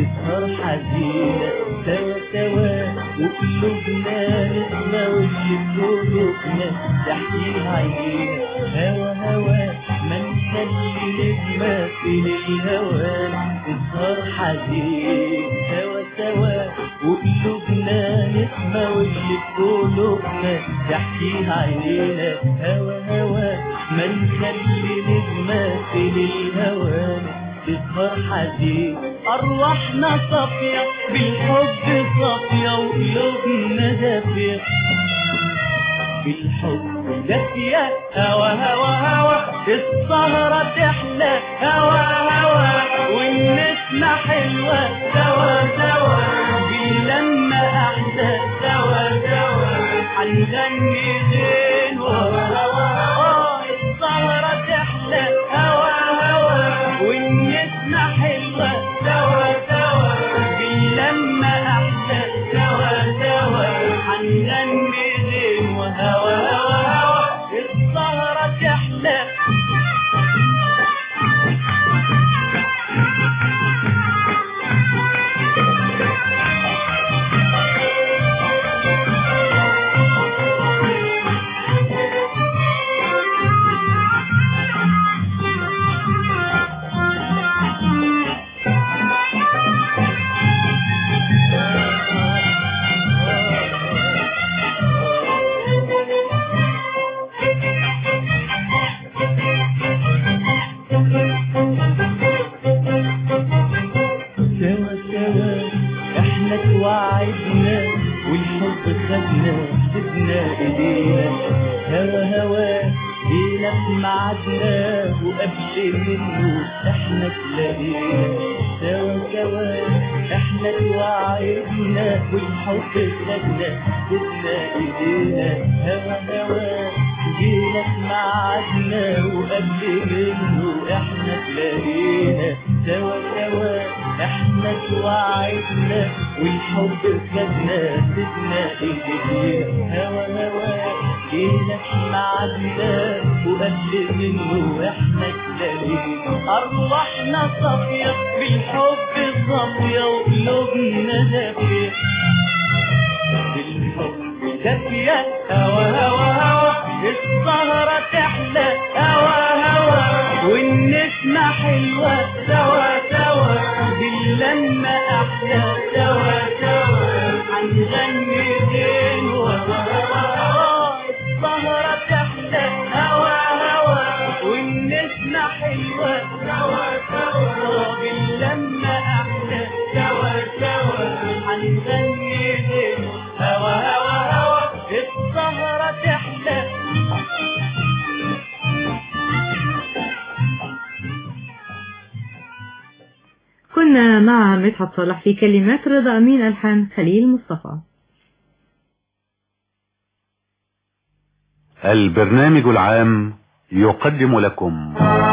تسهر حزينة سوا سوا وقلوبنا نسمة واللي بقلوبنا تحكيها عينينا هوا هوا ما نخلي نجمة في الهوى تسهر حزين سوا سوا وقلوبنا نسمة واللي بقلوبنا تحكيها عينينا هوا هوا ما نخلي نجمة في الهوى تسهر حزين أرواحنا صافية بالحب صافية وقلوبنا دافية بالحب دافية هوا هوا هوا السهرة تحلى هوا هوا والنسمة حلوة سوا سوا باللمة أحلى سوا سوا هنغني غين هوا السهرة تحلى هوا هوا والنسمة حلوة سوا سوا باللمة أحلى سوا سوا هنغني غين وهوا هوا هوا السهرة تحلى وعدنا والحب خدنا سيبنا ايدينا هوا هوا جينا في ميعادنا وقبل منه احنا تلاقينا سوا سوا احنا توعدنا والحب خدنا سيبنا ايدينا هوا هوا جينا في ميعادنا وقبل منه احنا تلاقينا سوا سوا احنا توعدنا والحب خدنا سيبنا ايدينا هوا هوا جينا في ميعادنا وقبل منه احنا تلاقينا ارواحنا صافية بالحب صافية وقلوبنا دافية بالحب دافية هوا هوا هوا السهرة تحلى هوا هوا والنسمة حلوة سوا سوا باللمة أحلى سوا سوا هنغني غين هوا هوا السهرة تحلى هوا هوا والنسمة حلوة سوا سوا باللمة أحلى سوا سوا هنغني غين هوا هوا هوا السهرة تحلى. كنا مع مدحت صالح في كلمات رضا أمين ألحان خليل مصطفى. البرنامج العام يقدم لكم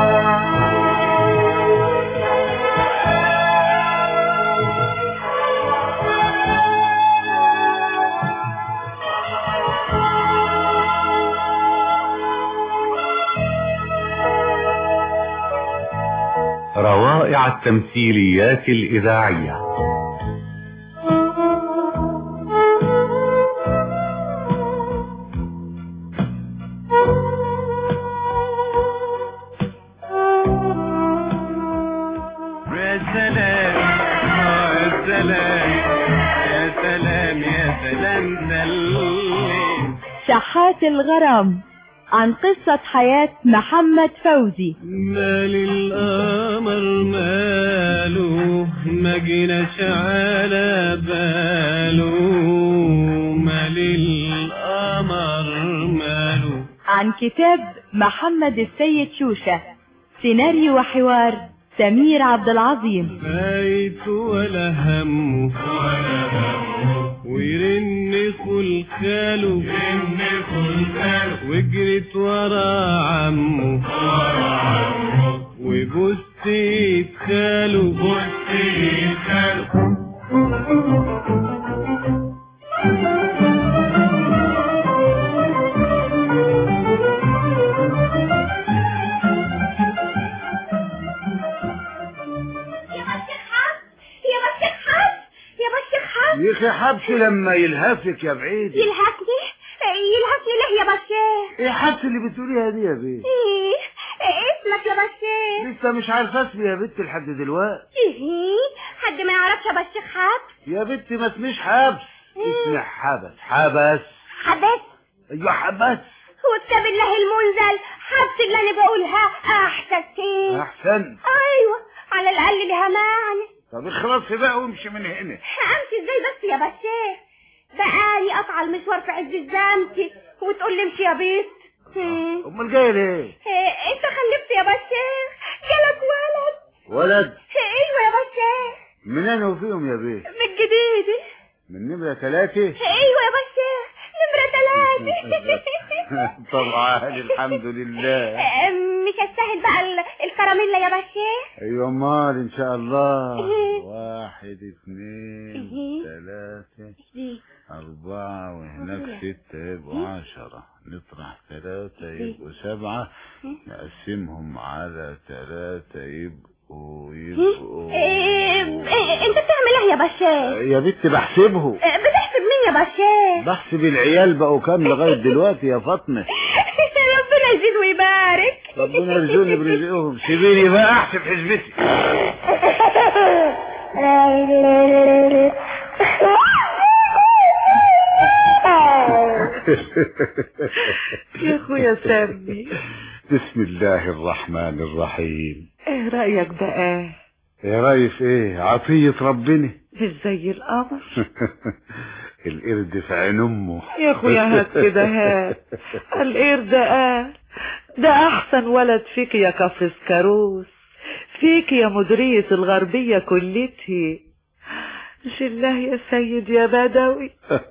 روائع التمثيليات الإذاعية. يا سلام يا سلام يا سلام يا سلام سلام. شحات الغرام عن قصة حياة محمد فوزي. مال القمر ماله ما جيناش على باله مال القمر ماله. عن كتاب محمد السيد شوشة، سيناريو وحوار سمير عبد العظيم. فايت ولا همه ويرن خل خاله وجرت ورا عمه وبص خاله يا يا اخي حبسي لما يلهفك يا بعيد. يلهفني ليه يا بشير؟ ايه حبس اللي بتقوليها دي يا بيه؟ ايه اسمك يا بشير؟ لسه مش عارفه اسمي يا بنت لحد دلوقتي. ايه حد ما يعرفش يا بشير حبس؟ يا بنت ما اسميش حبس، اسمي حبس. حبس ايوه حبس. وكتاب الله المنزل حبس اللي انا بقولها احسن. ايوه على الاقل لها معنى. طب اخلصي بقى وامشي من هنا. امشي ازاي بس يا بشير؟ بقالي قطع المشوار في عز الزمتي وتقول لي امشي يا بيت. امال جايه ليه؟ انت خلفت يا بشير؟ جالك ولد؟ ايوه يا بشير. من انا وفيهم يا بيه؟ من الجديد. من نمرة 3؟ ايوه يا بشير نمرة 3. طبعا الحمد لله. مش هستاهل بقى الكراميلا يا بشير؟ ايوه امال ان شاء الله. 1 2 3 4 وهناك 6 يبقوا 10. نطرح 3 يبقوا 7. نقسمهم على 3 يبقوا انت بتعمل ايه يا بشير؟ يا بنت بحسبه. بتحسب مين يا بشير؟ بحسب العيال بقوا كام لغايه دلوقتي يا فاطمه. ربنا يزيد ويبارك. ربنا يرزقني برزقهم. سيبيني بقى احسب حسبتي. يا اخويا سامي. بسم الله الرحمن الرحيم. ايه رأيك بقى؟ يا رايف ايه؟ عطية ربنا مش زي القمر. القرد في عين امه. يا اخويا هات كده هات. القرد ده احسن ولد فيك يا كفر سكروس، فيك يا مديرية الغربية كلتي. مش الله يا سيد يا بدوي.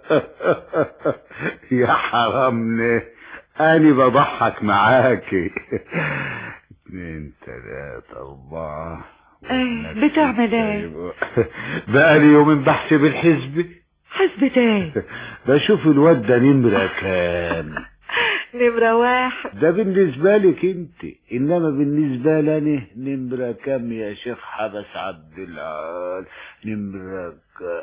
يا حرامني أنا بضحك معاكي. 2 3 4. بتعمل ايه؟ بقالي يومين بحسب الحسبة. حسبة ايه؟ بشوف الواد ده نمرة كام. نمرة 1. ده بالنسبة لك انت، انما بالنسبة لنا نمرة كام يا شيخ حبس عبد العال؟ نمرة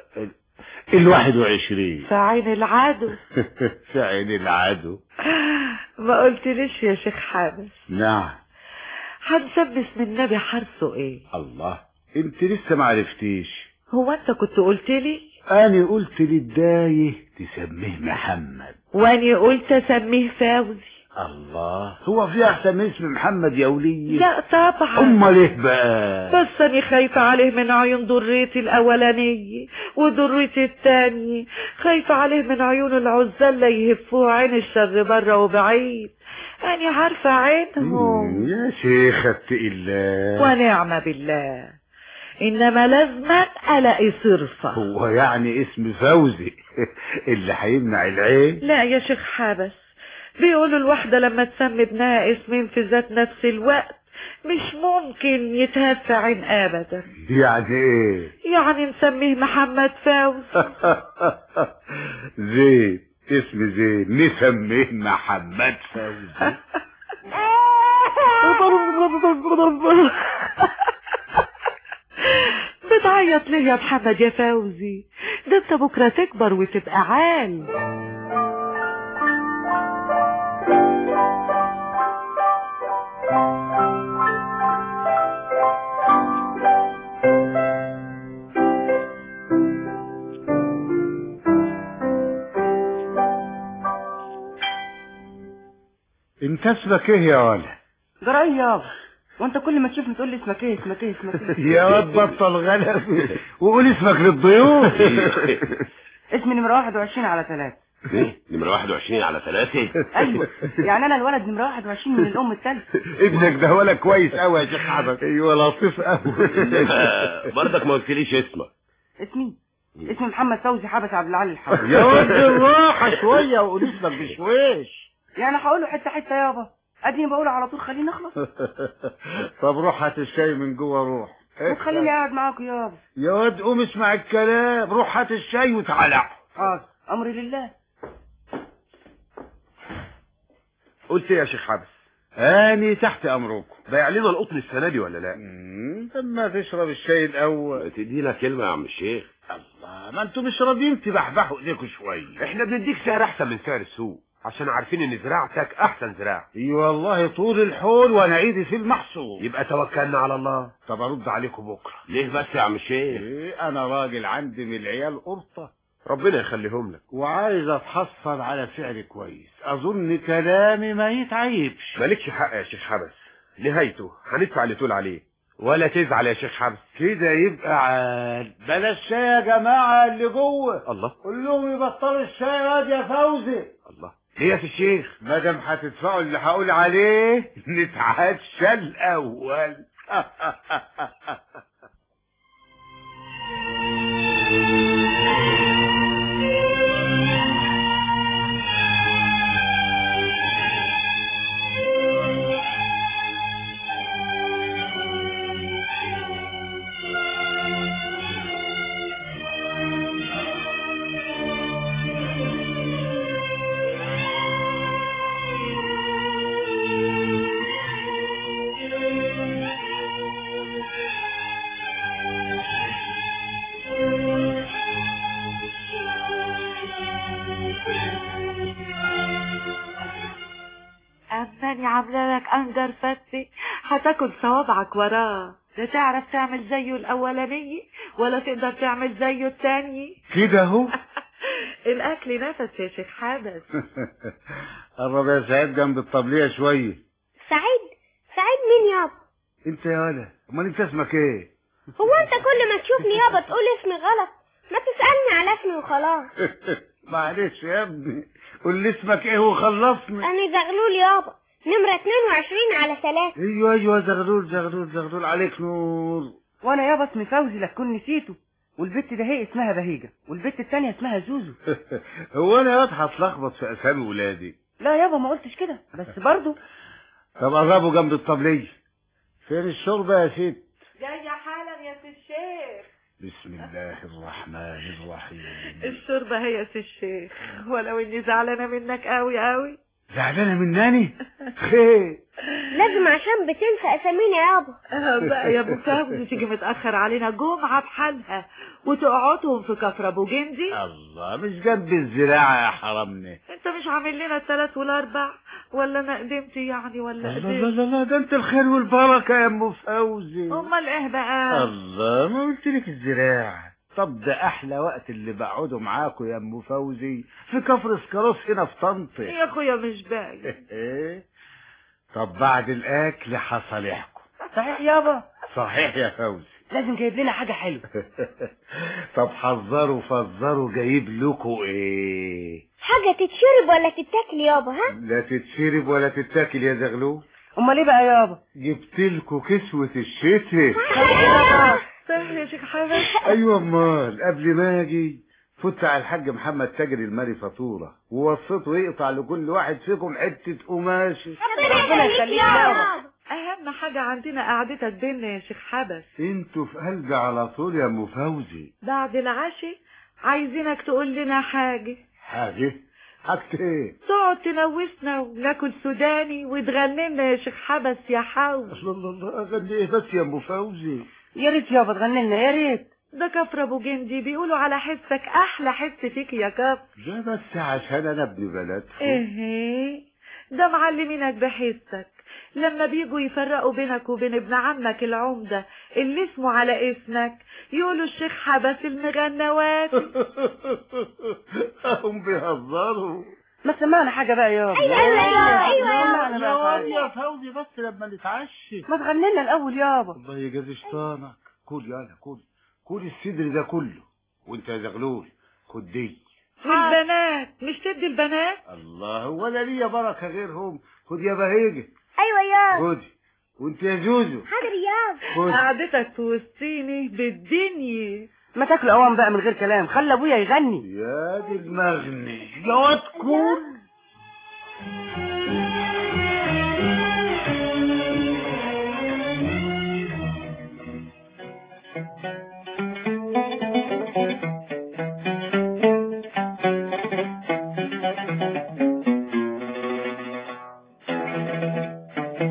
21. في عين العدو. في عين العدو. ما قلتليش يا شيخ حبس. نعم. هنسمي اسم النبي حرصه ايه؟ الله، انت لسه ما عرفتيش. هو انت كنت قلتلي؟ انا قلت للدايه تسميه محمد، واني قلت اسميه فوزي. الله، هو في احسن من اسم محمد يا وليه؟ لا طبعا. امال ايه بقى؟ بس انا خايفه عليه من عيون ضريتي الاولانيه وضريتي الثانيه، خايفه عليه من عيون العزال لا يهفوه عين الشر بره وبعيد. انا عارفه عينهم. يا شيخ اتقي الله. ونعم بالله، انما لازما الاقي صرفه. هو يعني اسم فوزي اللي هيمنع العين؟ لا يا شيخ حبس، بيقولوا الواحدة لما تسمي ابنها اسمين في ذات نفس الوقت مش ممكن يتهف عين ابدا. يعني ايه؟ يعني نسميه محمد فوزي. زين، اسم زين، نسميه محمد فوزي. بتعيط ليه يا محمد يا فوزي؟ ده انت بكرة تكبر وتبقى عال. انت اسمك ايه يا ولد؟ جراي يابا، وانت كل ما تشوفني تقول لي اسمك ايه اسمك ايه اسمك ايه؟ يا واد بطل غلب وقول اسمك للضيوف. اسمي نمرة 21 على 3. ايه؟ نمرة 21 على 3؟ ايوه، يعني انا الولد نمرة 21 من الام الثالثة. ابنك ده ولا كويس قوي يا شيخ حبس. ايوه لطيف قوي. برضك ما قلتليش اسمك. اسمي محمد فوزي حبس عبد العال الحبس. يا واد بالراحة شوية وقول اسمك بشويش. يعني هقوله حتة حتة يابا، اديني بقوله على طول، خليني اخلص. طب روح هات الشاي من جوه، روح. وتخليني قاعد معاكم يابا. يا واد قوم اسمع الكلام، روح هات الشاي وتعالى. حاضر، امري لله. قلت ايه يا شيخ حبس؟ اني تحت امركم. بايع لنا القطن السنه دي ولا لا؟ طب ما تشرب الشاي الاول. تدينا كلمه يا عم الشيخ. الله، الله، ما انتوا مش راضيين تبحبحوا ايديكوا شويه. احنا بنديك سعر احسن من سعر السوق عشان عارفين ان زراعتك احسن زراعه. اي والله طول الحول وانا ايدي في المحصول. يبقى توكلنا على الله. طب ارد عليكم بكره. ليه بس يا عم الشيخ؟ ايه، انا راجل عندي من العيال قرطه، ربنا يخليهم لك، وعايز اتحصل على سعر كويس. اظن كلامي ما يتعيبش. مالكش حق يا شيخ حبس، نهايته هندفع اللي تقول عليه. ولا تزعل يا شيخ حبس. كده يبقى عال. بلاش شاي يا جماعه اللي جوه. الله، قول لهم يبطلوا الشاي يا فوزي. الله، ليه يا الشيخ؟ ما دام هتدفعوا اللي هقول عليه نتعشى الاول. أماني عاملة لك أنجر فتي هتاكل صوابعك وراه. لا تعرف تعمل زيه الأولاني ولا تقدر تعمل زيه التاني. كده اهو. الأكل نفس يا شيخ حابس. قرب يا سعيد جنب الطبلية شوية. سعيد مين يابا؟ انت يا ولا، امال انت اسمك ايه؟ هو انت كل ما تشوفني يابا تقول اسمي غلط؟ ما تسألني على اسمي وخلاص. معلش يا ابني، قول لي اسمك ايه وخلصني. انا زغلول يابا، نمرة 22 على 3. ايوه زغلول عليك نور. وانا يابا اسمي فوزي لكن نسيته. والبت ده هي اسمها بهيجة والبت التانية اسمها زوزو. هو انا ياض هتلخبط في اسامي ولادي؟ لا يابا ما قلتش كده بس برضو. طب قربوا جنب الطبلية. فين الشوربة يا ست؟ جاية حالا يا سي الشيخ. بسم الله الرحمن الرحيم. الشوربة هي يا سي الشيخ، ولو اني زعلانة منك قوي قوي. زعلانة مناني؟ خير. لازم عشان بتنسى اسامينا يابا. بقى يا ابو فوزي تيجي متأخر علينا جمعة بحالها وتقعدهم في كفر ابو جندي. الله، مش جنب الزراعة يا حرمني. انت مش عامل لنا ال3 وال4 ولا انا قدمت يعني ولا قدمت؟ لا ده انت الخير والبركة يا ام فوزي. امال ايه بقى؟ الله، ما قلت لك الزراعة. طب ده احلى وقت اللي بقعده معاكم يا ام فوزي في كفر سكروس هنا في طنطا. يا اخويا مش باين. طب بعد الاكل هصالحكم. صحيح يابا؟ صحيح يا فوزي. لازم جايب لنا حاجة حلوة. طب حذروا فزروا، جايب لكم ايه؟ حاجة تتشرب ولا تتاكل يابا؟ ها؟ لا تتشرب ولا تتاكل يا زغلول. امال ايه بقى يابا؟ جبت لكم كسوة الشتاء. صحيح يا شيخ حبيبي. ايوه امال، قبل ما اجي فت على الحاج محمد تاجر المالي فاتوره ووصيته يقطع لكل واحد فيكم حته قماش. ربنا يخليك يابا. اهم حاجة عندنا قعدتك بينا يا شيخ حبس. انتوا في قلبي على طول يا ام فوزي. بعد العشاء عايزينك تقول لنا حاجة. حاجة ايه؟ تقعد تنوسنا وناكل سوداني وتغني لنا يا شيخ حبس يا حول. الله، اغني ايه بس يا ام فوزي؟ يا ريت يابا تغني لنا يا ريت. ده كفر ابو جندي بيقولوا على حسك احلى حس فيك يا كفر. ده بس عشان انا ابن بلدكم. ايه ده معلمينك بحسك لما بيجوا يفرقوا بينك وبين ابن عمك العمدة اللي اسمه على اسمك يقولوا الشيخ حبس المغنوات. هم بيهزروا. ما سمعنا حاجة بقى يابا. ايوه يا فوزي بس لما نتعشى. ما تغني لنا الاول يابا. الله يجازي شيطانك. كل يالا كل الصدر ده كله. وانت يا زغلول خد دي. والبنات مش تدي البنات؟ الله، ولا ليا بركه غيرهم. خد يا بهيجه. ايوه يابا. خد. وانت يا زوزو. حاضر يابا. قعدتك في وسطيني بالدنيا. ما تاكلوا اوام بقى من غير كلام، خلي ابويا يغني. يا دي المغني يا واد كل.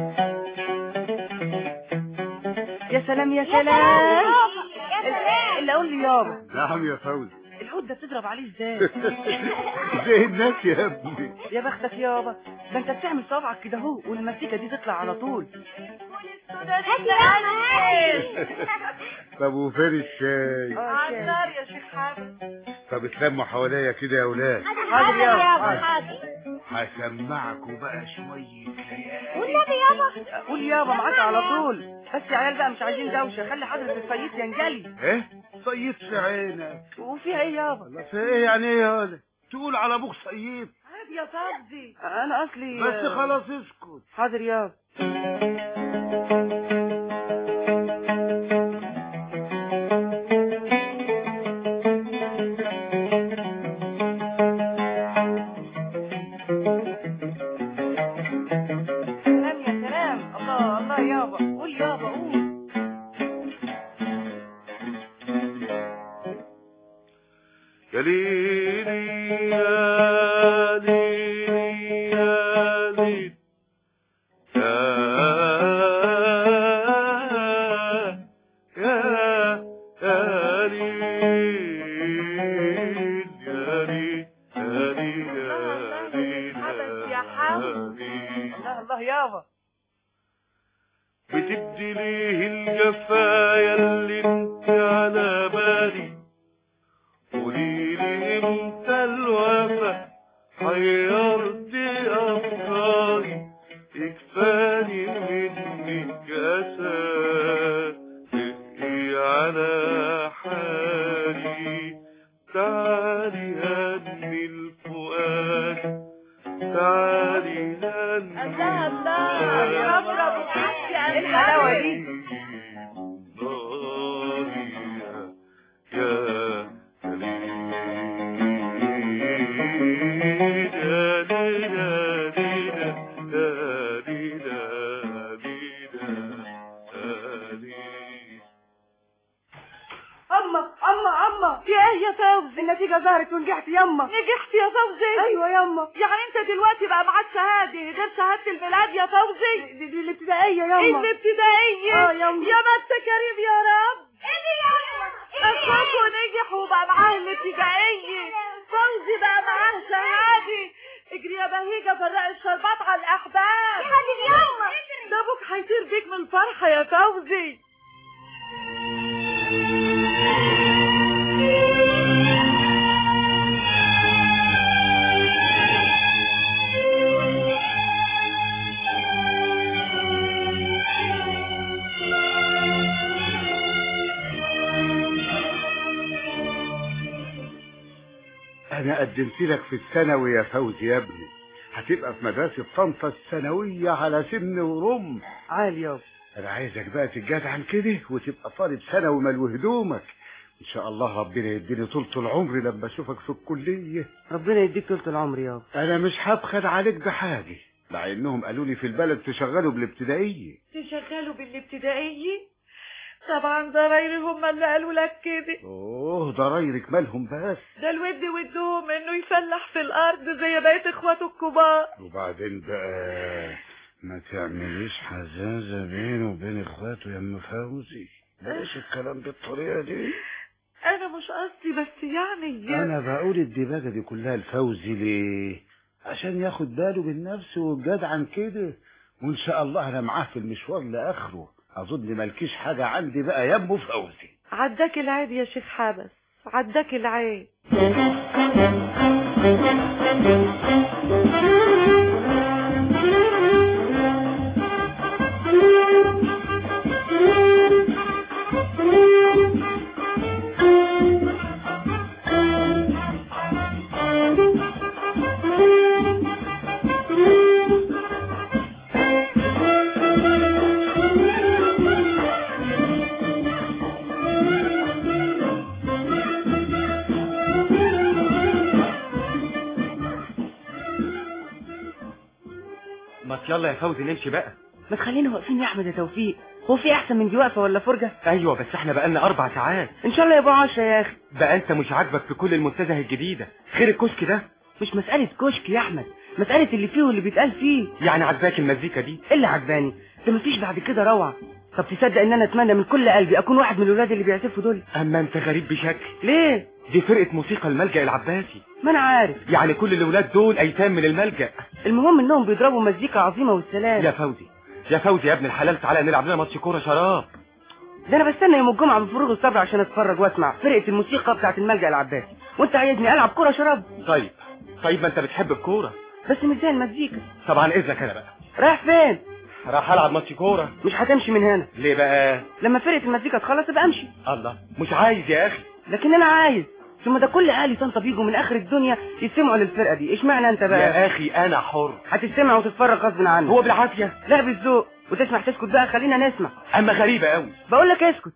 يا سلام يا سلام. قول لي يابا. نعم يا فوزي. العود ده بتضرب عليه ازاي؟ زي الناس يا ابني. يا بختك يابا، ده انت بتعمل صوابعك كده اهو والمزيكا دي تطلع على طول. طب وفين الشاي؟ على النار يا شيخ حامد. طب اتلموا حواليا كده يا ولاد. حاضر يابا حاضر. هسمعكوا بقى شوية ليالي. والنبي يابا. قول يابا معاك على طول. بس يا عيال بقى مش عايزين دوشه، خلي حضرة الفيت ينجلي. ايه؟ صيد في عينك. وفيها ايه يابا؟ والله في ايه يعني ايه يا ولد؟ تقول على ابوك صيد؟ عادي يا فوزي. انا اصلي بس خلاص اسكت. حاضر يابا. سلام يا سلام. الله الله يابا. قول يابا قول. يا ليلي يا ليلي يا ليل يا ليل يا ليل يا ليل يا حمد. الله الله يابا. بتبدي ليه الجفايا اللي انت على بالي، قوليلي امتى الوفا حيرت افكاري، يكفاني منك اسى تبقي على حالي، تعالي هني الفؤاد تعالي هني الله الله يا رب ايه الحلاوه دي؟ اما في ايه يا فوزي؟ النتيجه ظهرت ونجحت يما. نجحت يا فوزي؟ ايوه يما. يعني انت دلوقتي بقى معاك شهاده غير شهاده البلاد يا فوزي؟ دي الابتدائيه يما. الابتدائيه يما. يا بس كريم يا رب. ايه يابا؟ اخوكوا نجح وبقى معاه الابتدائيه، فوزي بقى معاه شهاده. اجري يا بهيجه فرق الشربات على الاحباب. حاضر يابا. ده ابوك هيطير بيك من الفرحه يا فوزي. انا قدمت لك في الثانوي يا فوزي يا ابني، هتبقى في مدرسة طنطا الثانوية على سن ورمح. عالي يابا. انا عايزك بقى تتجدعن كده وتبقى طالب ثانوي ملو هدومك ان شاء الله. ربنا يديني طولة العمر لما اشوفك في الكلية. ربنا يديك طولة العمر يابا. انا مش هبخل عليك بحاجة، مع انهم قالوا لي في البلد تشغلوا بالابتدائية. تشغلوا بالابتدائية؟ طبعا ضرايري هم اللي قالوا لك كده. اوه ضرايرك مالهم بس؟ ده الود ودهم انه يفلح في الارض زي بقية اخواته الكبار. وبعدين بقى ما تعمليش حزازة بينه وبين اخواته يا ام فوزي، بلاش الكلام بالطريقة دي. انا مش قصدي، بس يعني انا بقول الدباجة دي كلها الفوزي ليه؟ عشان ياخد باله من نفسه وجدعن كده، وان شاء الله انا معاه في المشوار لاخره. اظن مالكيش حاجة عندي بقى يا ام فوزي. عداك العيد يا شيخ حبس، عداك العيد. ما يلا يا فوزي نمشي بقى. ما تخلينا واقفين يا احمد يا توفيق، هو في احسن من دي واقفه ولا فرجه؟ ايوه بس احنا بقالنا 4 ساعات. ان شاء الله يبقوا 10 يا اخي. بقى انت مش عاجبك في كل المنتزه الجديده خير الكشك ده؟ مش مساله كشك يا احمد، مساله اللي فيه واللي بيتقال فيه. يعني عجباك المزيكا دي؟ ايه اللي عجباني؟ ده مفيش بعد كده روعه. طب تصدق ان انا اتمنى من كل قلبي اكون واحد من الولاد اللي بيعزفوا دول. اما انت غريب بشكل. ليه؟ دي فرقة موسيقى الملجأ العباسي. ما انا عارف. يعني كل الولاد دول ايتام من الملجأ. المهم انهم بيضربوا مزيكا عظيمة والسلام. يا فوزي يا فوزي يا ابن الحلال، تعالى نلعب لنا ماتش كورة شراب. ده انا بستنى يوم الجمعة بفروغ الصبر عشان اتفرج واسمع فرقة الموسيقى بتاعت الملجأ العباسي، وانت عايزني العب كورة شراب؟ طيب ما انت بتحب الكورة بس مش زي المزيكا. طبعا. اذنك انا بقى. رايح فين؟ راح العب ماتش كورة. مش هتمشي من هنا. ليه بقى؟ لما فرقة المزيكا تخلص ابقى امشي. الله، مش عايز يا اخي. لكن انا عايز. ثم ده كل اهالي طنطا بيجوا من اخر الدنيا يستمعوا للفرقة دي، اشمعنى انت بقى؟ يا اخي انا حر. هتستمع وتتفرج غصب عنك. هو بالعافية؟ لا بالذوق. وتسمع تسكت بقى، خلينا نسمع. اما غريبة قوي. بقول لك اسكت.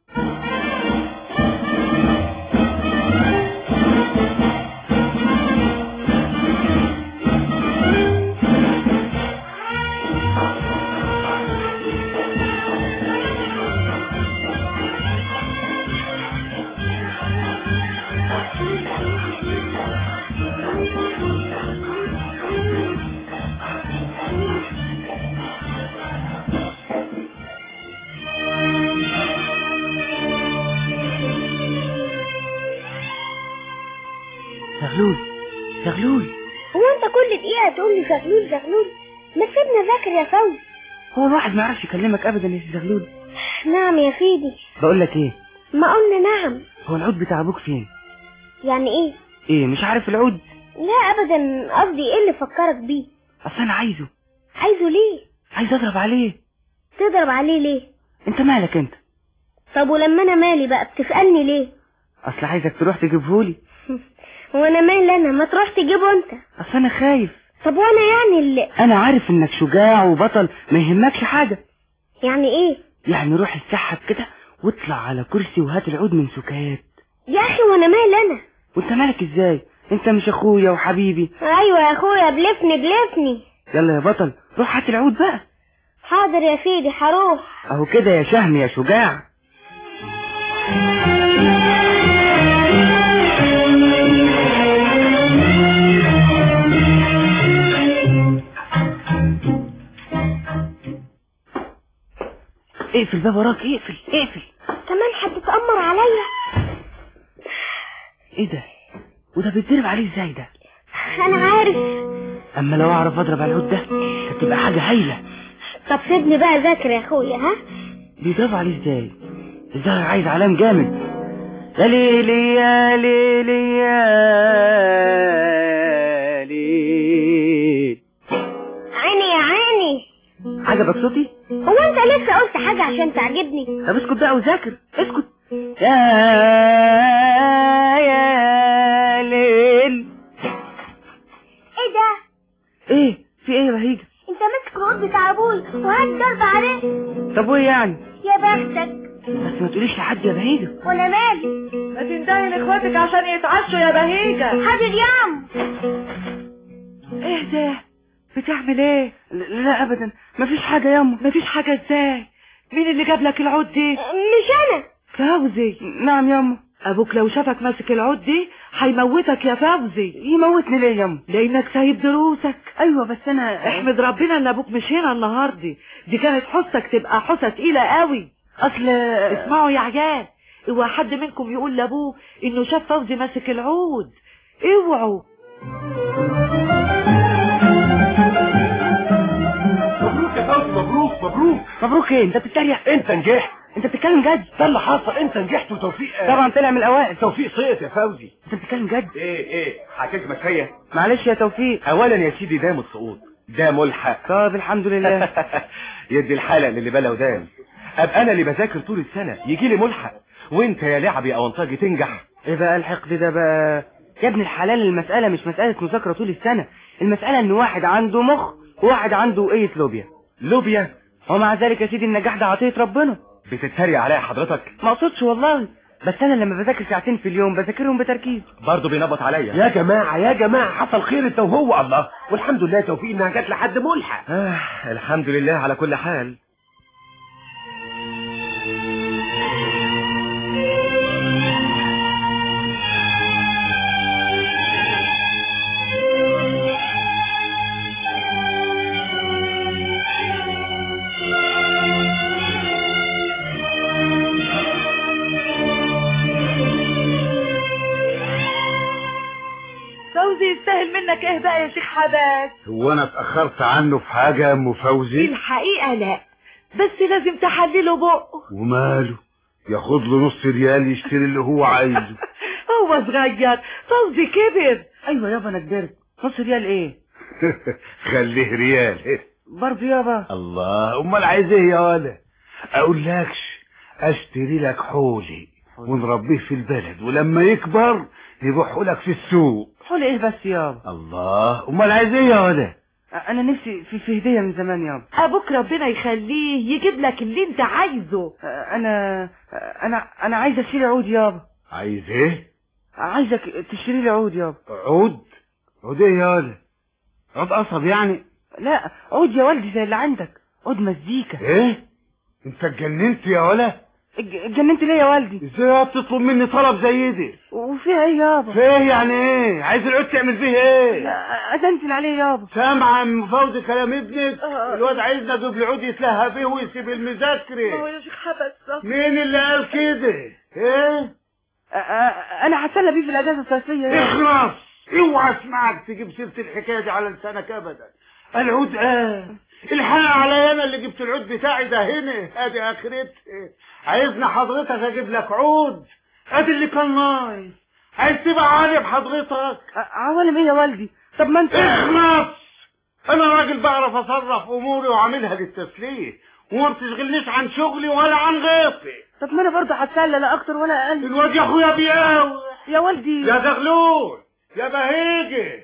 زغلول هو انت كل دقيقة تقول لي زغلول؟ ما تسيبنا ذاكر يا فوزي. هو الواحد ما يعرفش يكلمك ابدا يا زغلول. نعم يا سيدي. بقول لك ايه؟ ما قلنا نعم. هو العود بتاع ابوك فين؟ يعني ايه؟ ايه مش عارف العود؟ لا ابدا، قصدي ايه اللي فكرك بيه؟ اصل انا عايزه ليه؟ عايز اضرب عليه. تضرب عليه ليه؟ انت مالك انت؟ طب ولما انا مالي بقى بتسألني ليه؟ اصل عايزك تروح تجيبهولي. وانا مالي انا؟ ما تروح تجيبه انت. اصل انا خايف. طب وانا يعني اللي انا عارف انك شجاع وبطل ما يهمكش حاجة. يعني ايه؟ يعني روح السحب كده واطلع على كرسي وهات العود من سكات. يا اخي وانا مالي انا؟ وانت مالك ازاي؟ انت مش اخويا وحبيبي؟ ايوه يا اخويا، بلفني. يلا يا بطل روح هات العود بقى. حاضر يا سيدي هروح. اهو كده يا شهم يا شجاع. اقفل الباب وراك، اقفل. كمان هتتأمر عليا؟ ايه ده؟ وده بيتضرب عليه ازاي ده؟ انا عارف. اما لو اعرف اضرب على العود ده هتبقى حاجة هايلة. طب سيبني بقى ذاكر يا اخويا. ها بيضرب عليه ازاي؟ الظاهر عايز علام جامد. يا ليلي يا ليلي يا ليل. عيني يا عيني. عجبك صوتي؟ هو انت لسه قلت حاجة عشان تعجبني؟ طب اسكت بقى وذاكر، اسكت. يا ليل. ايه ده؟ ايه في ايه يا بهيجة؟ انت ماسك العود بتاع ابوي وهتضرب عليه. طب وايه يعني؟ يا بختك. بس ما تقوليش لحد يا بهيجة. وانا مالي؟ ما تندهي لاخواتك عشان يتعشوا يا بهيجة. حاضر يام. ايه ده؟ بتعمل ايه؟ لا ابدا مفيش حاجة ياما. مفيش حاجة ازاي؟ مين اللي جاب لك العود دي؟ مش انا. فوزي. نعم ياما. ابوك لو شافك ماسك العود دي هيموتك يا فوزي. يموتني ليه ياما؟ لانك سايب دروسك. ايوه بس انا احمد ربنا ان ابوك مش هنا النهارده، دي كانت حصتك تبقى حصة تقيلة قوي. اصل اسمعوا يا عيال، اوعى حد منكم يقول لابوه انه شاف فوزي ماسك العود، اوعوا. مبروك يا فوزي، مبروك. ايه؟ انت بتتريق؟ انت نجحت. انت بتتكلم جد؟ ده اللي حصل، انت نجحت وتوفيق طبعا طلع من الاوائل. توفيق صيت يا فوزي. انت بتتكلم جد؟ ايه هتجمد فيا؟ معلش يا توفيق. اولا يا سيدي ده مش سقوط، ده ملحق. طب الحمد لله. يدي الحلق للي بلا ودان. ابقى انا اللي بذاكر طول السنة يجي لي ملحق، وانت يا لعبي او انطاجي تنجح. ايه بقى الحقد ده بقى يا ابن الحلال؟ المسألة مش مسألة مذاكرة طول السنة، المسألة ان واحد عنده مخ وواحد عنده ايه لوبيا. ومع ذلك يا سيدي النجاح ده عطية ربنا. بتتريق عليا حضرتك؟ ما اقصدش والله، بس انا لما بذاكر ساعتين في اليوم بذاكرهم بتركيز. برضه بينبط عليا. يا جماعة حصل خير انت وهو. الله، والحمد لله توفيق انها جت لحد ملحق. الحمد لله على كل حال. يستاهل منك ايه بقى يا شيخ حباس؟ هو انا اتأخرت عنه في حاجة يا ام فوزي؟ الحقيقة لا، بس لازم تحلله بقه. وماله، ياخد له نص ريال يشتري اللي هو عايزه. هو صغير، قصدي كبر. ايوه يابا انا كبرت. نص ريال ايه؟ خليه ريال برضه يابا. الله، امال عايز ايه يا ولا؟ اقول لكش اشتري لك حولي ونربيه في البلد، ولما يكبر يبيعه لك في السوق. حول ايه بس يابا؟ الله، امال عايز ايه يا ولا؟ انا نفسي في هدية من زمان يابا. ابوك ربنا يخليه يجيب لك اللي انت عايزه. انا عايز اشتري عود يابا. عايز ايه؟ عايزك تشتري لي عود يابا. عود؟ عود ايه يا ولا؟ عود قصب يعني؟ لا، عود يا والدي زي اللي عندك، عود مزيكا. ايه؟ انت اتجننت يا ولا؟ اتجننت ليه يا والدي؟ ازاي تطلب مني طلب زي دي؟ وفيها ايه يابا؟ فيه يعني ايه؟ عايز العود تعمل فيه ايه؟ ادنتن عليه يابا. سامع ام فوزي كلام ابنك؟ الواد عايزنا دوب العود يتلهى بيه ويسيب المذاكره. هو يا شيخ حبس مين اللي قال كده؟ ايه؟ انا هتسلى بيه في الاجازه الصيفيه يابا. اخلص، اوعى اسمعك تجيب سيره الحكايه دي على لسانك ابدا. العود الحق عليا انا اللي جبت العود بتاعي ده هنا، ادي اخرتها. عايزنا حضرتك اجيب لك عود؟ ادي اللي كان ناقص. عايز تبقى عالم حضرتك؟ عوالم ايه يا والدي؟ طب ما انت اخلص، انا راجل بعرف اصرف اموري وعاملها للتسليه، وما بتشغلنيش عن شغلي ولا عن غيرتي. طب ما انا برضه هتسلى، لا اكتر ولا اقل. الواد يا اخويا بيقاوح يا والدي. يا زغلول يا بهيجي.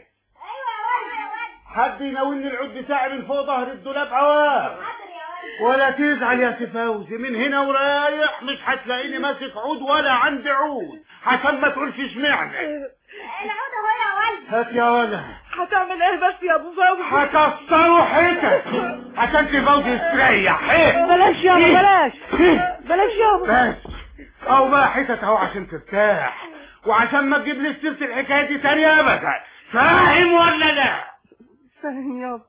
حد يناولني العود بتاعي من فوق ظهر الدولاب عوام. ولا تزعل يا سي فوزي، من هنا ورايح مش هتلاقيني ماسك عود ولا عندي عود، عشان ما تقولش اشمعنى. العود اهو يا والدي. هات يا ولا. هتعمل ايه بس يا ابو فوزي؟ هكسره حتت عشان تفوزي يستريح. بلاش يابا، بلاش يابا. بس او بقى حتت اهو عشان ترتاح، وعشان ما تجيبليش سيره الحكايه دي تاني ابدا. فاهم ولا لا؟ فاهم يابا.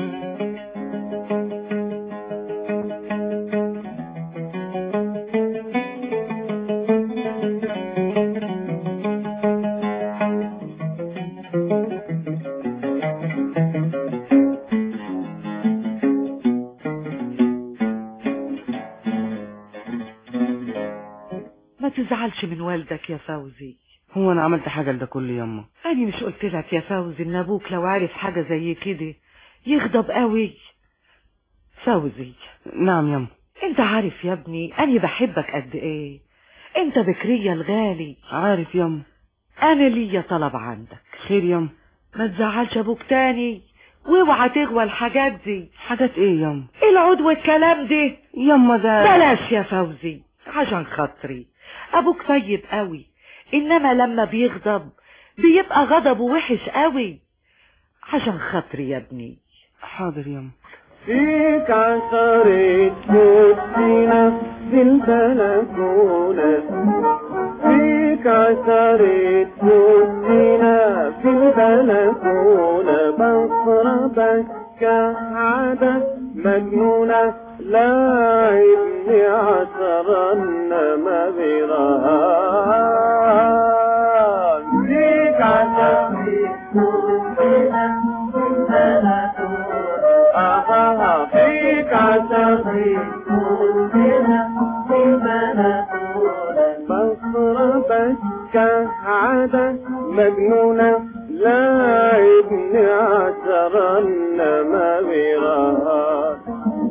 ما تزعلش من والدك يا فوزي. هو انا عملت حاجه لده كله ياما؟ أنا مش قلت لك يا فوزي إن أبوك لو عارف حاجة زي كده يغضب قوي؟ فوزي. نعم ياما. أنت عارف يا ابني أنا بحبك قد إيه. أنت بكرية الغالي. عارف ياما. أنا ليا طلب عندك. خير ياما. ما تزعلش أبوك تاني، واوعى تغوى الحاجات دي. حاجات إيه ياما؟ العود والكلام ده ياما. ده بلاش يا فوزي عشان خاطري. أبوك طيب قوي، إنما لما بيغضب بيبقى غضبه وحش قوي. عشان خاطري يا ابني. حاضر ياما. فيك عثرت موتنا في البلكونة، فيك عثرت موتنا في البلكونة، بصربك كعادة مجنونة، لاعبني عثرنا ما برهان. فيك عثرت موتنا في البلكونة، فيك عثرت موتنا في البلكونة، بصربك كعادة مجنونة، لاعبني عثرنا ما برهان.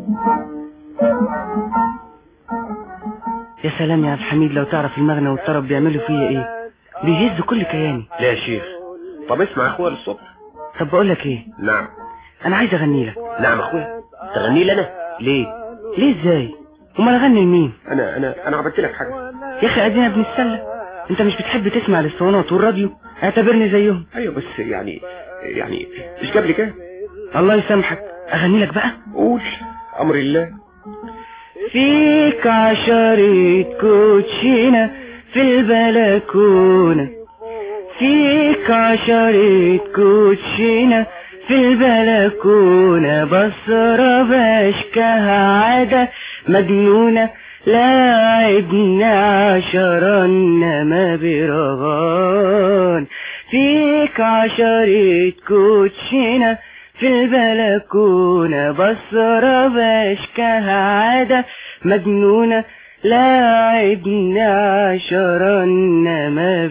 يا سلام يا عبد الحميد، لو تعرف المغنى والطرب بيعملوا فيا ايه. بيهز كل كياني. لا يا شيخ، طب اسمع اخويا للصبح. طب بقول لك ايه. نعم. انا عايز اغني لك. نعم اخويا، تغني لي انا؟ ليه ازاي؟ امال اغني لمين؟ انا عملت لك حاجه يا اخي؟ ادينا بنتسلى. انت مش بتحب تسمع الاسطوانات والراديو؟ اعتبرني زيهم. ايوه بس يعني مش جاب لي كده. الله يسامحك، اغني لك بقى. قول، امر الله. فيك عشرة كوتشينة في البلكونة، فيك عشرة كوتشينة في البلكونة، بصرة بشكها عادة مجنونة، لاعبنا عشرة انما برغان. فيك فيك 10 كوتشينة في البلكونة بصرة بشكها عادة مجنونة لاعبني 10 انما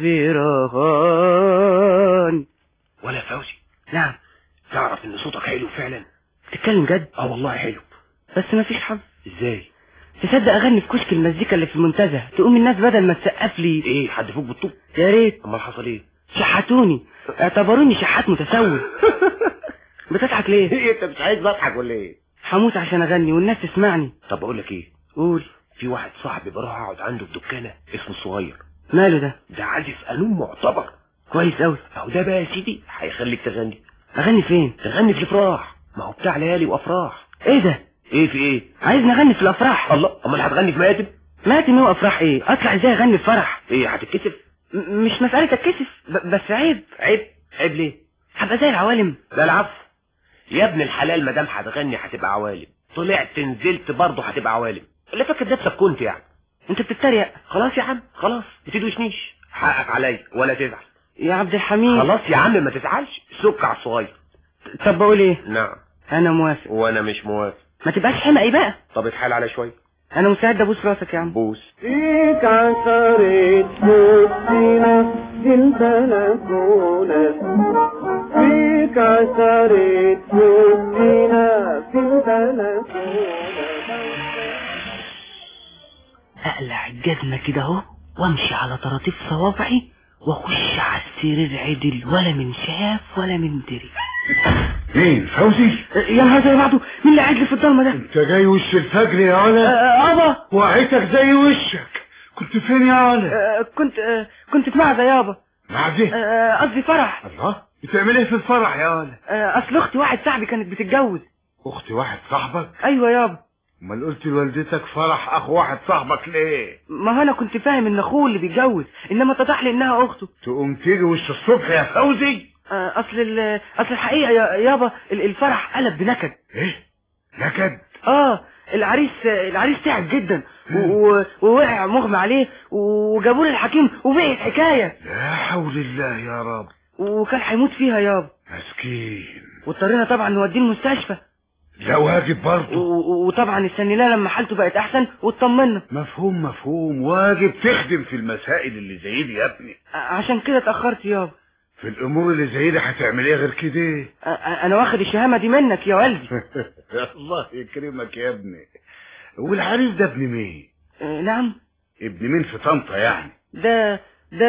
برهان. ولا فوزي، نعم. تعرف ان صوتك حلو فعلا؟ تتكلم جد؟ والله حلو. بس مفيش حظ. ازاي؟ تصدق اغني في كشك المزيكا اللي في المنتزه تقوم الناس بدل ما تسقف لي. ايه حد فوق بالطوب؟ يا ريت. امال حصل ايه؟ شحتوني، اعتبروني شحات متسول. بتضحك ليه؟ ايه انت مش عايز اضحك ولا ايه؟ هموت عشان اغني والناس تسمعني. طب اقول لك ايه؟ قول. في واحد صاحبي بروح اقعد عنده في دكانه اسمه الصغير. ماله ده؟ ده عازف قانون معتبر. كويس قوي. اهو ده بقى يا سيدي هيخليك تغني. اغني فين؟ تغني في الافراح، ما هو بتاع ليالي وافراح. ايه ده؟ ايه في ايه؟ عايزني اغني في الافراح. الله، امال هتغني في ماتم؟ ماتم ايه وافراح ايه؟ اطلع ازاي اغني في فرح؟ ايه هتتكسف؟ مش مسألة اتكسف، بس عيب. عيب ليه؟ هبقى زي العوالم. لا العفو يا ابن الحلال، ما دام هتغني هتبقى عوالم، طلعت نزلت برضه هتبقى عوالم. اللي فاكر نفسك كنت يعني. انت بتتريق. خلاص يا عم خلاص، ما تدوشنيش، حقك عليا ولا تزعل يا عبد الحميد. خلاص يا عم ما تزعلش، سك على الصغير. طب بقول ايه؟ نعم. انا موافق. وانا مش موافق. ما تبقاش حمقي بقى. طب اتحال على شويه. انا مستعد ابوس راسك يا عم. بوس. فيك 10 كوتشينة في البلكونة، فيك 10 كوتشينة في البلكونة. اقلع الجزمة كده اهو وامشي على طراطيف صوابعي واخش على السرير عدل، ولا من شاف ولا من دري. مين فوزي؟ يا نهار زي بعضه، مين اللي قاعد لي في الضلمه ده؟ انت جاي وش الفجر يا علا؟ يابا وعيتك زي وشك. كنت فين يا علا؟ كنت في معزه يابا. معزه؟ قصدي فرح. الله، بتعمل ايه في الفرح يا علا؟ اصل اختي واحد صاحبي كانت بتتجوز. اختي واحد صاحبك؟ ايوه يابا. امال قلت لوالدتك فرح اخو واحد صاحبك ليه؟ ما انا كنت فاهم ان اخوه اللي بيتجوز، انما اتضح لي انها اخته. تقوم تيجي وش الصبح يا فوزي؟ اصل الحقيقه يابا الفرح قلب بنكد. ايه نكد؟ العريس تعب جدا ووقع مغمى عليه وجابوا له الحكيم وبقت حكايه. لا حول الله يا رب. وكان هيموت فيها يابا. مسكين. واضطرينا طبعا نوديه المستشفى. لا واجب برضه. وطبعا استنيناه لما حالته بقت احسن واطمنا. مفهوم، واجب تخدم في المسائل اللي زي دي يا ابني. عشان كده اتاخرت يابا. في الامور اللي زي دي هتعمل ايه غير كده؟ انا واخد الشهامه دي منك يا والدي. الله يكرمك يا ابني. والعريس ده ابن مين؟ نعم. ابن مين في طنطا يعني؟ ده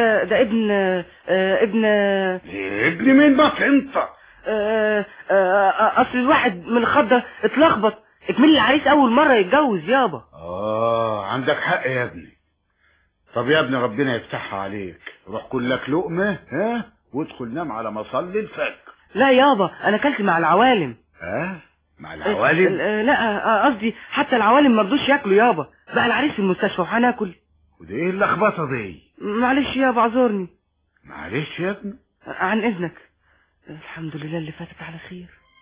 ابن مين بقى انت؟ اصل الواحد من الخضه اتلخبط، اكمل العريس اول مره يتجوز يابا. عندك حق يا ابني. طب يا ابني ربنا يفتحها عليك، روح كل لك لقمه وادخل نام على مصلي الفجر. لا يابا انا اكلت مع العوالم. مع العوالم؟ لا قصدي حتى العوالم ما رضوش ياكلوا يابا، بقى العريس في المستشفى وهناكل. ودي ايه اللخبطه دي؟ معلش يابا اعذرني. معلش يا ابني. عن اذنك. الحمد لله اللي فاتت على خير.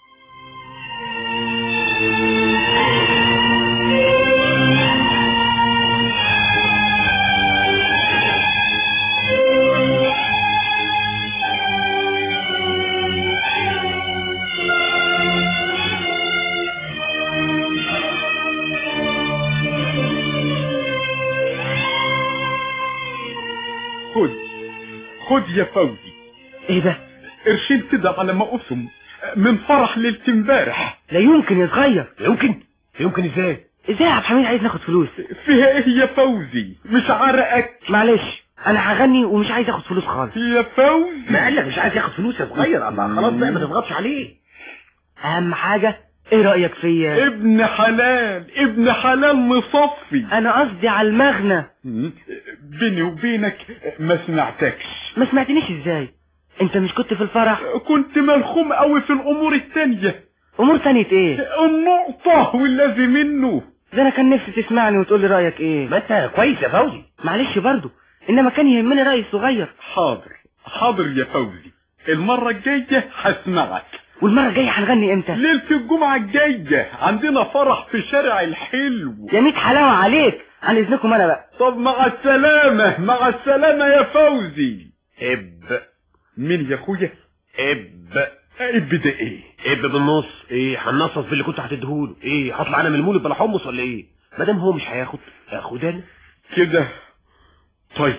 خد يا فوزي. ايه ده؟ قرشين كده على ما اقسم من فرح ليلة امبارح. لا يمكن يتغير. يمكن ازاي يا عبد الحميد عايز ناخد فلوس؟ فيها ايه يا فوزي؟ مش عرقك؟ معلش انا هغني ومش عايز اخد فلوس خالص. يا فوزي ما قالك مش عايز ياخد فلوس يا صغير. الله خلاص بقى ما تضغطش عليه. اهم حاجه ايه رايك فيا؟ ابن حلال مصفي. انا قصدي على المغنى. بيني وبينك ما سمعتكش. ما سمعتنيش ازاي؟ انت مش كنت في الفرح؟ كنت ملخوم قوي في الامور التانية. امور تانية ايه؟ النقطة والذي منه. ده انا كان نفسي تسمعني وتقول لي رايك ايه. ما انت كويس يا فوزي. معلش برضو، انما كان يهمني رايي الصغير. حاضر يا فوزي، المرة الجاية هسمعك. والمرة الجاية هنغني امتى؟ ليلة الجمعة الجاية عندنا فرح في شارع الحلو. يا ميت حلاوة عليك، عن اذنكم انا بقى. طب مع السلامة يا فوزي. مين يا اخويا؟ اب ده ايه؟ اب بالنص. ايه هننصص باللي كنت هتديهوله؟ ايه هطلع انا من المولد بلا حمص ولا ايه؟ ما دام هو مش هياخد اخد انا كده. طيب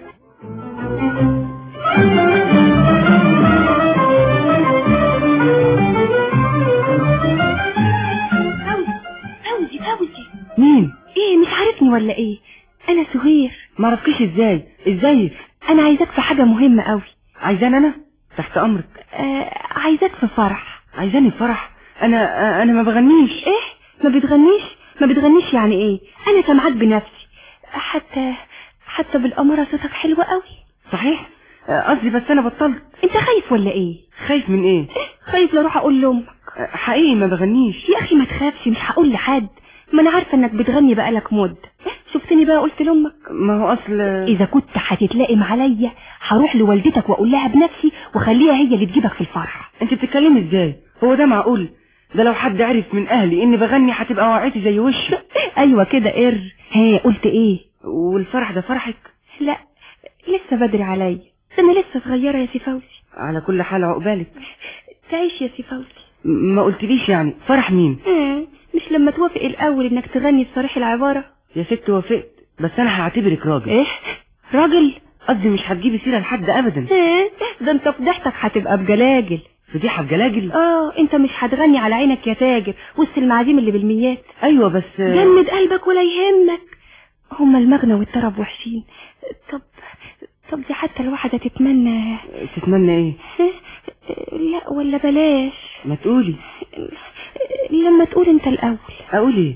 فوزي مين؟ ايه مش عارفني ولا ايه؟ انا سهير. ما عرفكيش ازاي؟ انا عايزاك في حاجة مهمة قوي. عايزان انا؟ تحت امرك. عايزاك في فرح. عايزاني في فرح؟ انا ما بغنيش. ايه ما بتغنيش يعني ايه؟ انا سامعاك بنفسي، حتى بالامارة صوتك حلو قوي. صحيح؟ قصدي بس انا بطلت. انت خايف ولا ايه؟ خايف من ايه؟ خايف لا اروح اقول لامك. حقيقي ما بغنيش يا اخي ما تخافش، مش هقول لحد، ما انا عارفه انك بتغني بقالك مده. شفتني بقى قلت لامك. ما هو اصل اذا كنت هتتلائم عليا هروح لوالدتك واقول لها بنفسي واخليها هي اللي تجيبك في الفرح. انت بتتكلمي ازاي؟ هو ده معقول؟ ده لو حد عرف من اهلي اني بغني هتبقى وقعتي زي وشي. ايوه كده قلت ايه؟ والفرح ده فرحك؟ لا لسه بدري عليا، انا لسه صغيره يا سي فوزي. على كل حال عقبالك تعيش يا سي فوزي. ما قلتليش يعني فرح مين؟ مش لما توافق الاول انك تغني الصريح العباره؟ يا ست وافقت، بس انا هعتبرك راجل. ايه راجل؟ قصدي مش هتجيبي سيره لحد ابدا. ده انت فضحتك هتبقى بجلاجل. فضيحه بجلاجل؟ انت مش هتغني على عينك يا تاجر وسط المعازيم اللي بالميات. ايوه بس جمد قلبك ولا يهمك، هما المغنى والطرب وحشين. طب دي حتى الواحدة تتمنى ايه؟ لا ولا بلاش. ما تقولي. لما تقول انت الاول. اقول ايه؟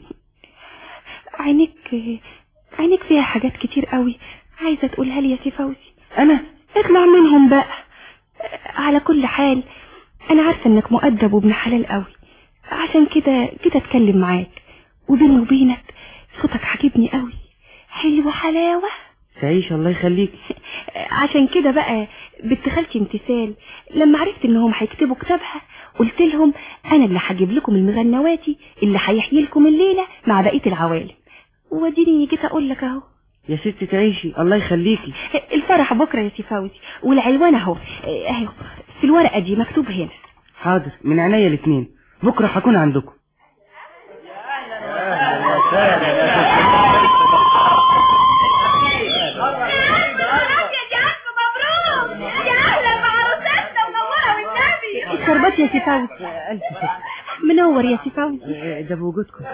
عينيك فيها حاجات كتير قوي عايزة تقولها لي يا سي فوزي. انا اطلع منهم بقى. على كل حال انا عارفة انك مؤدب وابن حلال قوي، عشان كده اتكلم معاك، وبيني وبينك صوتك عجبني قوي، حلو حلاوة. تعيش الله يخليك. عشان كده بقى بنت خالتي امتثال لما عرفت انهم هيكتبوا كتابها قلت لهم انا اللي هجيب لكم المغنواتي اللي هيحيي لكم الليله مع بقيه العوالم، واديني جيت اقول لك اهو. يا ستي تعيشي الله يخليكي. الفرح بكره يا سي فوزي، والعنوان اهو في الورقه دي مكتوب هنا. حاضر من عينيا الاثنين، بكره هكون عندكم. الشربات يا سي فوزي. ألف شكر. منور يا سي فوزي. ده بوجودكم.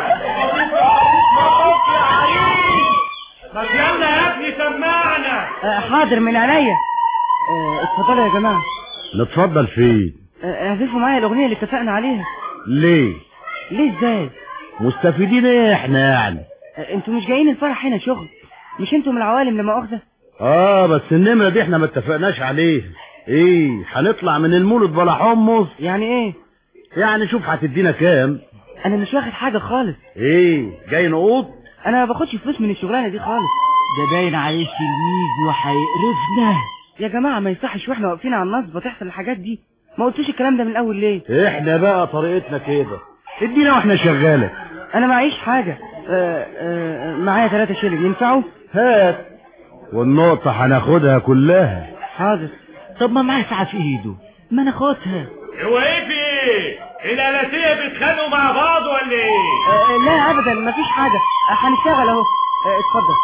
ما يلا يا ابني سمعنا. حاضر من عينيا. اتفضلوا يا جماعه. نتفضل فين؟ اعزفوا معايا الاغنيه اللي اتفقنا عليها. ليه ازاي؟ مستفيدين ايه احنا يعني؟ انتوا مش جايين الفرح هنا شغل؟ مش انتوا من العوالم لما اخذه؟ بس النمره دي احنا ما اتفقناش عليها. ايه هنطلع من المولد بلا حمص؟ يعني ايه؟ يعني شوف هتدينا كام. انا مش واخد حاجه خالص. ايه جاي نقوط؟ انا ما باخدش فلوس من الشغلانه دي خالص. ده باين عليه تلميذ وهيقرفنا. يا جماعه ما يصحش واحنا واقفين على النصب تحصل الحاجات دي. ما قلتوش الكلام ده من الاول ليه؟ احنا بقى طريقتنا كده، ادينا واحنا شغاله. انا معيش حاجه. معايا 3 شيلين ينفعوا؟ هات، والنقطه هناخدها كلها. حاضر. طب ما معاه ساعه في ايده، ما ناخدها. هو ايه في ايه؟ الالاتيه بيتخانقوا مع بعض ولا ايه؟ لا ابدا مفيش حاجه، هنشتغل اهو. اتفضل.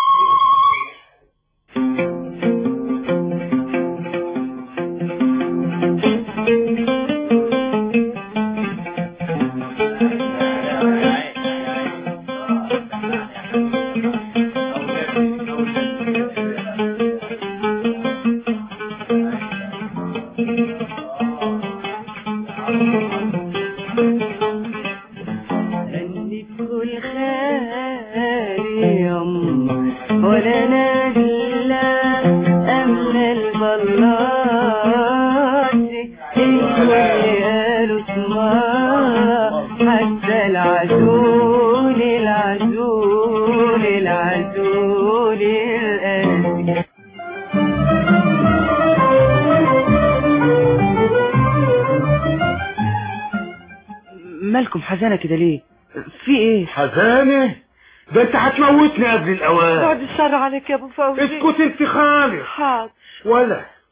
مالكم حزانة كده ليه؟ في ايه؟ حزانة؟ ده انت هتموتني قبل الاوان. بعد الشر عليك يا ابو فوزي. اسكت انت خالص. حاضر. ولا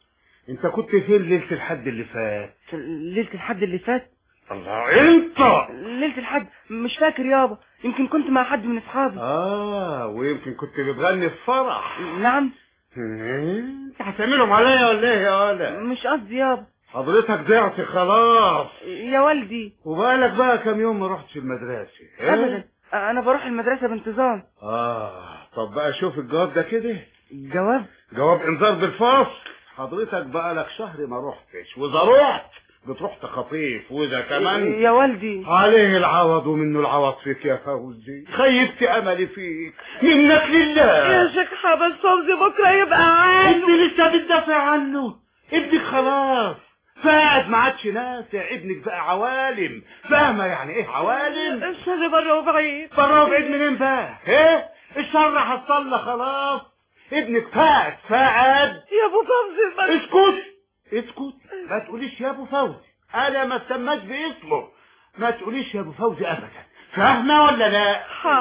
انت كنت فين ليلة الحد اللي فات؟ ليلة الحد اللي فات؟ الله، انت ليلة الحد مش فاكر يابا، يمكن كنت مع حد من اصحابي. ويمكن كنت بتغني في فرح. نعم. انت هتعملهم عليا ولا ايه يا ولد؟ مش قصدي يابا. حضرتك ضعت خلاص يا والدي. وبقالك بقى كام يوم ما رحتش المدرسة. ابدا، انا بروح المدرسة بانتظام. طب بقى شوف الجواب ده كده. جواب انذار بالفصل. حضرتك بقالك شهر ما رحتش، واذا رحت بتروح تخطيف، واذا كمان يا والدي عليه العوض ومنه العوض فيك يا فوزي. خيبت املي فيك منك لله يا شيخ حبس فوزي بكره يبقى عنه. انت لسه بتدافع عنه؟ ابنك خلاص فات، ما عادش نافع. ابنك بقى عوالم، فاهمه يعني ايه عوالم؟ الشر بره وبعيد. بره وبعيد منين بقى؟ ايه الشر حصل خلاص. ابنك فات فقد. يا ابو فوزي اسكت ما تقوليش يا ابو فوزي، انا ما اتسماش باسمه. ما تقوليش يا ابو فوزي ابدا، فاهمه ولا لا؟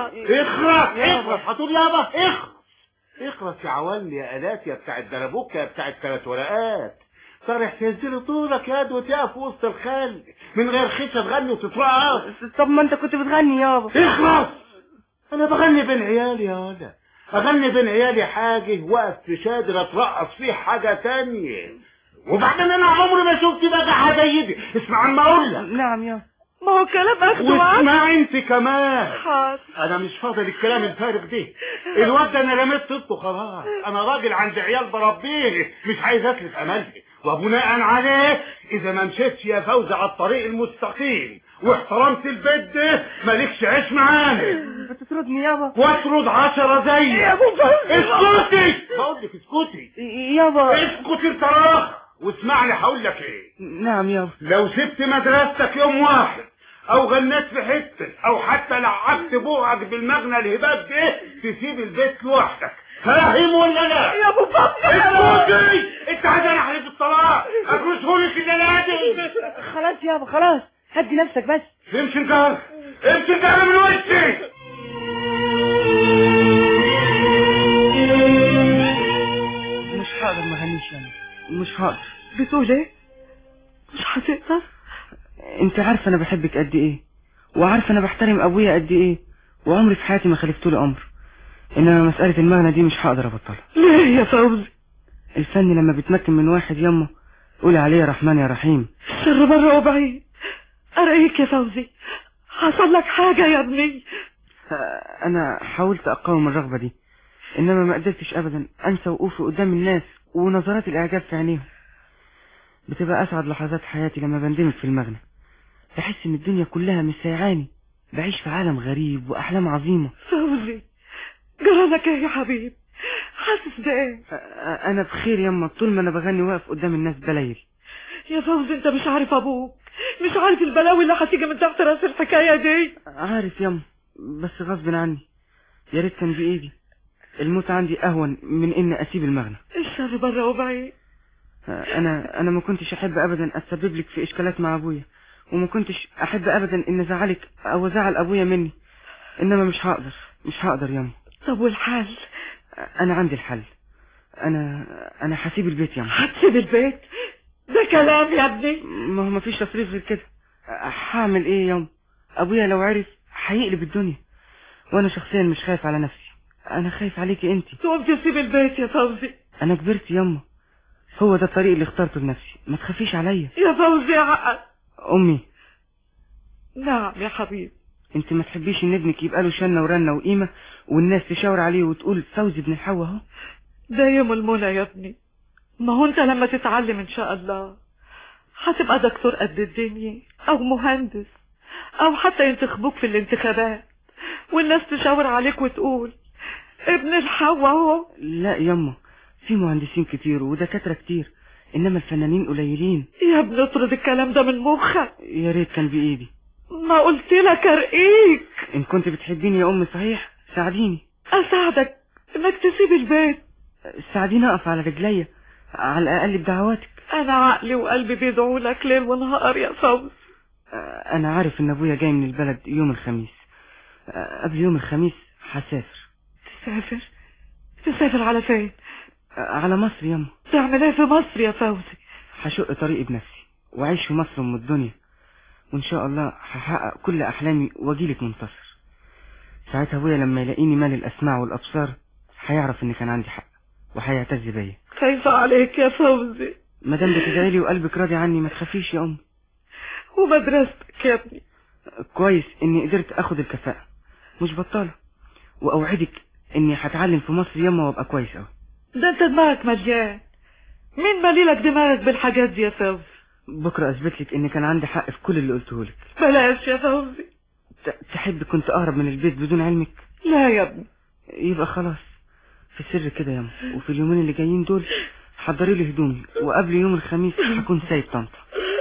اخرس هتقول يابا اخرس يا عوالم يا الات يا بتاع الدربوكه يا بتاع الثلاث ورقات. صارح تنزلي طولك ياد وتقف وسط الخلق من غير خشة تغني وتترقص. طب ما انت كنت بتغني يابا. اخرس، انا بغني بين عيالي يا ولد. اغني بين عيالي حاجه واقف في شادر اترقص فيه حاجه تانية. وبعدين انا عمري ما شفت بقى حاجه يدي. اسمع عم اقول لك. نعم يا ما هو كلام اخده واسمع انت كمان. حاضر. انا مش فاضل الكلام الفارغ ده. الواد ده انا رميت طبته خلاص. انا راجل عندي عيال بربيه، مش عايز اتلف املي. وبناء عليه اذا ما مشيتش يا فوزي على الطريق المستقيم واحترمت البيت ده مالكش عيش معانا. بتطردني يابا؟ واطرد 10 زيك يا ابو فوزي. اسكتي، بقول لك اسكتي يابا. اسكتي انت واسمعني هقول لك ايه. نعم يابا. لو سبت مدرستك يوم واحد او غنيت في حته او حتى لعبت بوعك بالمغنى الهباب ده تسيب البيت لوحدك. فاهم ولا لا؟ يا ابو فوزي اسكتي، انت عايز انا احلف الطلاق اجرسهولك الليله. خلاص يابا خلاص، هدي نفسك بس. امشي انت من وشي. مش هقدر ما اغنيش يعني، مش هقدر. بتقول ايه؟ مش هتقدر؟ انت عارفه انا بحبك قد ايه، وعارفه انا بحترم ابويا قد ايه، وعمري في حياتي ما خالفت له امر. انما مساله المغنى دي مش هقدر ابطلها. ليه يا فوزي؟ الفن لما بيتمكن من واحد يمه قولي عليه يا رحمن يا رحيم. الشر بره وبعيد. ارأيك يا فوزي حصل لك حاجه يا ابني؟ انا حاولت اقاوم الرغبه دي، انما ما قدرتش ابدا انسى وقوفي قدام الناس ونظرات الاعجاب في عينيهم. بتبقى اسعد لحظات حياتي لما بندمج في المغنى، بحس ان الدنيا كلها مش سايعاني، بعيش في عالم غريب واحلام عظيمه. فوزي جرالك ايه يا حبيب؟ حاسس بايه؟ انا بخير يما، طول ما انا بغني واقف قدام الناس بليل. يا فوزي انت مش عارف ابوك، مش عارف البلاوي اللي هتيجي من تحت راس الحكايه دي. عارف يما، بس غصب عني. يا ريت كان بايدي. الموت عندي اهون من ان اسيب المغنى. الشر بره وبعيد. انا ما كنتش احب ابدا اسبب لك في اشكالات مع ابويا، وما كنتش احب ابدا ان ازعلك او ازعل ابويا مني، انما مش هقدر يما. طب والحل؟ انا عندي الحل. انا هسيب البيت يما. هتسيب البيت؟ ده كلام يا ابني. ما هو مفيش تصريف غير كده. هعمل ايه يما؟ ابويا لو عرف هيقلب الدنيا، وانا شخصيا مش خايف على نفسي، انا خايف عليكي انتي. تقوم تسيب البيت يا فوزي؟ انا كبرت يما، هو ده الطريق اللي اخترته لنفسي، ما تخافيش عليا يا فوزي يا عقل. امي. نعم يا حبيبي. انت ما تحبيش ان ابنك يبقى له شنه ورنه وقيمه والناس تشاور عليه وتقول فوزي ابن الحوا اهو؟ ده يوم المنى يا ابني. ما هو انت لما تتعلم ان شاء الله هتبقى دكتور قد الدنيا او مهندس او حتى ينتخبوك في الانتخابات والناس تشاور عليك وتقول ابن الحوا اهو. لا يما، في مهندسين كتير ودكاتره كتير، انما الفنانين قليلين. يا ابني اطرد الكلام ده من مخك. يا ريت كان بايدي. ما قلت لك ارقيك. ان كنت بتحبيني يا امي صحيح ساعديني. اساعدك انك تسيب البيت؟ ساعديني اقف على رجليا على الاقل بدعواتك. انا عقلي وقلبي بيدعوا لك ليل ونهار يا فوز. انا عارف ان ابويا جاي من البلد يوم الخميس. قبل يوم الخميس هسافر. تسافر على فين؟ على مصر يما. تعمل ايه في مصر يا فوزي؟ هشق طريقي بنفسي واعيش في مصر ام الدنيا، وان شاء الله هحقق كل احلامي واجيلك منتصر. ساعتها ابويا لما يلاقيني مال الاسماع والابصار هيعرف ان كان عندي حق وهيعتز بيا. خايفة عليك يا فوزي. مادام بتدعيلي وقلبك راضي عني ما تخافيش يا امي. ومدرستك يا ابني؟ كويس اني قدرت اخد الكفاءة، مش بطالة، واوعدك اني هتعلم في مصر ياما وابقى كويس اوي. ده انت دماغك مليان. مين ماليلك دماغك بالحاجات دي يا فوزي؟ بكرة اثبت لك ان كان عندي حق في كل اللي قلته لك. بلاش يا فوزي. تحب كنت اهرب من البيت بدون علمك؟ لا يا ابني. يبقى خلاص في سر كده ياما، وفي اليومين اللي جايين دول حضري لي هدومي، وقبل يوم الخميس هكون سايب طنطا.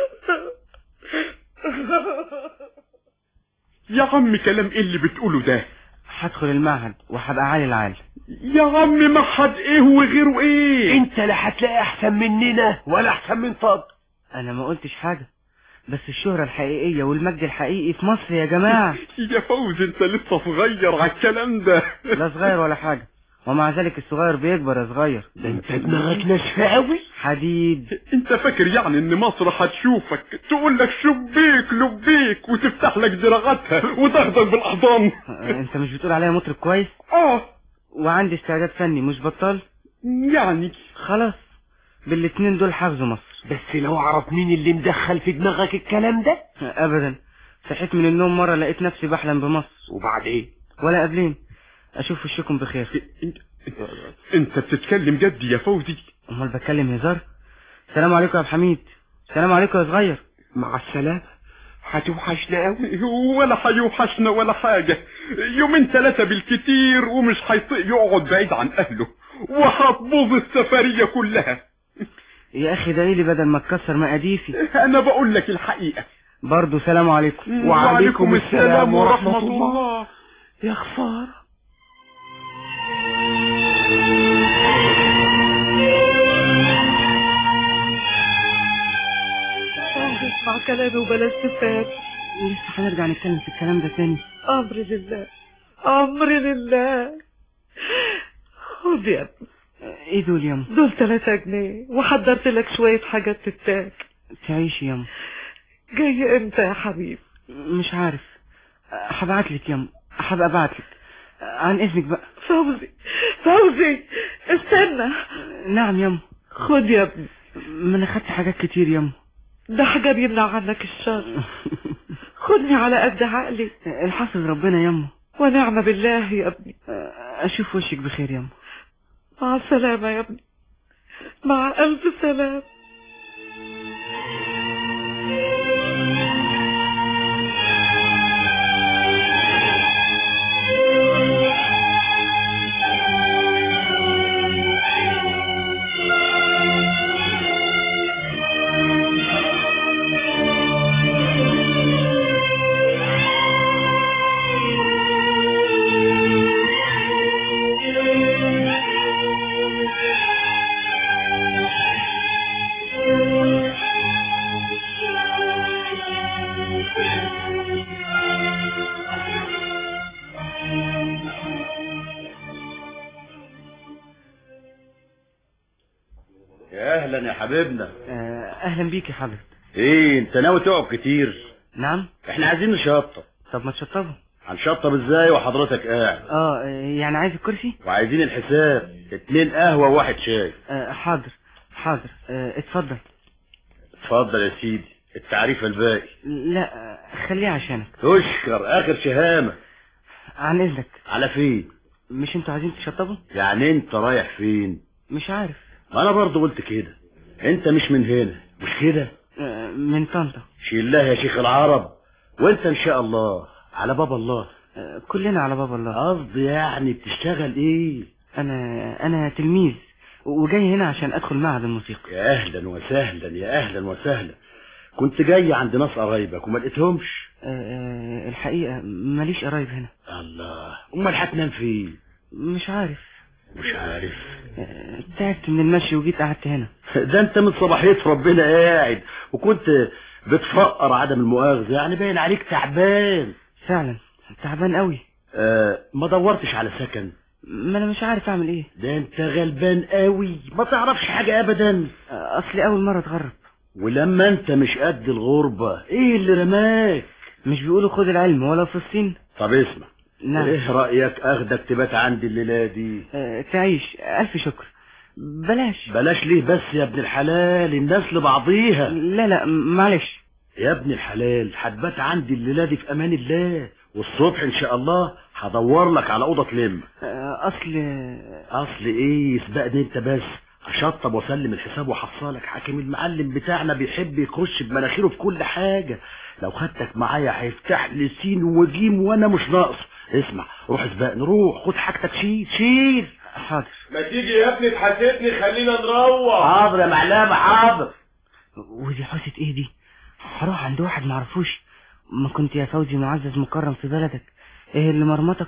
يا عم كلام ايه اللي بتقوله ده؟ هدخل المعهد وهبقى عالي العال. يا عم معهد ايه وغيره ايه؟ انت لا هتلاقي احسن مننا ولا احسن من طنطا. انا ما قلتش حاجة، بس الشهرة الحقيقية والمجد الحقيقي في مصر يا جماعة. يا فوز انت لسه صغير على الكلام ده. لا صغير ولا حاجة، ومع ذلك الصغير بيكبر يا صغير. ده انت دماغك ناشفة قوي. حديد. انت فاكر يعني ان مصر هتشوفك تقول لك شبيك لبيك وتفتح لك دراغاتها وتاخدك بالاحضان؟ انت مش بتقول عليا مطرب كويس؟ وعندي استعداد فني مش بطال يعني. خلاص بالاتنين دول حافظوا مصر. بس لو اعرف مين اللي مدخل في دماغك الكلام ده. ابدا، صحيت من النوم مرة لقيت نفسي بحلم بمصر. وبعدين؟ ولا قبلين. اشوف وشكم بخير. انت بتتكلم جد يا فوزي؟ امال بتكلم هزار؟ السلام عليكم يا ابو حميد. السلام عليكم يا صغير. مع السلامة. هتوحشنا قوي. ولا هيوحشنا ولا حاجة، يومين 3 بالكتير ومش هيطيق يقعد بعيد عن اهله، وهتبوظ السفرية كلها. يا اخي ده لي بدل ما تكسر مقاديفي. انا بقول لك الحقيقة. برضو سلام عليكم. وعليكم السلام ورحمة الله. يا خسارة. اسمع كلامي وبلاش تسافر. لسه هنرجع نتكلم في الكلام ده تاني. امر لله امر لله. خد يا ابني. ايه دول ياما؟ دول 3 جنيه وحضرت لك شوية حاجات تتاكل. تعيشي ياما. جاي امتى يا حبيبي؟ مش عارف، هبعتلك ياما، هبقى ابعتلك. عن اذنك بقى. فوزي استنى. نعم ياما. خد يا ابني. ما انا خدت حاجات كتير ياما. ده حاجة بيمنع عنك الشر. خدني على قد عقلي. الحافظ ربنا ياما. ونعم بالله يا ابني. اشوف وشك بخير ياما. مع السلامة يا ابني. مع ألف سلام. يا اهلا يا حبيبنا. اهلا بيك يا حضرتك. ايه انت ناوي تقعد كتير؟ نعم. احنا عايزين نشطب. طب ما تشطبوا. هنشطب ازاي وحضرتك قاعد؟ يعني عايز الكرسي؟ وعايزين الحساب 2 قهوة و1 شاي. حاضر حاضر. اتفضل. اتفضل يا سيدي، التعريف الباقي. لا خليه عشانك. تشكر اخر شهامة. عن اذنك. على فين؟ مش انتوا عايزين تشطبوا؟ يعني انت رايح فين؟ مش عارف. ما انا برضه قلت كده. انت مش من هنا مش كده؟ من طنطا. شيل الله يا شيخ العرب. وانت ان شاء الله على باب الله. كلنا على باب الله. قصدي يعني بتشتغل ايه؟ انا تلميذ وجاي هنا عشان ادخل معهد الموسيقى. يا اهلا وسهلا يا اهلا وسهلا. كنت جاي عند ناس قرايبك وما لقيتهمش. الحقيقة ماليش قرايب هنا. الله، امال هتنام فين؟ مش عارف. مش عارف. تعبت من المشي وجيت قعدت هنا. ده انت من صباحية ربنا قاعد وكنت بتفقر عدم المؤاخذة، يعني باين عليك تعبان. فعلا تعبان قوي. ما دورتش على سكن؟ ما انا مش عارف اعمل ايه. ده انت غلبان قوي، ما تعرفش حاجة ابدا. اصلي اول مرة اتغرب. ولما انت مش قد الغربة ايه اللي رماك؟ مش بيقولوا خد العلم ولا في الصين؟ طب اسمع. نعم. ايه رأيك اخدك تبات عندي الليلة دي؟ تعيش، الف شكر. بلاش ليه بس يا ابن الحلال؟ الناس لبعضيها. لا معلش يا ابن الحلال، هتبات عندي الليلة دي في امان الله، والصبح ان شاء الله هدور لك على اوضه تلم. اصل ايه؟ سبقني انت بس، هشطب واسلم الحساب وحصلك. حاكم المعلم بتاعنا بيحب يخش بمناخيره في كل حاجه، لو خدتك معايا هيفتح لي سين وجيم وانا مش ناقص. اسمع، روح سبقني، روح خد حاجتك، شيل. حاضر. ما تيجي يا ابني تحاسبني، خلينا نروح. حاضر يا معلمه، حاضر. ودي حوسه ايه دي؟ هروح عند واحد معرفوش. ما كنت يا فوزي معزز مكرم في بلدك، ايه اللي مرمطك؟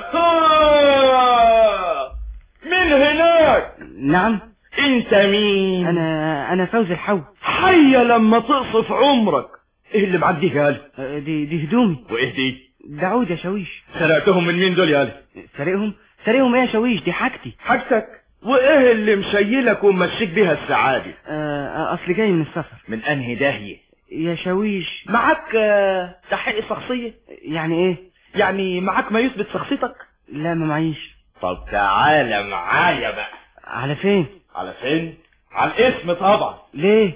مين هناك؟ نعم. انت مين؟ انا فوزي الحو. حية لما تقصف عمرك. ايه اللي معديها لي؟ دي هدومي. وايه دي؟ ده عود يا شاويش. سرقتهم من مين دول يا لي؟ سرقهم ايه يا شاويش؟ دي حاجتي. حاجتك؟ وايه اللي مشيلك ومشيك بيها السعادة؟ اصل جاي من السفر. من انهي داهية يا شاويش؟ معاك تحقيق شخصية؟ يعني ايه؟ يعني معاك ما يثبت شخصيتك؟ لا ما معيش. طب تعالى معايا بقى. على فين؟ على الاسم طبعا. ليه؟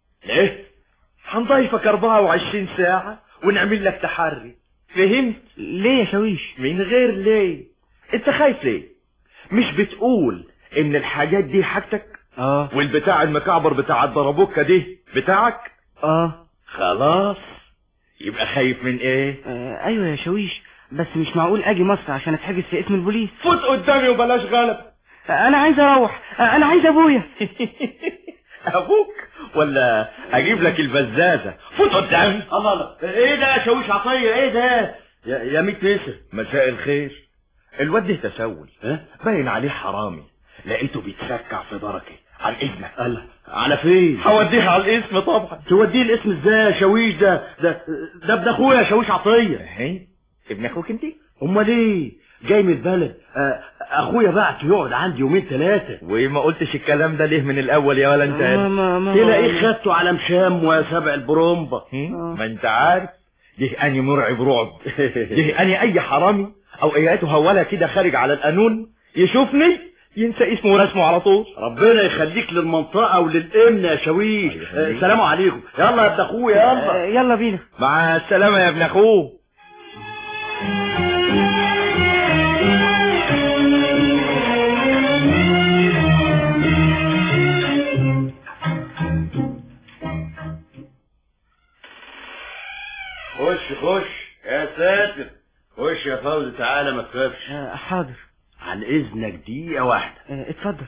هنضيفك 24 ساعة ونعمل لك تحري، فهمت؟ ليه يا شاويش؟ من غير ليه. انت خايف ليه؟ مش بتقول ان الحاجات دي حاجتك؟ والبتاع المكعبر بتاع الضربوكة دي بتاعك؟ خلاص، يبقى خايف من ايه؟ ايوه يا شاويش، بس مش معقول اجي مصر عشان اتحجز في اسم البوليس. فوت قدامي وبلاش غلب. انا عايز اروح، انا عايز ابويا. ابوك ولا اجيب لك البزازة؟ فوت قدامي. الله، ايه ده يا شاويش عطية؟ ايه ده يا ميت نسر؟ مساء الخير. الواد ده تسول، باين عليه حرامي، لقيته بيتسكع في بركة. عن اذنك. الله، على فين؟ هوديها على الاسم طبعا. توديه الاسم ازاي يا شاويش؟ ده ابن اخويا يا شاويش عطية. ابن اخوك انت؟ امال ايه؟ جاي من البلد. اخويا بعت يقعد عندي 2-3. وما قلتش الكلام ده ليه من الاول يا ولا انت؟ تلاقيه خدته على مشام وسبع البرومبا. ما انت عارف ده اني مرعب رعب. ده اني اي حرامي او اياته هولا كده خارج على القانون يشوفني ينسى اسمه ورسمه على طول. ربنا يخليك للمنطقة وللامن يا شاويش. سلام عليكم. يلا يا ابن اخويا، يلا بينا. مع السلامة يا ابن اخوه. خش يا ساتر. خش يا فوزي، تعالى ما تخافش. حاضر. عن اذنك دقيقة واحدة. اتفضل.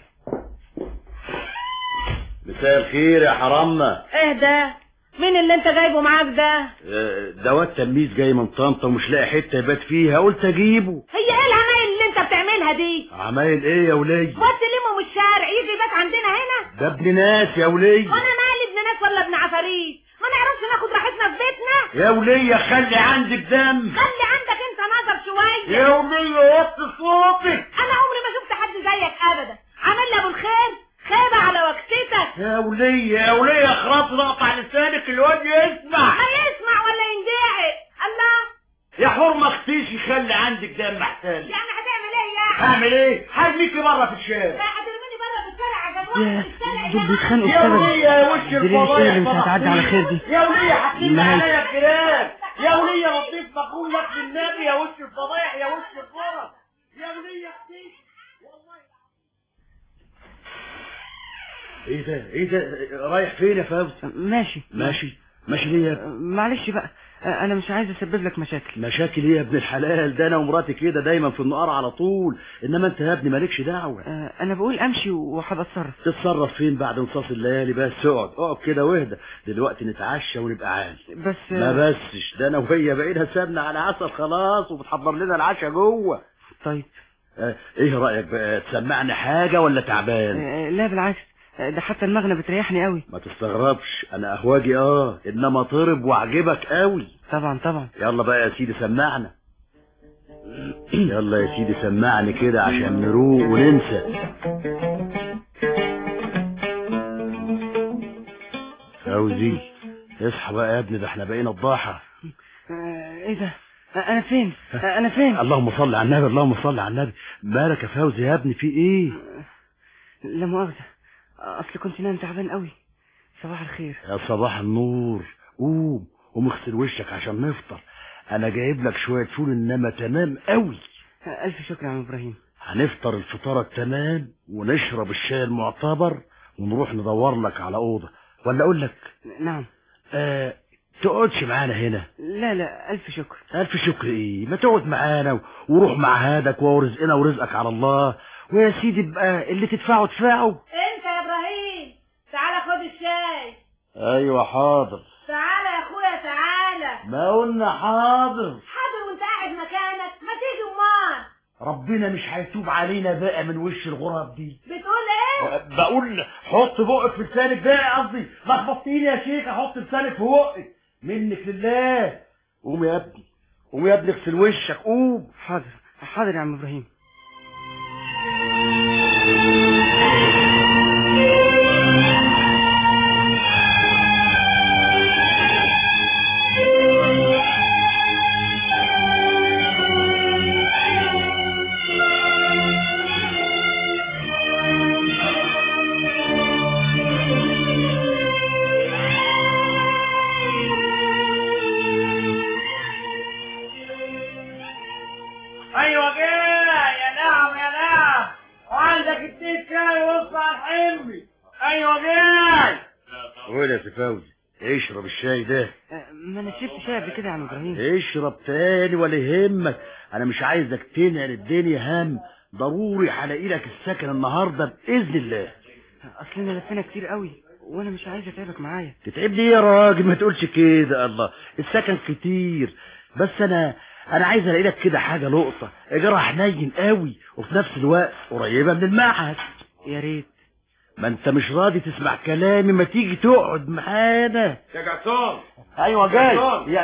مساء الخير يا حرامنا. ايه ده؟ مين اللي انت جايبه معاك ده؟ دوات تلميذ جاي من طنطا ومش لاقي حتة يبات فيها، قلت اجيبه. هي ايه العمايل اللي انت بتعملها دي؟ عمايل ايه يا ولي؟ بص لمه من الشارع يجي يبات عندنا هنا؟ ده ابن ناس يا ولي. وانا مالي ابن ناس ولا ابن عفاريت؟ ما نعرفش ناخد راحتنا في بيتنا؟ يا ولية خلي عندك دم. خلي عندك انت نظر شوية. يا ولية وطي صوتك. انا عمري ما شفت حد زيك ابدا. عامل لي ابو الخير خيبة على وكستك. يا ولية خلاص اقطع لسانك، الواد يسمع. ما يسمع ولا يندعي. الله يا حرمة اختيشي، خلي عندك دم احسن. يعني هتعمل ايه يعني؟ هعمل ايه؟ هرميكي بره في الشارع. لا هترميني بره في الشارع عشان واحد في الشارع. دول بيتخانقوا يا ولية يا وش الفضايح اللي مش هتعدي على خير دي. يا ولية حكيم عليا الكلام. يا ولية لطيف مقول لك بالنبي، يا وش الفضايح يا وش الفرج. يا ولية اختيشي والله. ايه ده رايح فين يا فوزي؟ ماشي ليه؟ معلش بقى، انا مش عايز اسبب لك مشاكل ايه يا ابن الحلال؟ ده انا ومراتي كده دايما في النقار على طول، انما انت يا ابني مالكش دعوه. انا بقول امشي وهبقى اتصرف. تتصرف فين بعد انصاص الليالي؟ بس اقعد كده واهدى، دلوقتي نتعشى ونبقى عال. بس ما بسش، ده انا وهي بقينا سابنا على عسل خلاص، وبتحضر لنا العشاء جوه. طيب ايه رايك بقى؟ تسمعني حاجه ولا تعبان؟ لا بالعكس، ده حتى المغنى بتريحني قوي. ما تستغربش، انا اهواجي انما طرب وعجبك قوي. طبعا. يلا بقى يا سيدي سمعنا. يلا يا سيدي سمعني كده عشان نروق وننسى. فوزي اصحى بقى يا ابني، ده احنا بقينا الضاحة. ايه ده؟ انا فين؟ انا فين؟ اللهم صل على النبي، اللهم صل على النبي. مالك يا فوزي يا ابني، في ايه؟ لا مؤاخذة، اصل كنت نايم تعبان قوي. صباح الخير. يا صباح النور. قوم اغسل وشك عشان نفطر. انا جايب لك شوية فول انما تمام قوي. الف شكر يا عم ابراهيم. هنفطر الفطارة التمام ونشرب الشاي المعتبر ونروح ندور لك على اوضة، ولا اقول لك؟ نعم. تقعدش معانا هنا؟ لا الف شكر. الف شكر ايه؟ ما تقعد معانا وروح مع هادك ورزقنا ورزقك على الله، ويا سيدي بقى اللي تدفعه ادفعه. انت يا ابراهيم تعالى خد الشاي. ايوه حاضر. تعالى يا اخويا تعالى. ما قلنا حاضر. حاضر وانت قاعد مكانك، ما تيجي امال. ربنا مش هيتوب علينا بقى من وش الغراب دي. بتقول ايه؟ بقول حط بقك في لسانك بقى، قصدي لخبطتيني يا شيخ. حط لسانك في بقك منك لله. قوم يا ابني، قوم يا ابني اغسل وشك، قوم. حاضر يا عم ابراهيم. ايوه كده يا نعم يا نعم، وعندك التكه وصل حمي. ايوه كده. قول يا فوزي، اشرب الشاي ده. ما انا شربت شاي قبل كده يا عم ابراهيم. اشرب تاني ولا يهمك، انا مش عايزك تنقل الدنيا هم. ضروري هلاقي لك السكن النهارده باذن الله. اصلنا لفينا كتير قوي وانا مش عايز اتعبك معايا. تتعبني ايه يا راجل؟ ما تقولش كده، الله السكن كتير، بس انا عايز الاقي لك كده حاجه لقطه ايجارها حنين قوي وفي نفس الوقت قريبه من المعهد. يا ريت. ما انت مش راضي تسمع كلامي، ما تيجي تقعد معانا. يا جعصام. ايوه جاي.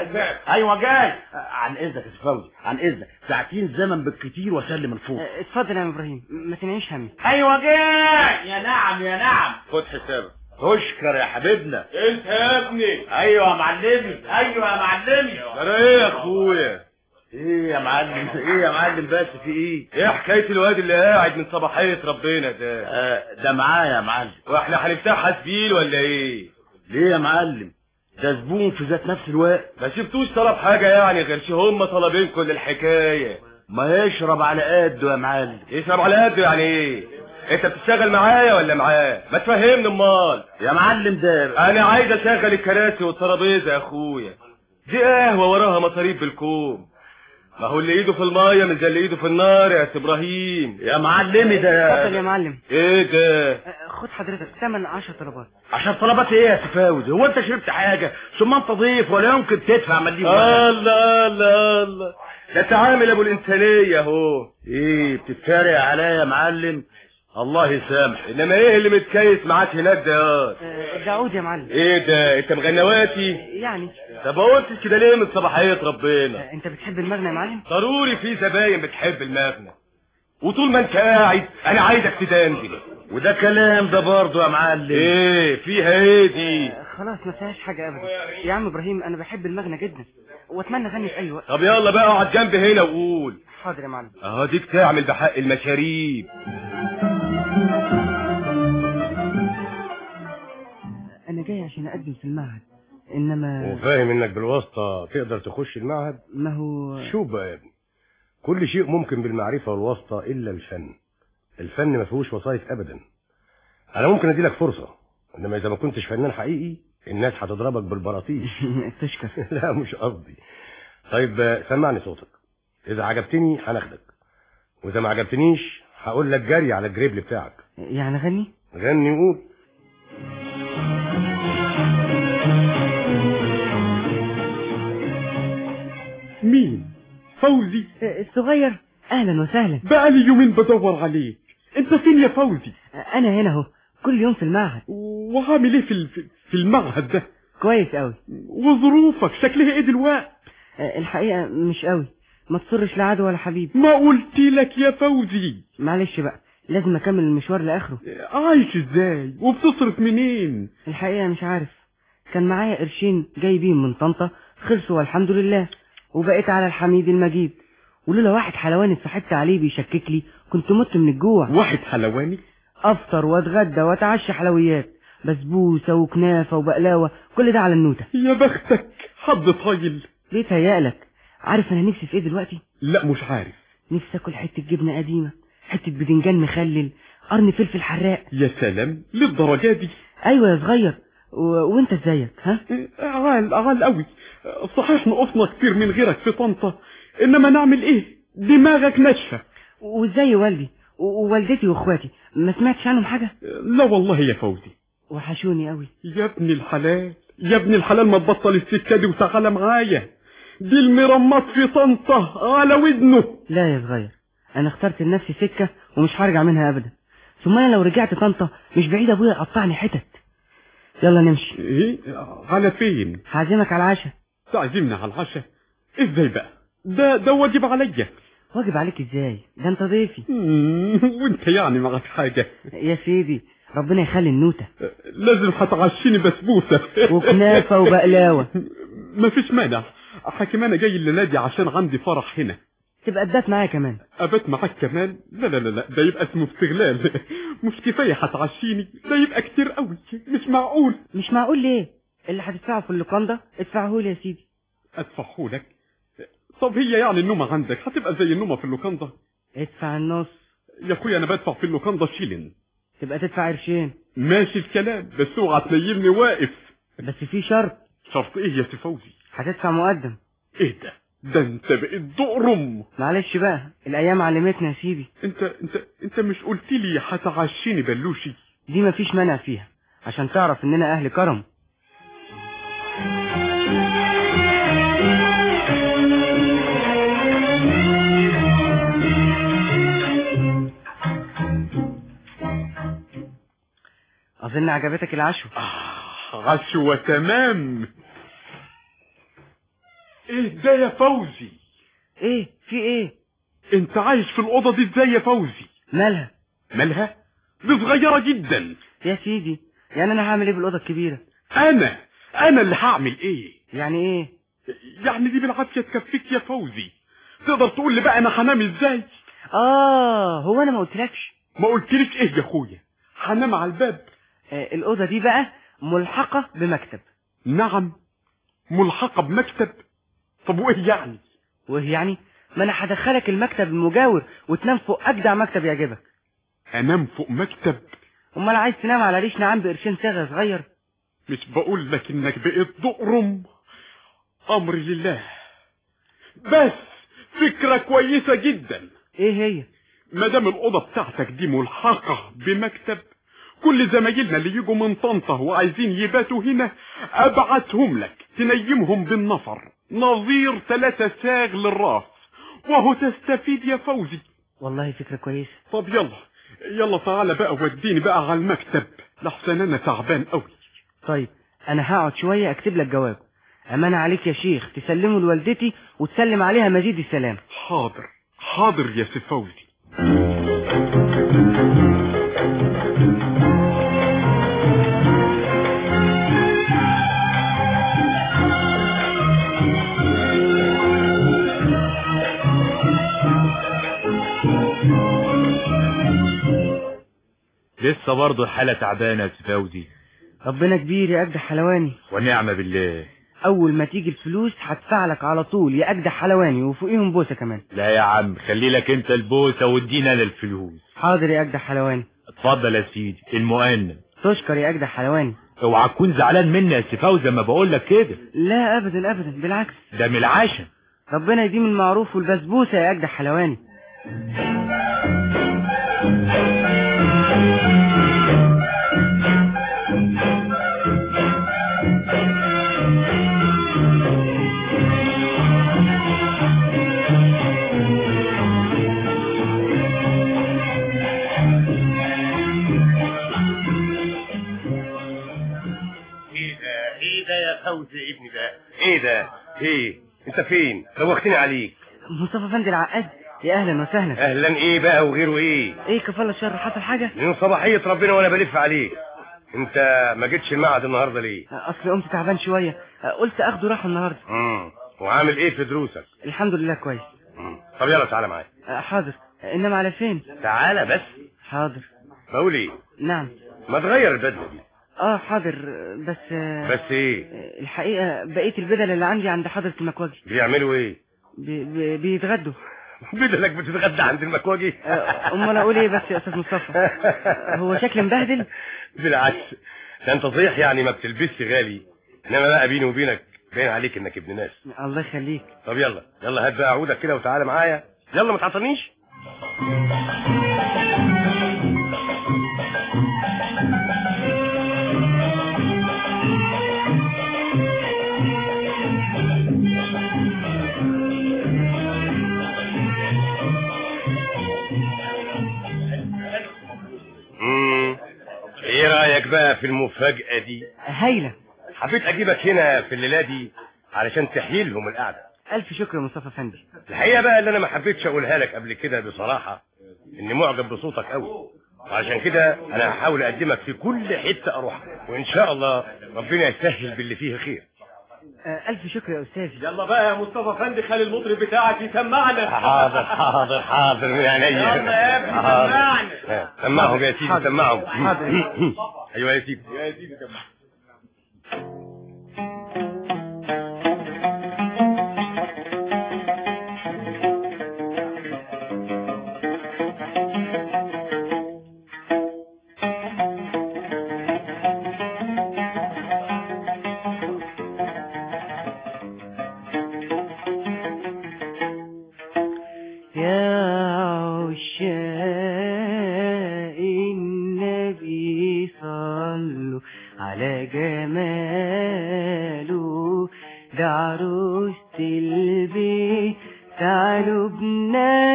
ايوه جاي. عن اذنك يا فوزي، عن اذنك، ساعتين زمن بالكتير واسلم الفوق. اتفضل يا عم ابراهيم، ما تنعيش همي. ايوه جاي. يا نعم يا نعم. خد حسابك. اشكر يا حبيبنا. انت يا ابني. ايوه يا معلمي، ايوه يا معلمي. ترى ايه يا اخويا؟ ايه يا معلم؟ ايه يا معلم بس في ايه؟ ايه حكايه الواد اللي قاعد من صباحيه ربنا ده؟ ده معايا يا معلم. واحنا هنفتحها سبيل ولا ايه؟ ليه يا معلم؟ ده زبون في ذات نفس الوقت. ما شفتوش طلب حاجه يعني غير هم طلبين كل الحكايه. ما يشرب على قده يا معلم. يشرب على قده يعني ايه؟ انت بتشتغل معايا ولا معاه؟ ما تفهمني امال. يا معلم ده انا عايز اشغل الكراسي والترابيزه يا اخويا. دي قهوه وراها مصاريف بالكوم. ما هو اللي ايده في المايه مش زي اللي ايده في النار يا ابراهيم. يا معلمي ده. اتفضل يا معلم. ايه ده؟ خد حضرتك 8 10 طلبات. 10 طلبات ايه يا سفاوزي؟ هو انت شربت حاجه؟ ثم انت ضيف ولا يمكن تدفع مليم. الله الله الله، ده تعامل ابو الانسانيه اهو. ايه بتتفارق عليا يا معلم؟ الله يسامح. انما ايه اللي متكيس معاك هناك ده؟ داود يا معلم. ايه ده؟ انت مغنواتي يعني؟ طب ما قلتش كده ليه من صباحيه ربنا؟ انت بتحب المغنى يا معلم؟ ضروري في زباين بتحب المغنى، وطول ما انت قاعد انا عايزك تدندن. وده كلام ده برضه يا معلم. ايه فيها ايه دي؟ خلاص ما فيهاش حاجه ابدا يا عم ابراهيم، انا بحب المغنى جدا واتمنى اغني في اي وقت. طب يلا بقى اقعد جنبي هنا وقول. حاضر يا معلم. اهو ديك تعمل بحق المشاريب. انا جاي عشان اقدم في المعهد، انما وفاهم انك بالواسطه تقدر تخش المعهد. ما هو شوف بقى يا ابني، كل شيء ممكن بالمعرفه والواسطه الا الفن. الفن ما فيهوش وسايط ابدا. انا ممكن ادي لك فرصه، انما اذا ما كنتش فنان حقيقي الناس هتضربك بالبراطيش. تشكر. لا مش قصدي. طيب سمعني صوتك، اذا عجبتني هناخدك، واذا ما عجبتنيش هقول لك جري على الجريبل بتاعك. يعني غني؟ غني وقول. مين؟ فوزي الصغير. اهلا وسهلا. بقالي يومين بدور عليك، انت فين يا فوزي؟ انا هنا اهو كل يوم في المعهد. وعامل ايه في المعهد ده؟ كويس قوي. وظروفك شكلها ايه دلوقتي؟ الحقيقه مش قوي، ما تصرش لا عدو ولا حبيب. ما قلت لك يا فوزي. معلش بقى لازم اكمل المشوار لاخره. عايش ازاي وبتصرف منين؟ الحقيقه مش عارف، كان معايا قرشين جايبين من طنطا، خلصوا والحمد لله، وبقيت على الحميد المجيد. ولولا واحد حلواني اتصاحبت عليه بيشكك لي كنت مت من الجوع. واحد حلواني؟ افطر واتغدى واتعشى حلويات، بسبوسه وكنافه وبقلاوه، كل ده على النوته. يا بختك، حد طايل. ليه تهيألك؟ عارف انا نفسي في ايه دلوقتي؟ لا مش عارف. نفسي اكل حته جبنه قديمه، حته بدنجان مخلل، قرن فلفل حراق. يا سلام، للدرجه دي؟ ايوه يا صغير. وانت ازيك؟ ها؟ عال قوي. صحيح نقصنا كتير من غيرك في طنطا، انما نعمل ايه؟ دماغك ناشفه. وازاي والدي ووالدتي واخواتي؟ ما سمعتش عنهم حاجه؟ لا والله يا فوزي. وحشوني قوي. يا ابن الحلال، يا ابن الحلال، ما تبطل السكه دي وتعالى معايا. دي المرمط في طنطا على ودنه. لا يا صغير، انا اخترت لنفسي سكه ومش هرجع منها ابدا. ثم انا لو رجعت طنطا مش بعيد ابويا يقطعني حتت. يلا نمشي. ايه؟ على فين؟ هعزمك على العشاء. تعزمنا على العشاء؟ ازاي بقى؟ ده واجب عليا. واجب عليك ازاي؟ ده انت ضيفي. وانت يعني معك حاجه؟ يا سيدي ربنا يخلي النوته. لازم هتعشيني بسبوسه وكنافه وبقلاوه. مفيش مانع. حكيم انا جاي الليله دي عشان عندي فرح هنا. تبقى تبات معايا كمان؟ ابات معاك كمان؟ لا لا لا، ده يبقى اسمه استغلال. مش كفايه هتعشيني، ده يبقى كتير قوي. مش معقول. مش معقول ليه؟ اللي هتدفعه في اللوكاندا ادفعهولي يا سيدي. ادفعهولك؟ طب هي يعني النومه عندك هتبقى زي النومه في اللوكاندا؟ ادفع النص. يا اخويا انا بدفع في اللوكاندا شيلين. تبقى تدفع قرشين. ماشي الكلام، بس اوعى تنيمني واقف. بس في شرط. شرط ايه يا سي فوزي؟ هتدفع مقدم. ايه ده انت بقيت دقرم. معلش بقى، الايام علمتنا يا سيدي. انت مش قلت لي هتعشيني بلوشي؟ دي مفيش مانع فيها، عشان تعرف اننا اهل كرم. اظن عجبتك العشوة. عشوة تمام. ايه ده يا فوزي؟ ايه في ايه؟ انت عايش في الاوضه دي ازاي يا فوزي؟ مالها؟ دي صغيره جدا يا سيدي. يعني انا هعمل ايه بالاوضه الكبيره؟ انا اللي هعمل ايه؟ يعني ايه؟ يعني دي بالعافيه تكفيك يا فوزي. تقدر تقول لي بقى انا هنام ازاي؟ هو انا ما قلتلكش؟ ما قلتليش ايه يا اخويا؟ هنام على الباب. الاوضه دي بقى ملحقه بمكتب. نعم، ملحقه بمكتب. طب وايه يعني؟ وايه يعني؟ ما انا هدخلك المكتب المجاور وتنام فوق اجدع مكتب يعجبك. انام فوق مكتب؟ امال عايز تنام على ريش نعام بقرشين صاغه صغير؟ مش بقول لك انك بقيت دقرم؟ امري لله. بس فكره كويسه جدا. ايه هي؟ مادام الاوضه بتاعتك دي ملحقه بمكتب، كل زمايلنا اللي يجوا من طنطا وعايزين يباتوا هنا ابعتهم لك تنيمهم بالنفر، نظير 3 ساغ للراس، وهو تستفيد يا فوزي. والله فكرة كويسة. طب يلا تعالى بقى وديني بقى على المكتب، لحسن انا تعبان قوي. طيب انا هقعد شوية اكتب لك جواب. امانة عليك يا شيخ تسلمه لوالدتي وتسلم عليها مزيد السلام. حاضر يا سي فوزي. لسه برضه الحالة تعبانة يا فوزي. ربنا كبير يا أجدع حلواني. ونعمة بالله. أول ما تيجي الفلوس هدفع لك على طول يا أجدع حلواني، وفوقيهم بوسة كمان. لا يا عم، خلي لك أنت البوسة وادينا للفلوس. حاضر يا أجدع حلواني. اتفضل يا سيدي المؤنب. تشكر يا أجدع حلواني. اوعى تكون زعلان مني يا سي فوزي ما بقول لك كده. لا أبدا أبدا، بالعكس. ده من العشم. ربنا يديم المعروف والبسبوسة يا أجدع حلواني. ايه ده يا فوزي ابني ده؟ ايه انت فين؟ دوختني عليك. مصطفى فندي العقاد. يا اهلا وسهلا. اهلا. ايه بقى وغيره ايه؟ ايه كفالة الشر، حصل حاجة؟ من صباحية ربنا وانا بلف عليك. انت ما جيتش المعهد النهارده ليه؟ اصل قمت تعبان شويه، قلت اخده راحه النهارده. وعامل ايه في دروسك؟ الحمد لله كويس. طب يلا تعالى معايا. حاضر، انما على فين؟ تعالى بس. حاضر. بقول ايه؟ نعم. ما تغير البدله دي. حاضر، بس ايه؟ الحقيقه بقيه البدل اللي عندي عند حضره المكواجي. بيعملوا ايه؟ بيتغدوا. بدلك بتتغدى عند المكواجي؟ امال اقول ايه بس يا استاذ مصطفى؟ هو شكل مبهدل؟ بالعكس، ده انت صحيح يعني ما بتلبسش غالي، انما بقى بيني وبينك باين عليك انك ابن ناس. الله يخليك. طب يلا هات بقى عودك كده وتعالى معايا، يلا ما تعطلنيش. ايه رايك بقى في المفاجاه دي؟ هايله. حبيت اجيبك هنا في الليله دي علشان تحيي لهم القعده. الف شكر يا مصطفى فندي. الحقيقه بقى اللي انا ما حبيتش اقولها لك قبل كده بصراحه اني معجب بصوتك قوي، وعشان كده انا هحاول اقدمك في كل حته اروحها، وان شاء الله ربنا يسهل باللي فيه خير. الف شكر يا استاذ. يلا بقى يا مصطفى فندي، خلي المطرب بتاعك يسمعنا. حاضر حاضر حاضر يا عينيا. يلا يا ابني سمعنا. سمعهم يا سيدي سمعهم. حاضر. ايوه يا سيدي. يا سيدي سمعهم. على جماله ده عروسة البيت، تعالوا بنا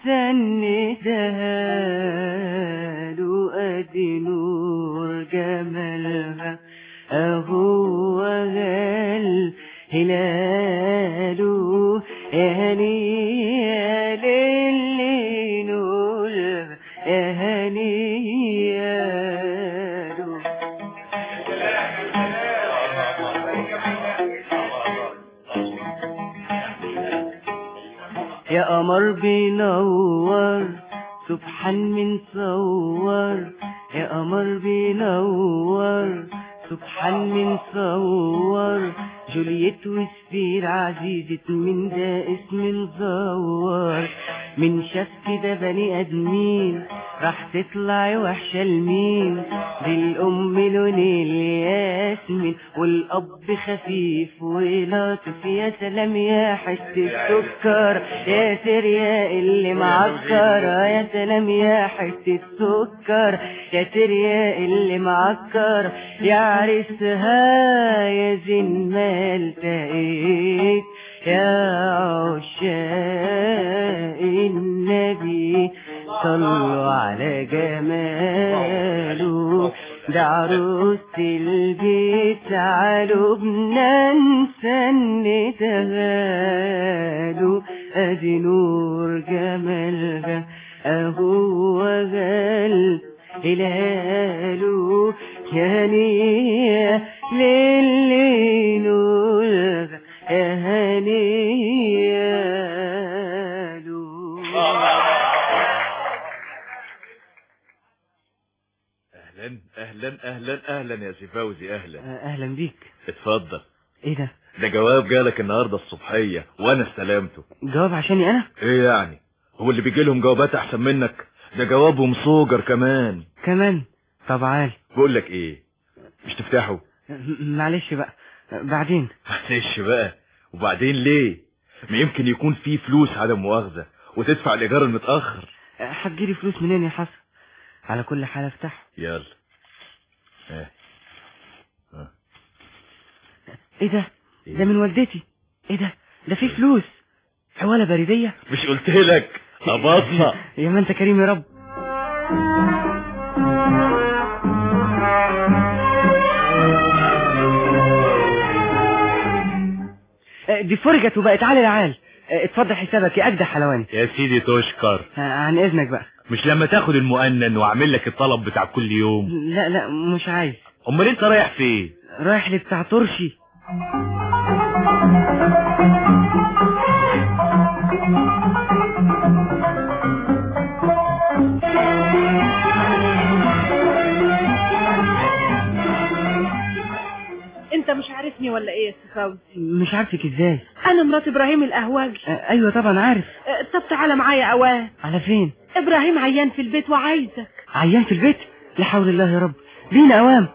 نسندهاله، ادي نور جمالها اهو غال هلاله، يا هنيا للي نورها يا هنيا. يا قمر بينور سبحان من صور، يا قمر بينور سبحان من صور، جولييت وسفير عزيزة من ده اسم مزور، من شاف كده بني ادمين راح تطلع وحشة لمين، دي الام لون الياسمين والاب خفيف ولطف، يا سلام يا حتة سكر يا تريا اللي معكرة، يا سلام يا حتة سكر يا تريا اللي معكرة، يا عرسها يا زين ما التقيت، يا عشاق النبي صلوا على جماله، ده عروسة البيت تعالوا بنا نسندهاله، ادي نور جمالها اهو غال هلاله، يا هنيا للي نورها يا هنيا. اهلا يا سي فوزي. اهلا بيك. اتفضل. ايه ده جواب جالك النهارده الصبحيه وانا استلمته. جواب عشاني انا؟ ايه يعني هو اللي بيجي لهم جوابات احسن منك؟ ده جوابه مصوجر كمان. طب عال. بقول لك ايه، مش تفتحه؟ معلش بقى بعدين. معلش بقى وبعدين ليه؟ ما يمكن يكون في فلوس عدم مؤاخذه وتدفع الايجار المتاخر. هتجيلي فلوس منين يا حسن؟ على كل حال افتحه. يلا. ايه ده؟ ده من والدتي. ايه ده في فلوس حوالة بريدية. مش قلت لك ابطها؟ يا ما انت كريم يا رب. دي فرجت وبقت عالي العال. اتفضل حسابك يا اجدع حلواني. يا سيدي تشكر. عن اذنك بقى. مش لما تاخد المؤنن واعمل لك الطلب بتاع كل يوم؟ لا مش عايز. امال انت رايح فين؟ رايح لبتاع ترشي. انت مش عارفني ولا ايه يا سي فوزي؟ مش عارفك ازاي؟ انا مرات ابراهيم القهوجي. ايوه طبعا عارف. طب تعالى معايا اوان. على فين؟ ابراهيم عيان في البيت وعايزك. عيان في البيت؟ لا حول الله يا رب. بينا اوام.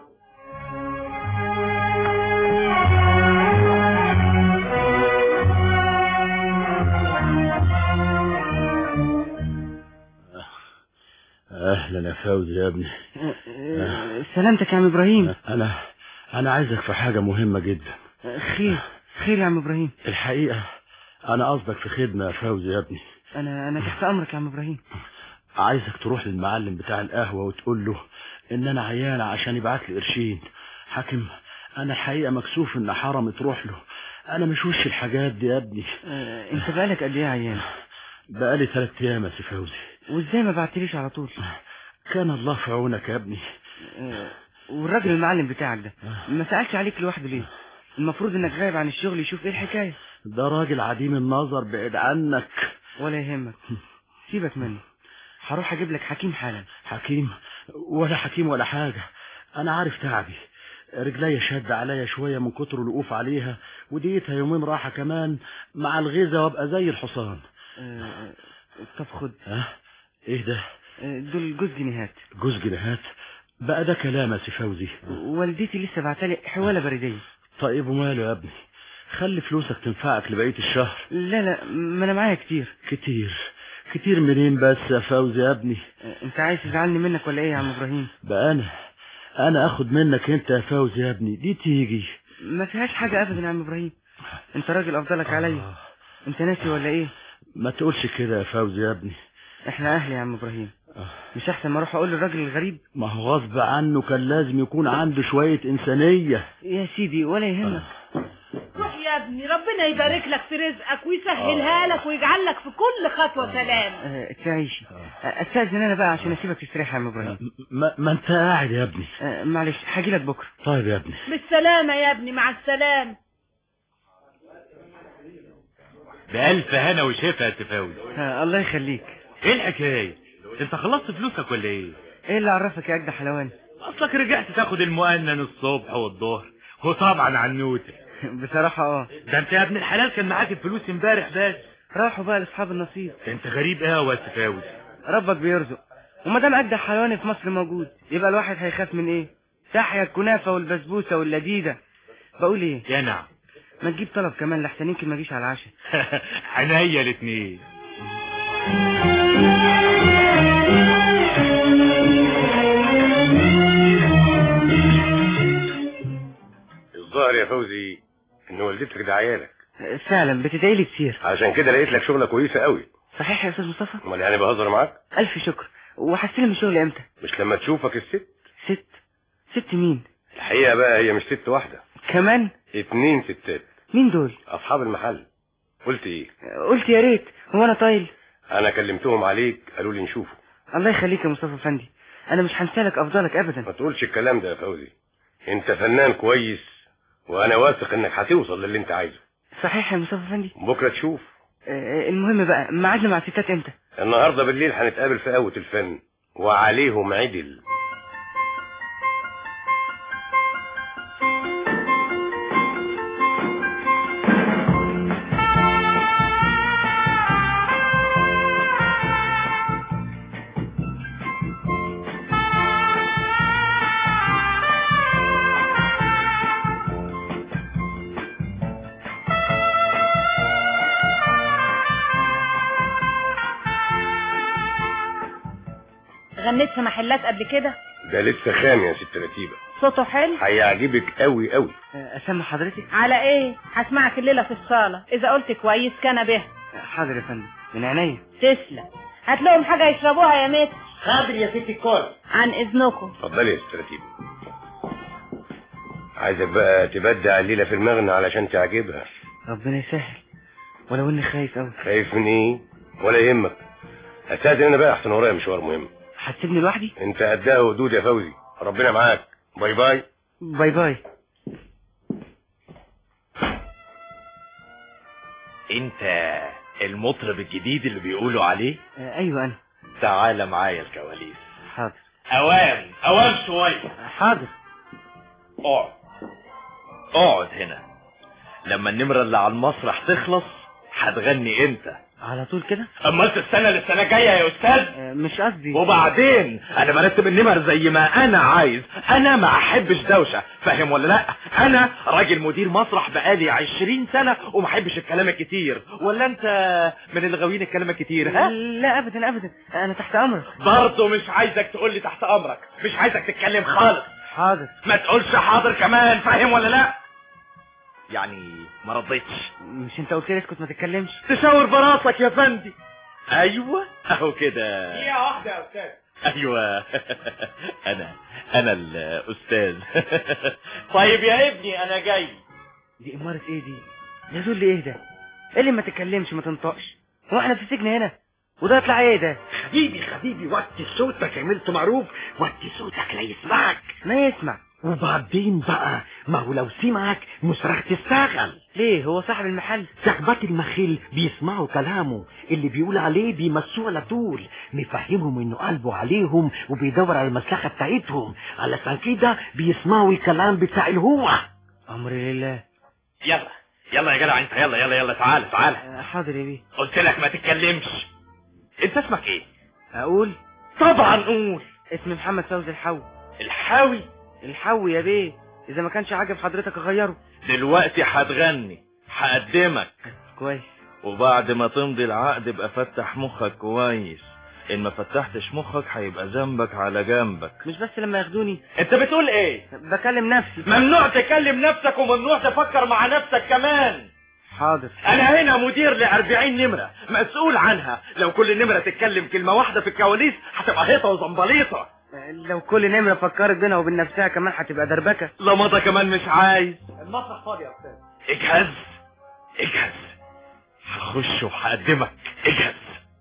اهلا يا فوزي يا ابني. سلامتك يا عم ابراهيم. انا عايزك في حاجة مهمة جدا. خير يا عم ابراهيم. الحقيقة انا قصدك في خدمة يا فوزي يا ابني. انا تحت امرك يا عم ابراهيم. عايزك تروح للمعلم بتاع القهوة وتقول له ان انا عيانة عشان يبعت لي قرشين. حاكم انا الحقيقة مكسوف ان حرمي تروح له. انا مش وش الحاجات دي يا ابني. انت بقالك قد ايه عيان؟ بقالي 3 ايام يا سي فوزي. وازاي ما بعتليش على طول؟ كان الله في عونك يا ابني. والراجل المعلم بتاعك ده ما سألش عليك لوحده ليه؟ المفروض انك غايب عن الشغل يشوف ايه الحكاية. ده راجل عديم النظر بعيد عنك. ولا يهمك، سيبك منه. هروح اجيب لك حكيم حالا. حكيم ولا حاجة. انا عارف تعبي، رجلي شد عليا شوية من كتر الوقوف عليها، وديتها يومين راحة كمان مع الغيظة وابقى زي الحصان. طب خد. ايه ده؟ دول جوز جنيهات. جوز جنيهات؟ بقى ده كلام يا سي فوزي. والدتي لسه بعتلي حوالة بريدية. طيب وماله يا ابني، خلي فلوسك تنفعك لبقية الشهر. لا ما انا معايا كتير منين بس يا فوزي يا ابني؟ انت عايز تزعلني منك ولا ايه يا عم ابراهيم؟ بقى انا اخد منك انت يا فوزي يا ابني، دي تيجي. ما فيهاش حاجة ابدا يا عم ابراهيم، انت راجل افضلك عليا. انت ناسي ولا ايه؟ ما تقولش كده يا فوزي يا ابني. احنا اهل يا عم ابراهيم. مش احسن ما اروح اقول للراجل الغريب؟ ما هو غصب عنه كان لازم يكون عنده شوية انسانية. يا سيدي ولا يهمك. روح يا ابني، ربنا يبارك لك في رزقك ويسهلها لك ويجعل لك في كل خطوة سلام. تعيشي. استاذن انا بقى عشان اسيبك تستريح يا عم ابراهيم. ما انت قاعد يا ابني. معلش هاجي لك بكره. طيب يا ابني. بالسلامة يا ابني، مع السلامة. بألف هنا وشفا يا تفاوز. الله يخليك. ايه الحكاية؟ انت خلصت فلوسك ولا ايه؟ ايه اللي عرفك يا اجدع حلوان؟ اصلك رجعت تاخد المؤنن الصبح والظهر وطبعا عنوتك. بصراحة ده انت يا ابن الحلال كان معاك الفلوس امبارح بس. راحوا بقى لاصحاب النصيب. انت غريب قوي يا تفاوز. ربك بيرزق، وما دام اجدع حلوان في مصر موجود يبقى الواحد هيخاف من ايه؟ تحيا الكنافة والبسبوسة واللذيذة. بقول ايه؟ يا نعم. ما تجيب طلب كمان لحسن يمكن ما اجيش على العشاء. عينيا الاتنين. الظاهر يا فوزي ان والدتك دعيالك. فعلا بتدعي لي كتير. عشان كده لقيت لك شغله كويسه قوي. صحيح يا استاذ مصطفى؟ امال يعني بهزر معاك؟ الف شكر. وهستلم الشغل امتى؟ مش لما تشوفك الست. ست مين؟ الحقيقه بقى هي مش ست واحده كمان. 2 ستات. مين دول؟ اصحاب المحل. قلت ايه؟ قلت يا ريت. هو انا طايل؟ انا كلمتهم عليك قالوا لي نشوفه. الله يخليك يا مصطفى فندي، انا مش هنسالك افضلك ابدا. ما تقولش الكلام ده يا فوزي، انت فنان كويس وانا واثق انك هتوصل للي انت عايزه. صحيح يا مصطفى فندي. بكره تشوف. المهم بقى ميعادنا مع الستات امتى؟ النهارده بالليل هنتقابل في قهوه الفن وعليهم عدل. غنيت في محلات قبل كده؟ ده لسه خام يا ست رتيبة. صوته حلو؟ هيعجبك قوي قوي. اسمع حضرتك؟ على ايه؟ هسمعك الليلة في الصالة، اذا قلت كويس كان به. حاضر يا فندم، من عينيا. تسلم. هات لهم حاجة يشربوها يا متر. حاضر يا ست الكل. عن اذنكم. اتفضلي يا ست رتيبة. عايزك بقى تبدع الليلة في المغنى علشان تعجبها. ربنا يسهل، ولو اني خايف قوي. خايف من ايه؟ ولا يهمك. استاذن انا بقى احسن ورايا مشوار مهم. هتسيبني لوحدي؟ انت قدها وقدود يا فوزي، ربنا معاك. باي باي. باي باي. انت المطرب الجديد اللي بيقولوا عليه؟ ايوه انا. تعال معايا الكواليس. حاضر. اوام شوية. حاضر. اقعد هنا. لما النمرة اللي على المسرح تخلص هتغني انت على طول كده؟ امال تستنى للسنة الجاية يا استاذ؟ مش قصدي. وبعدين انا برتب النمر زي ما انا عايز. انا ما احبش دوشة، فاهم ولا لا؟ انا راجل مدير مسرح بقالي 20 سنة وما احبش الكلام الكتير. ولا انت من اللي غاويين الكلام الكتير؟ ها؟ لا ابدا ابدا، انا تحت امرك. برضه مش عايزك تقول لي تحت امرك، مش عايزك تتكلم خالص. حاضر. ما تقولش حاضر كمان، فاهم ولا لا؟ يعني ما رضيتش. مش انت قلت لي اسكت ما تتكلمش؟ تشاور براسك يا فندي. ايوه اهو كده. دقيقة واحدة يا استاذ. ايوه انا الاستاذ. طيب يا ابني انا جاي. دي امارة ايه دي؟ يا زول ايه ده؟ ايه اللي ما تتكلمش ما تنطقش؟ هو احنا في السجن هنا؟ وده يطلع ايه ده؟ حبيبي وطي صوتك، عملت معروف، وطي صوتك لا يسمعك. ما يسمع. وبعدين بقى ما هو لو سمعك مش راح تشتغل. ليه؟ هو صاحب المحل. صاحبات المخل بيسمعوا كلامه، اللي بيقول عليه بيمسوه على طول، مفهمهم انه قلبه عليهم وبيدور على المصلحة بتاعتهم، علشان كده بيسمعوا الكلام بتاع الهو. امر لله. يلا يا جدع انت، يلا تعال. حاضر يا بيه. قلت لك ما تتكلمش. انت اسمك ايه؟ اقول؟ طبعا قول. اسمي محمد فوزي الحوي. الحوي يا بيه، اذا ما كانش عاجب حضرتك اغيره. دلوقتي هتغني، هقدمك كويس، وبعد ما تمضي العقد ابقى فتح مخك كويس. ان ما فتحتش مخك هيبقى ذنبك على جنبك. مش بس لما ياخدوني. انت بتقول ايه؟ بكلم نفسي. ممنوع تكلم نفسك وممنوع تفكر مع نفسك كمان. حاضر. انا هنا مدير ل40 نمرة مسؤول عنها. لو كل نمرة تتكلم كلمة واحدة في الكواليس هتبقى هيطة وزنبليطة. لو كل نمرة فكرت بينها وبين نفسها كمان هتبقى دربكة. لمضة كمان مش عايز. المسرح فاضي يا استاذ. اجهز هخش وهقدمك. اجهز.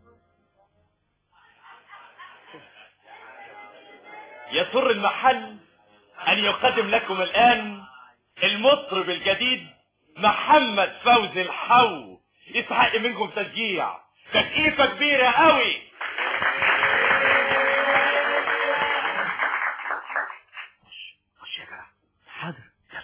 يسر المحل ان يقدم لكم الان المطرب الجديد محمد فوزي الحو. يستحق منكم تشجيع، تسقيفة كبيرة قوي. خش يا جماعة. حاضر.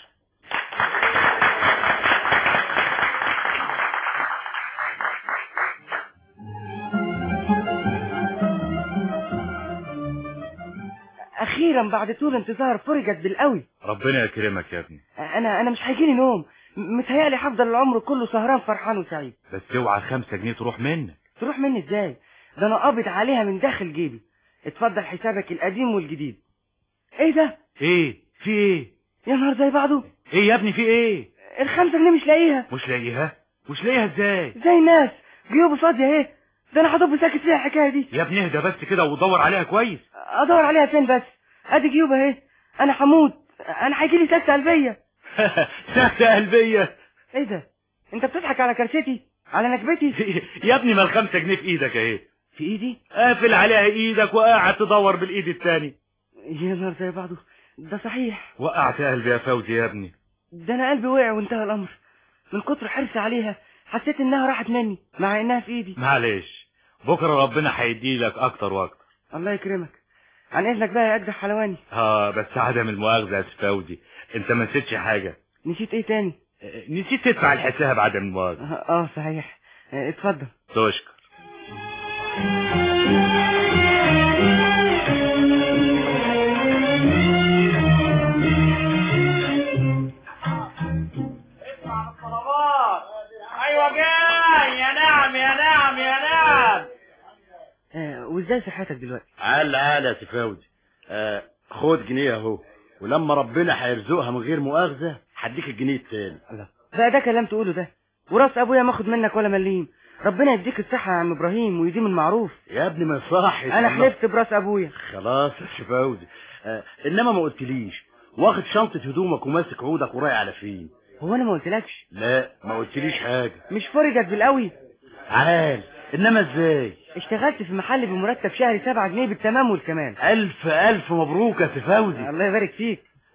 اخيرا بعد طول انتظار فرجت بالقوي. ربنا يكرمك يا ابني. انا مش هيجيلي نوم، متهيألي هفضل العمر كله سهران فرحان وسعيد. بس اوعى 5 جنيه تروح منك. تروح مني ازاي؟ ده انا قابض عليها من داخل جيبي. اتفضل حسابك القديم والجديد. ايه ده؟ ايه في ايه؟ يا نهار زي بعضه. ايه يا ابني في ايه؟ ال5 جنيه مش لاقيها. مش لاقيها ازاي؟ زي الناس جيوبي فاضيه اهي. ده انا هضب ساكت فيها الحكايه دي. يا ابني اهدى بس كده ودور عليها كويس. ادور عليها فين بس؟ ادي جيوبي اهي. انا هموت، انا هيجيلي سكته قلبيه. سكتة قلبية؟ ايه ده؟ انت بتضحك على كرشتي، على نكبتي؟ يا ابني ما ال5 جنيه في ايدك اهي. في ايدي؟ قافل عليها ايدك وقاعد تدور بالايد التاني. يا نهار زي بعضه. ده صحيح. وقعت قلبي يا فوزي يا ابني. ده انا قلبي وقع وانتهى الامر. من كتر حرصي عليها حسيت انها راحت مني مع انها في ايدي. معلش، بكره ربنا هيدي لك اكتر واكتر. الله يكرمك. عن اذنك بقى يا اجدع حلواني. بس عدم المؤاخذه يا فوزي، انت ما نسيتش حاجه. نسيت ايه تاني؟ نسيت تدفع الحساب عدم المؤاخذه. صحيح. اتفضل. تشكر. اسمع الطلبات. ايوه جاي. يا نعم. وازاي صحتك دلوقتي؟ عال يا فوزي. خد جنيه اهو، ولما ربنا هيرزقها من غير مؤاخذه هديك الجنيه التاني. الله، ده كلام تقوله ده؟ وراس ابويا ما اخد منك ولا مليم. ربنا يديك الصحه يا عم ابراهيم ويديم المعروف. يا ابني ما يصحش. انا حلفت براس ابويا. خلاص يا فوزي. انما ما قلتليش واخد شنطه هدومك وماسك عودك ورايح على فين؟ هو انا ما قلتلكش؟ لا ما قلتليش حاجه. مش فرجت بالقوي؟ عال. انما ازاي؟ اشتغلت في محل بمرتب شهري 7 جنيه بالتمام والكمال. الف مبروك يا فوزي. الله يبارك فيك.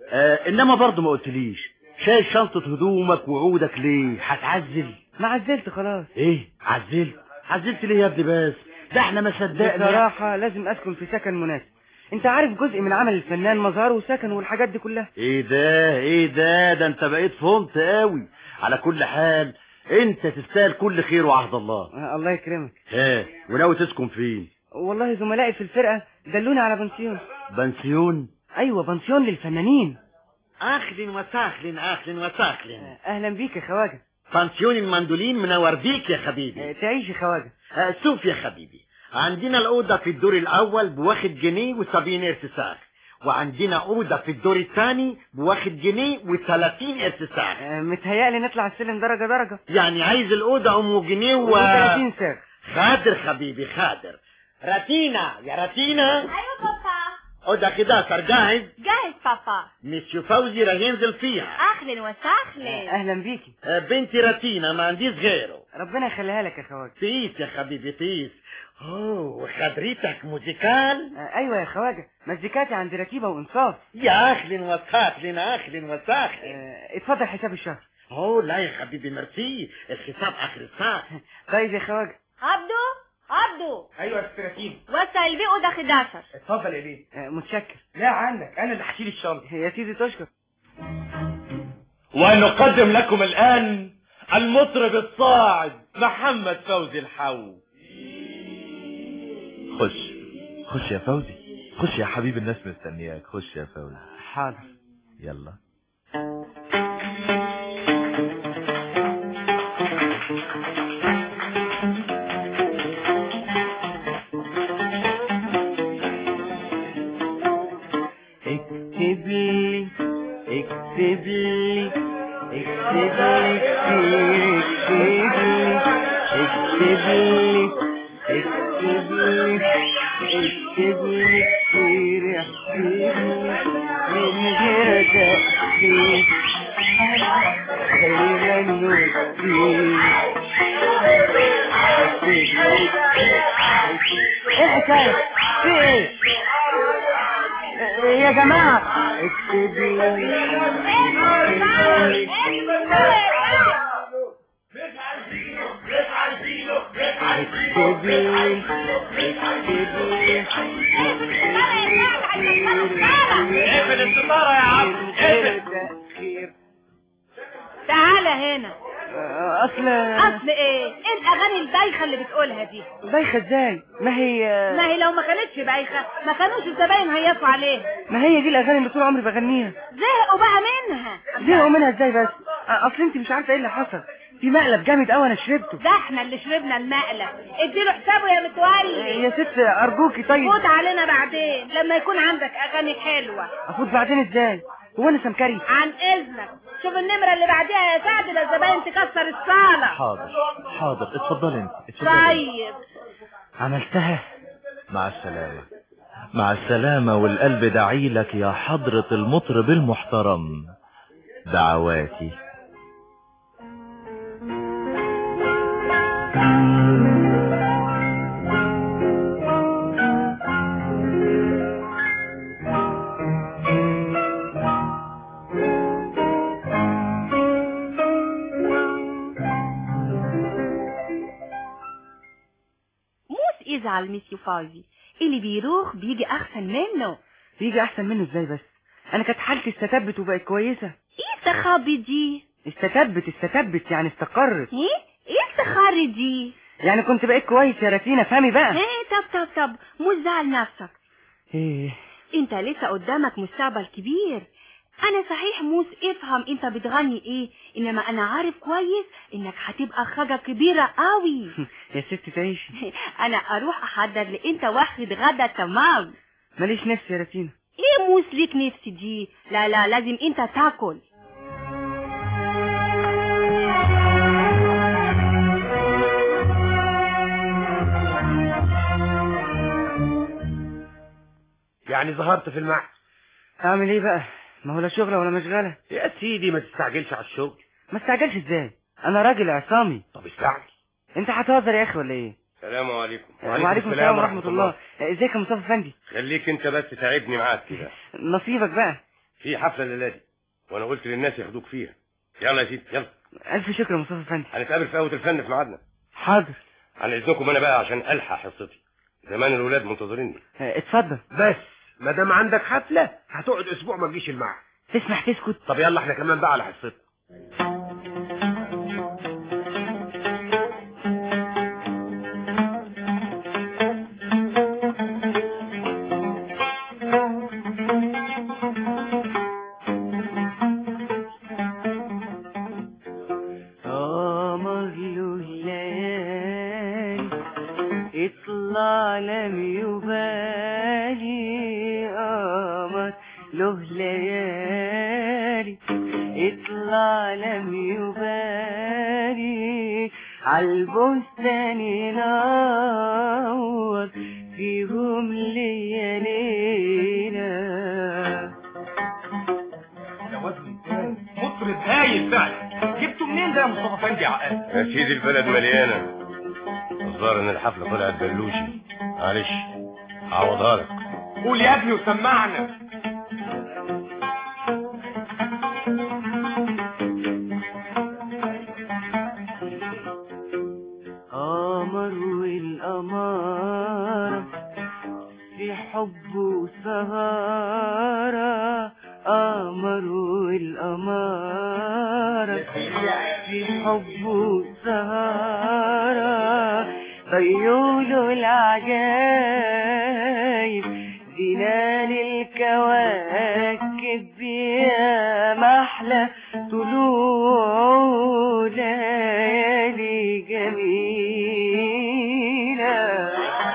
انما برضه ما قلتليش شايل شنطة هدومك وعودك ليه؟ هتعزل؟ ما عزلت خلاص. ايه عزلت ليه يا ابني بس؟ ده احنا ما صدقنا. بصراحة لازم اسكن في سكن مناسب. انت عارف جزء من عمل الفنان مظهره وسكن والحاجات دي كلها. ايه ده انت بقيت فهمت قوي. على كل حال انت تستاهل كل خير وعهد الله. الله يكرمك. وناوي تسكن فين؟ والله زملائي في الفرقة دلوني على بنسيون. بنسيون؟ ايوه بنسيون للفنانين. اهلا وسهلا. اهلا بيك يا خواجه. بنسيون المندولين منور بيك يا حبيبي. تعيش يا خواجه. شوف يا حبيبي، عندنا الأوضة في الدور الأول ب1 جنيه و70 ارتساخ، وعندنا أوضة في الدور الثاني ب1 جنيه و30 ارتساخ. متهيألي نطلع السلم درجة درجة. يعني عايز الأوضة أم جنيه و30 ساغ. خادر حبيبي خادر. راتينا يا راتينا. ايوه بابا. أوضة كده صار جاهز؟ جاهز بابا. مسيو فوزي راه ينزل فيها. اهلا وسهلا. اهلا بيكي. بنتي راتينا ما عنديش غيره. ربنا يخليها لك يا خواجه. بيس يا حبيبي بيس. خبريتك موزيكال؟ ايوه يا خواجه، مزيكاتي عند ركيبه وانصاف. يا اهلا وسهلا اتفضل حساب الشهر. لا يا حبيبي ميرسي، الحساب اخر الساعه. طيب يا خواجه. عبدو. ايوه يا ست ركيب. وسع البيق وده 11. اتفضل يا بيه. متشكر. لا عنك، انا اللي هشيل الشنطه. يا سيدي تشكر. ونقدم لكم الان المطرب الصاعد محمد فوزي الحو. خش يا فوزي، خش يا حبيب الناس مستنياك. خش يا فوزي. حاضر. يلا. اكتب لي اكتب لي اكتب لي كتير، اكتب لي اكتب لي اكتب لي كتير يا حبيبي من غير تأخير، خلينا نوصي. ايه الحكاية؟ في ايه؟ يا جماعة اكتب لي اقفل الستارة يا عم. تعالى هنا. اصل ايه الاغاني البايخه اللي بتقولها دي؟ بايخه ازاي؟ ما هي لو ما كانتش بايخه ما كانوش الزباين هيصوا عليها. ما هي دي الاغاني اللي طول عمري بغنيها. زهقوا بقى منها. زهقوا منها ازاي بس؟ اصل انت مش عارفه ايه اللي حصل. في مقلب جامد قوي انا شربته. ده احنا اللي شربنا المقلب. اديله حسابه يا متولي. يا ست ارجوكي. طيب فوت علينا بعدين لما يكون عندك اغاني حلوه. افوت بعدين ازاي؟ هو انا سمكري؟ عن اذنك شوف النمره اللي بعديها يا سعد للزباين تكسر الصاله. حاضر اتفضل انت. طيب عملتها. مع السلامة والقلب داعي لك يا حضرة المطرب المحترم. دعواتي. يزعل ميسيو فوزي، اللي بيروح بيجي احسن منه. بيجي احسن منه ازاي بس؟ انا كانت حالتي استتبت وبقت كويسه. ايه التخبي دي؟ استتبت يعني استقرت. ايه التخري دي؟ يعني كنت بقيت كويس يا راتينا، فهمي بقى. طب مش زعل نفسك. ايه انت لسه قدامك مستقبل كبير. انا صحيح موس افهم انت بتغني ايه، انما انا عارف كويس انك هتبقى حاجه كبيره قوي. يا ست تعيش. انا اروح احضر لي انت واخد غدا تمام. ماليش نفس يا راتينا. ايه موس ليك نفس دي؟ لا لازم انت تاكل. يعني ظهرت في المعهد. اعمل ايه بقى؟ ما هو لا شغله ولا مشغله. يا سيدي ما تستعجلش على الشغل. ما استعجلش ازاي؟ انا راجل عصامي. طب استعجل. انت هتهزر يا اخي ولا ايه؟ السلام عليكم. وعليكم السلام ورحمه الله. ازيك يا مصطفى فندي؟ خليك انت بس تعبني معاك كده. نصيبك بقى. في حفله الليله دي وانا قلت للناس ياخدوك فيها. يلا يا سيدي يلا. الف شكر يا مصطفى افندي. هنتقابل في قهوه الفن في ميعادنا. حاضر. عن اذنكم انا بقى عشان الحق حصتي، زمان الولاد منتظريني. اتفضل. بس ما دام عندك حفله هتقعد اسبوع ما تجيش المعهد. تسمح تسكت؟ طب يلا احنا كمان بقى على حصتنا. عالبستان ينور فيهم ليالينا. يا واد ممتاز، مطرب هايل فعلا. جبته منين ده يا مصطفى افندي يا عقاد؟ يا سيدي البلد مليانه. الظاهر ان الحفله طلعت بلوشي، معلش هعوضها لك. قول يا ابني وسمعنا. حب وسهارة قمر والأمارة في حب وسهارة طيولوا العجايب زينان الكواكب يا محلى طلوع ليالي جميلة.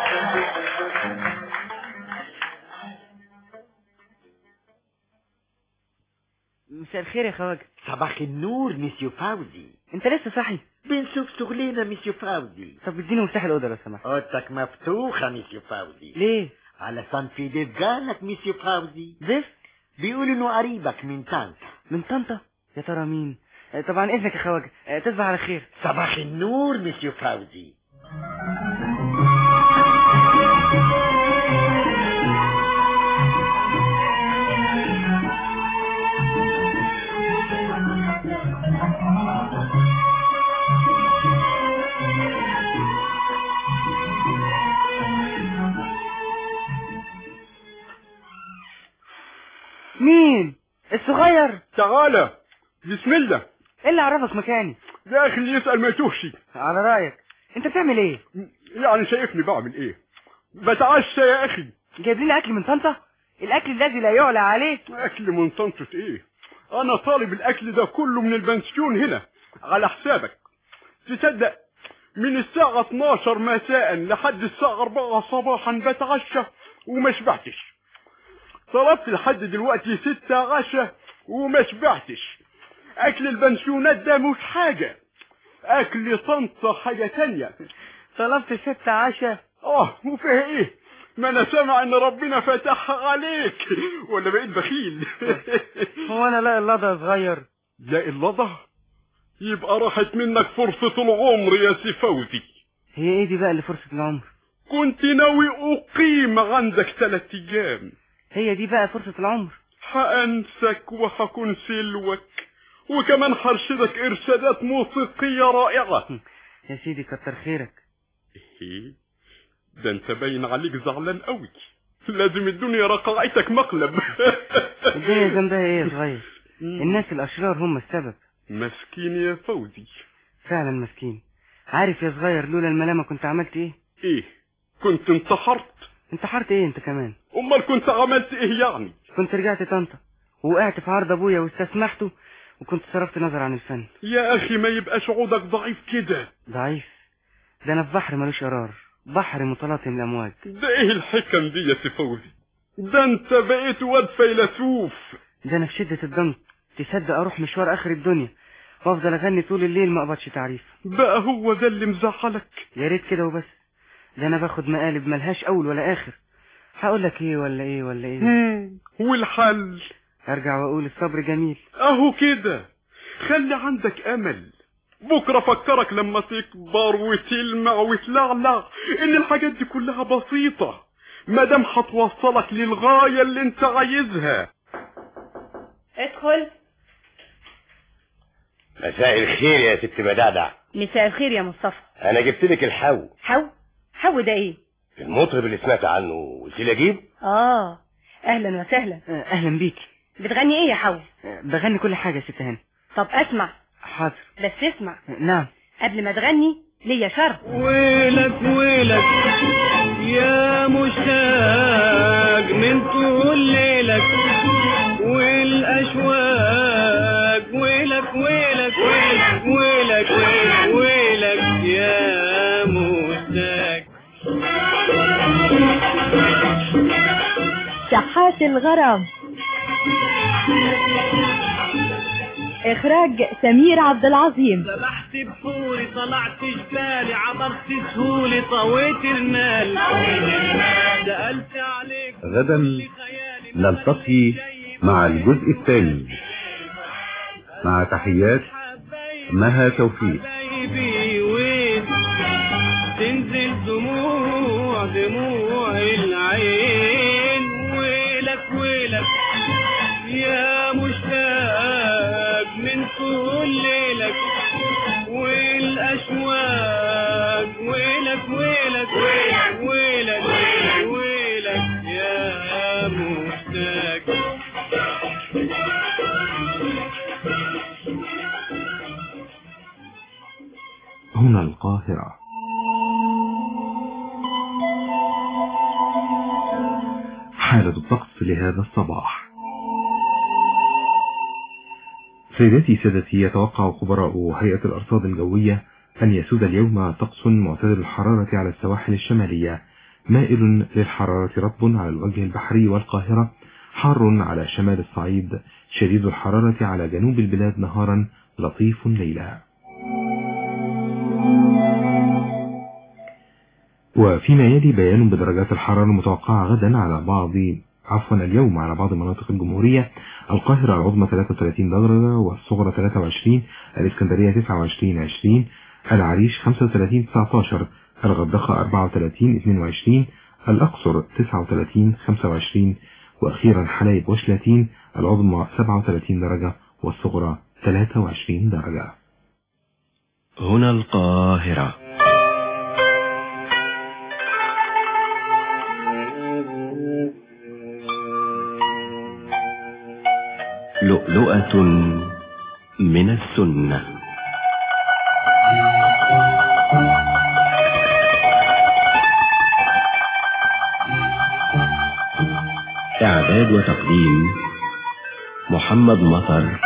مساء الخير يا خواجه. صباح النور مسيو فوزي. انت لسه صاحي؟ بنشوف شغلنا مسيو فوزي. طب اديني مفتاح الاوضه لو سمحت. اوضتك مفتوحه مسيو فوزي. ليه؟ علشان في ضيف جالك مسيو فوزي. ضيف؟ بيقول انه قريبك من طنطا. من طنطا؟ يا ترى مين؟ طبعا اذنك يا خواجه. تصبح على خير. صباح النور مسيو فوزي. مين؟ الصغير؟ تعالى. بسم الله. ايه اللي عرفك مكاني؟ يا اخي اللي يسأل ما يتوهش. على رأيك. انت بتعمل ايه؟ يعني شايفني بعمل ايه؟ بتعشى يا اخي. جايب لنا اكل من طنطا؟ الاكل الذي لا يعلى عليه. اكل من طنطا ايه؟ انا طالب الاكل ده كله من البنسيون هنا على حسابك. تصدق من الساعة 12 مساء لحد الساعة 4 صباحا بتعشى وما شبعتش. طلبت لحد دلوقتي 6 عشاء وما شبعتش. اكل البنسيونات ده مش حاجة، اكل طنطا حاجة تانية. طلبت 6 عشاء؟ وفيها ايه؟ ما انا سامع ان ربنا فتحها عليك ولا بقيت بخيل؟ هو انا لاقي اللضا يا صغير؟ لاقي اللضا؟ يبقى راحت منك فرصة العمر يا سي فوزي. هي ايه دي بقى اللي فرصة العمر؟ كنت ناوي اقيم عندك 3 ايام. هي دي بقى فرصة العمر؟ هأنسك وهكون سلوك وكمان هرشدك ارشادات موسيقية رائعة. يا سيدي كتر خيرك. ايه ده انت باين عليك زعلان قوي. لازم الدنيا رقعتك مقلب. الدنيا ذنبها ايه يا صغير؟ الناس الاشرار هم السبب. مسكين يا فوزي. فعلا مسكين. عارف يا صغير لولا الملامة كنت عملت ايه؟ ايه؟ كنت انتحرت؟ انتحرت ايه انت كمان؟ امال كنت عملت ايه يعني؟ كنت رجعت طنطا ووقعت في عرض ابويا واستسمحته وكنت صرفت نظر عن الفن. يا اخي ما يبقاش عودك ضعيف كده. ضعيف؟ ده انا في بحر ملوش قرار، بحر متلاطم الامواج. ده ايه الحكم دي يا سي فوزي؟ ده انت بقيت واد فيلسوف. ده انا في شدة الضنك تصدق اروح مشوار اخر الدنيا وافضل اغني طول الليل ما اقبضش تعريف. بقى هو ده اللي مزعلك؟ يا ريت كده وبس. ده انا باخد مقالب ملهاش اول ولا اخر. هقول لك ايه ولا ايه ولا ايه؟ والحل؟ ارجع واقول الصبر جميل. اهو كده. خلي عندك امل. بكره فكرك لما تكبر وتلمع وتلعلع ان الحاجات دي كلها بسيطه مادام هتوصلك للغايه اللي انت عايزها. ادخل. مساء الخير يا ست بدعدع. مساء الخير يا مصطفى. انا جبت لك الحو. حو ده ايه؟ المطرب اللي سمعت عنه، قلت لي اجيب. اهلا وسهلا. اهلا بيك. بتغني ايه يا حو؟ بغني كل حاجة يا ست هاني. طب اسمع. حاضر. بس اسمع. نعم. قبل ما تغني ليا شرط. ويلك ويلك يا مشتاق من طول ليلك والاشواق، ويلك ويلك ويلك ويلك ويلك, ويلك يا مشتاق. شحات الغرام، اخراج سمير عبد العظيم. سبحت بحوري طلعت جبالي عبرت سهولي طويت المال سألت عليك. غدا نلتقي مع الجزء الثاني، مع تحيات مها توفيق. وين تنزل دموع العين، ويلك ويلك يا مشتاق من طول ليلك والاشواق، ويلك ويلك ويلك ويلك ويلك يا مشتاق. هنا القاهرة. حالة الطقس لهذا الصباح. سيداتي سادتي، يتوقع خبراء هيئة الأرصاد الجوية أن يسود اليوم طقس معتدل الحرارة على السواحل الشمالية، مائل للحرارة، رطب على الوجه البحري والقاهرة، حار على شمال الصعيد، شديد الحرارة على جنوب البلاد نهارا، لطيف ليلا. وفيما يلي بيان بدرجات الحرارة المتوقعة غدا اليوم على بعض مناطق الجمهورية: القاهرة العظمى 33 درجة والصغرى 23، الإسكندرية 29-20، العريش 35-19، الغردقة 34-22، الأقصر 39-25، وأخيرا حلايب وشلاتين العظمى 37 درجة والصغرى 23 درجة. هنا القاهرة. لؤلؤة من السنة. إعداد وتقديم محمد مطر.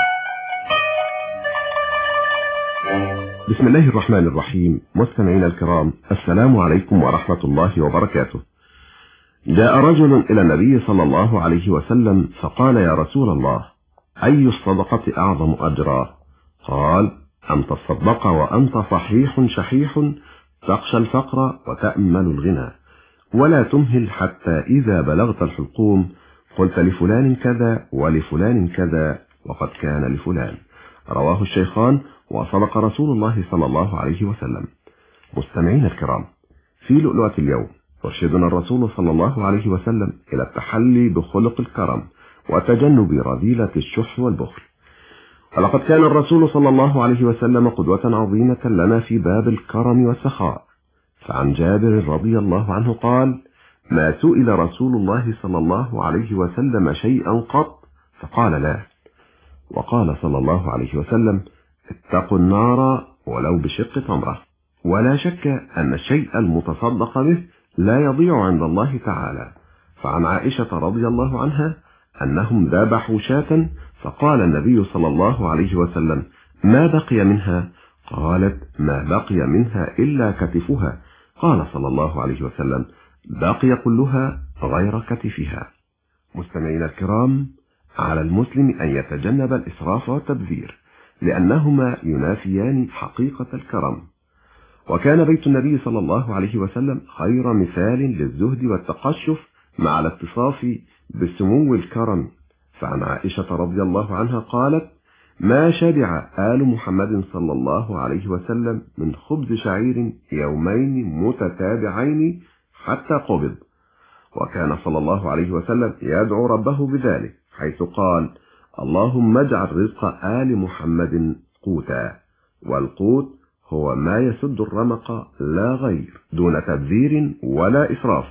بسم الله الرحمن الرحيم. مستمعينا الكرام، السلام عليكم ورحمة الله وبركاته. جاء رجل إلى النبي صلى الله عليه وسلم فقال: يا رسول الله، أي الصدقة أعظم أجرا؟ قال: أن تصدق وأنت صحيح شحيح تخشى الفقر وتأمل الغنى، ولا تمهل حتى إذا بلغت الحلقوم قلت لفلان كذا ولفلان كذا وقد كان لفلان. رواه الشيخان، وصدق رسول الله صلى الله عليه وسلم. مستمعين الكرام، في لؤلؤة اليوم يرشدنا الرسول صلى الله عليه وسلم إلى التحلي بخلق الكرم وتجنب رذيلة الشح والبخل. ولقد كان الرسول صلى الله عليه وسلم قدوة عظيمة لنا في باب الكرم والسخاء. فعن جابر رضي الله عنه قال: ما سئل رسول الله صلى الله عليه وسلم شيئا قط فقال لا. وقال صلى الله عليه وسلم: اتقوا النار ولو بشق تمرة. ولا شك أن الشيء المتصدق به لا يضيع عند الله تعالى. فعن عائشة رضي الله عنها أنهم ذبحوا شاة فقال النبي صلى الله عليه وسلم: ما بقي منها؟ قالت: ما بقي منها إلا كتفها. قال صلى الله عليه وسلم: بقي كلها غير كتفها. مستمعين الكرام، على المسلم أن يتجنب الإسراف والتبذير، لأنهما ينافيان حقيقة الكرم. وكان بيت النبي صلى الله عليه وسلم خير مثال للزهد والتقشف مع الاتصاف بسمو الكرم. فعن عائشة رضي الله عنها قالت: ما شبع آل محمد صلى الله عليه وسلم من خبز شعير يومين متتابعين حتى قبض. وكان صلى الله عليه وسلم يدعو ربه بذلك، حيث قال: اللهم اجعل رزق آل محمد قوتا، والقوت هو ما يسد الرمق لا غير، دون تبذير ولا إسراف.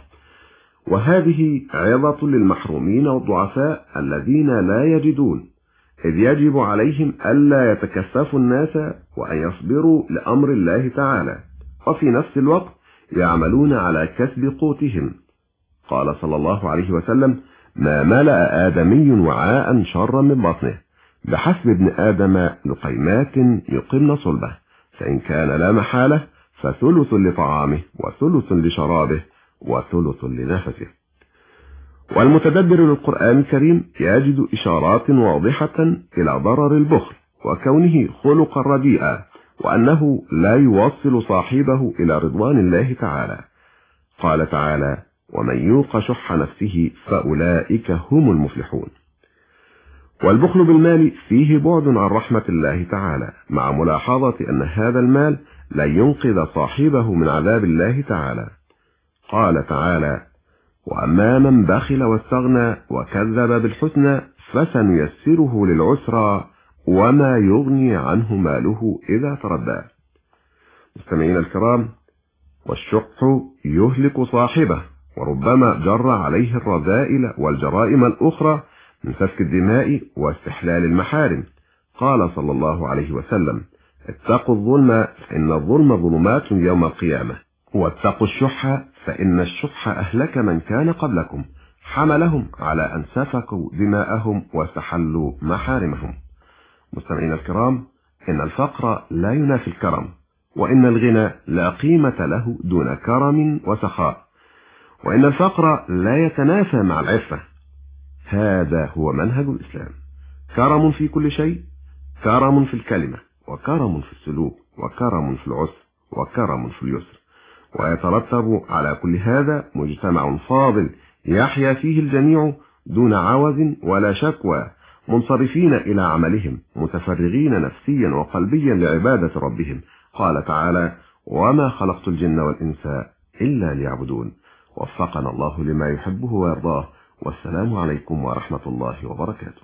وهذه عظة للمحرومين والضعفاء الذين لا يجدون، إذ يجب عليهم ألا يتكففوا الناس وأن يصبروا لأمر الله تعالى، وفي نفس الوقت يعملون على كسب قوتهم. قال صلى الله عليه وسلم: ما ملأ آدمي وعاء شرا من بطنه، بحسب ابن آدم لقيمات يقمن صلبه، فإن كان لا محالة فثلث لطعامه وثلث لشرابه وثلث لنفسه. والمتدبر للقرآن الكريم يجد إشارات واضحة إلى ضرر البخل وكونه خلقا رديئا، وأنه لا يوصل صاحبه إلى رضوان الله تعالى. قال تعالى: ومن يوق شح نفسه فأولئك هم المفلحون. والبخل بالمال فيه بعد عن رحمة الله تعالى، مع ملاحظة أن هذا المال لا ينقذ صاحبه من عذاب الله تعالى. قال تعالى: وأما من بخل واستغنى وكذب بالحسنى فسنيسره للعسرى وما يغني عنه ماله إذا تردى. مستمعين الكرام، والشح يهلك صاحبه، وربما جر عليه الرذائل والجرائم الأخرى من سفك الدماء واستحلال المحارم. قال صلى الله عليه وسلم: اتقوا الظلم فإن الظلم ظلمات يوم القيامة، واتقوا الشح فإن الشح أهلك من كان قبلكم، حملهم على أن سفكوا دماءهم واستحلوا محارمهم. مستمعين الكرام، إن الفقر لا ينافي الكرم، وإن الغنى لا قيمة له دون كرم وسخاء، وإن الفقر لا يتنافى مع العفة. هذا هو منهج الإسلام: كرم في كل شيء، كرم في الكلمة، وكرم في السلوك، وكرم في العسر، وكرم في اليسر. ويترتب على كل هذا مجتمع فاضل يحيا فيه الجميع دون عوز ولا شكوى، منصرفين إلى عملهم، متفرغين نفسيا وقلبيا لعبادة ربهم. قال تعالى: وما خلقت الجن والإنس إلا ليعبدون. وفقنا الله لما يحبه ويرضاه، والسلام عليكم ورحمة الله وبركاته.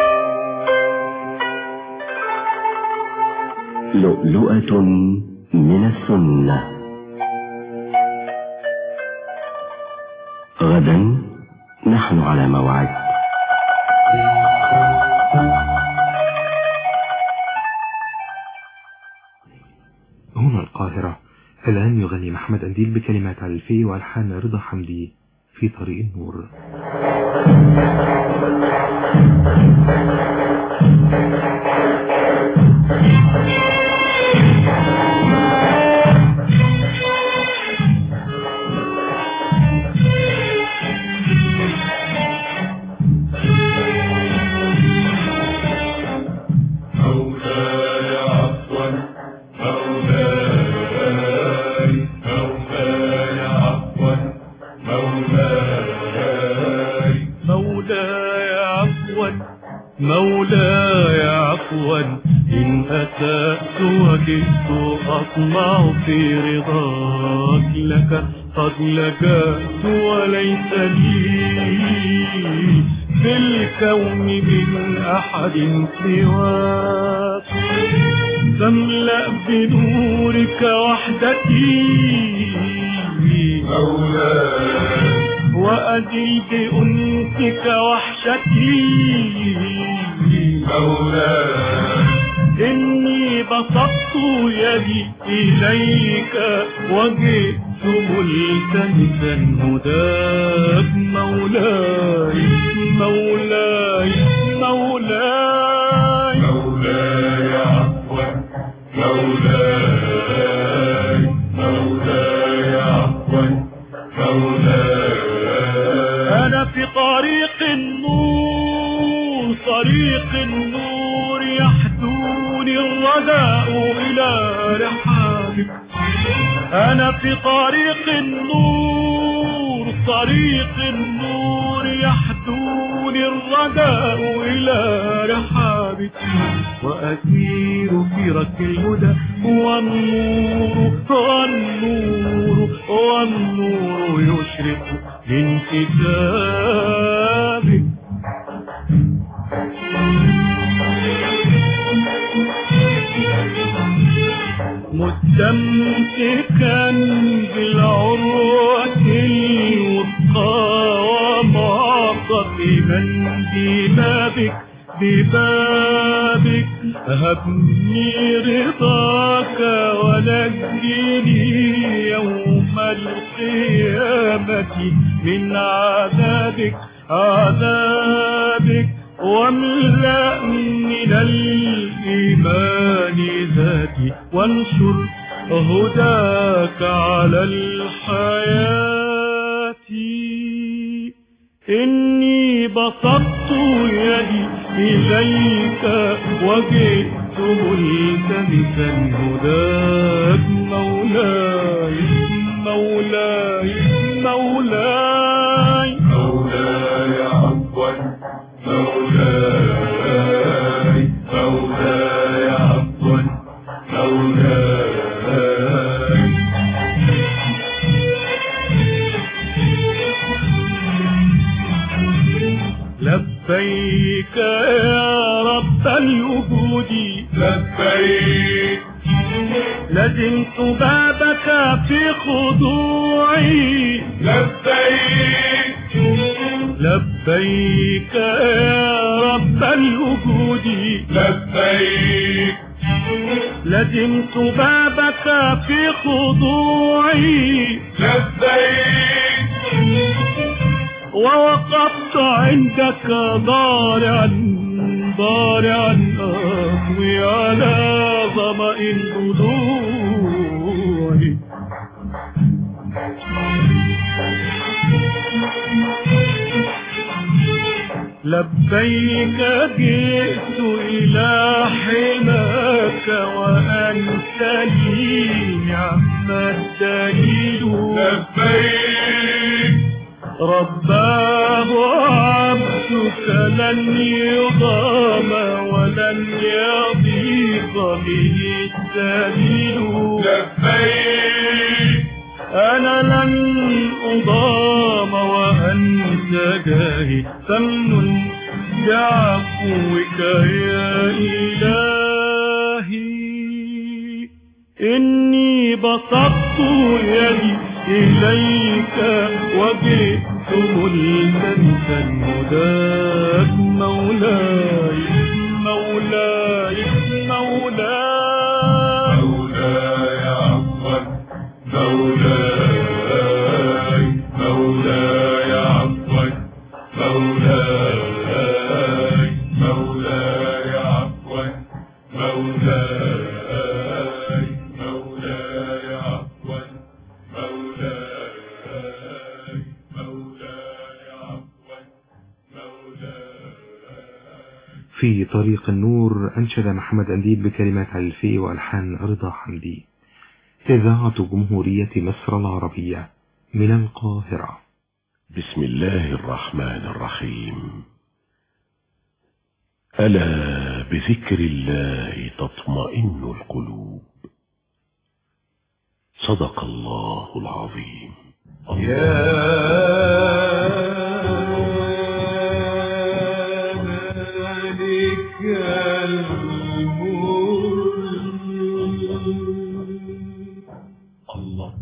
لؤلؤة من السنة. غدا نحن على موعد. هنا القاهرة. الآن يغني محمد أنديل بكلمات علفي والحان رضا حمدي في طريق النور. مولاي عفوا إن أسأت وجدت أطمع في رضاك، لك قد لجأت وليس لي في الكون من أحد سواك، فاملأ بنورك وحدتي مولاي، وأزل بأنسك وحشتي مولاي، إني بسطت يدي إليك وجئت ملتمسا هداك مولاي مولاي مولاي مولاي عفوا مولاي مولاي عفوا مولاي. أنا في طريق النور، طريق النور يحدوني الرداء إلى رحابك. أنا في طريق النور، طريق النور يحدوني الرداء إلى رحابك، وأسير في رك الهدى والنور والنور والنور يشرق من كتابك. مستمسكا بالعروة الوثقى ومعتصما ببابك هبني رضاك ونجني يوم القيامة من عذابك واملأ من الإيمان ذاتي وانشر هداك على الحياة. إني بسطت يدي إليك وجئت ملتمسا هداك مولاي مولاي مولاي مولاي عفوا مولاي مولاي عفوا مولاي لبيك يا رب الوجود لبيك لزمت بابك في خضوعي لبيك لبيك يا رب الوجود لبيك لزمت بابك في خضوعي لبيك ووقفت عندك ضارعا أهوي على ظمأ ضلوعي لبيك جئت إلى حماك وأنت لي نعم الدليل لبيك رباه عبدك لن يضام ولن يضيق به السبيل لبيك أنا لن أضام وأنت جاهي فمن بعفوك يا إلهي. إني بسطت يدي إليك وجئت ملتمسا هداك مولاي مولاي مولاي مولاي عفوا مولاي مولاي عفوا مولاي مولاي عفوا مولاي مولاي عفوا في طريق النور أنشد محمد أنديب بكلمات علي الفقي وألحان رضا حمدي. إذاعة جمهورية مصر العربية من القاهرة. بسم الله الرحمن الرحيم. ألا بذكر الله تطمئن القلوب. صدق الله العظيم. الله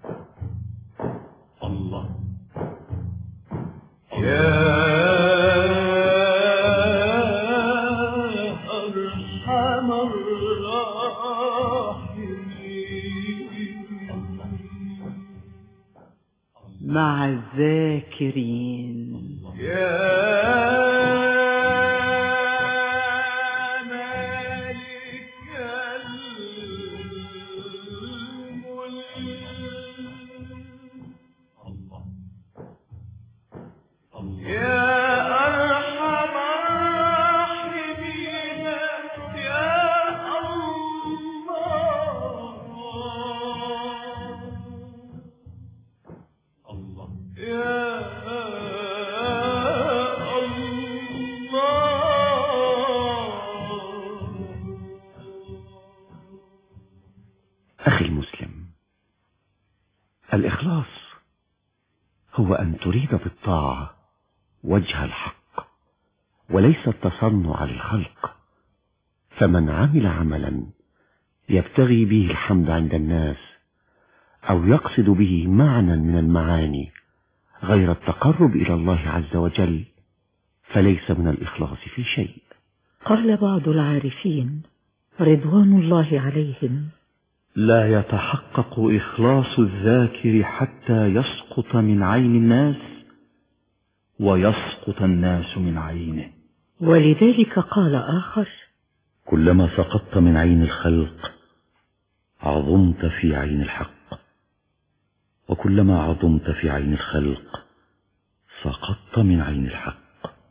الله يا أرحم الراحمين مع الذاكرين أخي المسلم، الإخلاص هو أن تريد بالطاعة وجه الحق وليس التصنع للخلق. فمن عمل عملا يبتغي به الحمد عند الناس أو يقصد به معنى من المعاني غير التقرب إلى الله عز وجل فليس من الإخلاص في شيء. قال بعض العارفين رضوان الله عليهم: لا يتحقق إخلاص الذاكر حتى يسقط من عين الناس ويسقط الناس من عينه. ولذلك قال آخر: كلما سقطت من عين الخلق عظمت في عين الحق، وكلما عظمت في عين الخلق سقطت من عين الحق.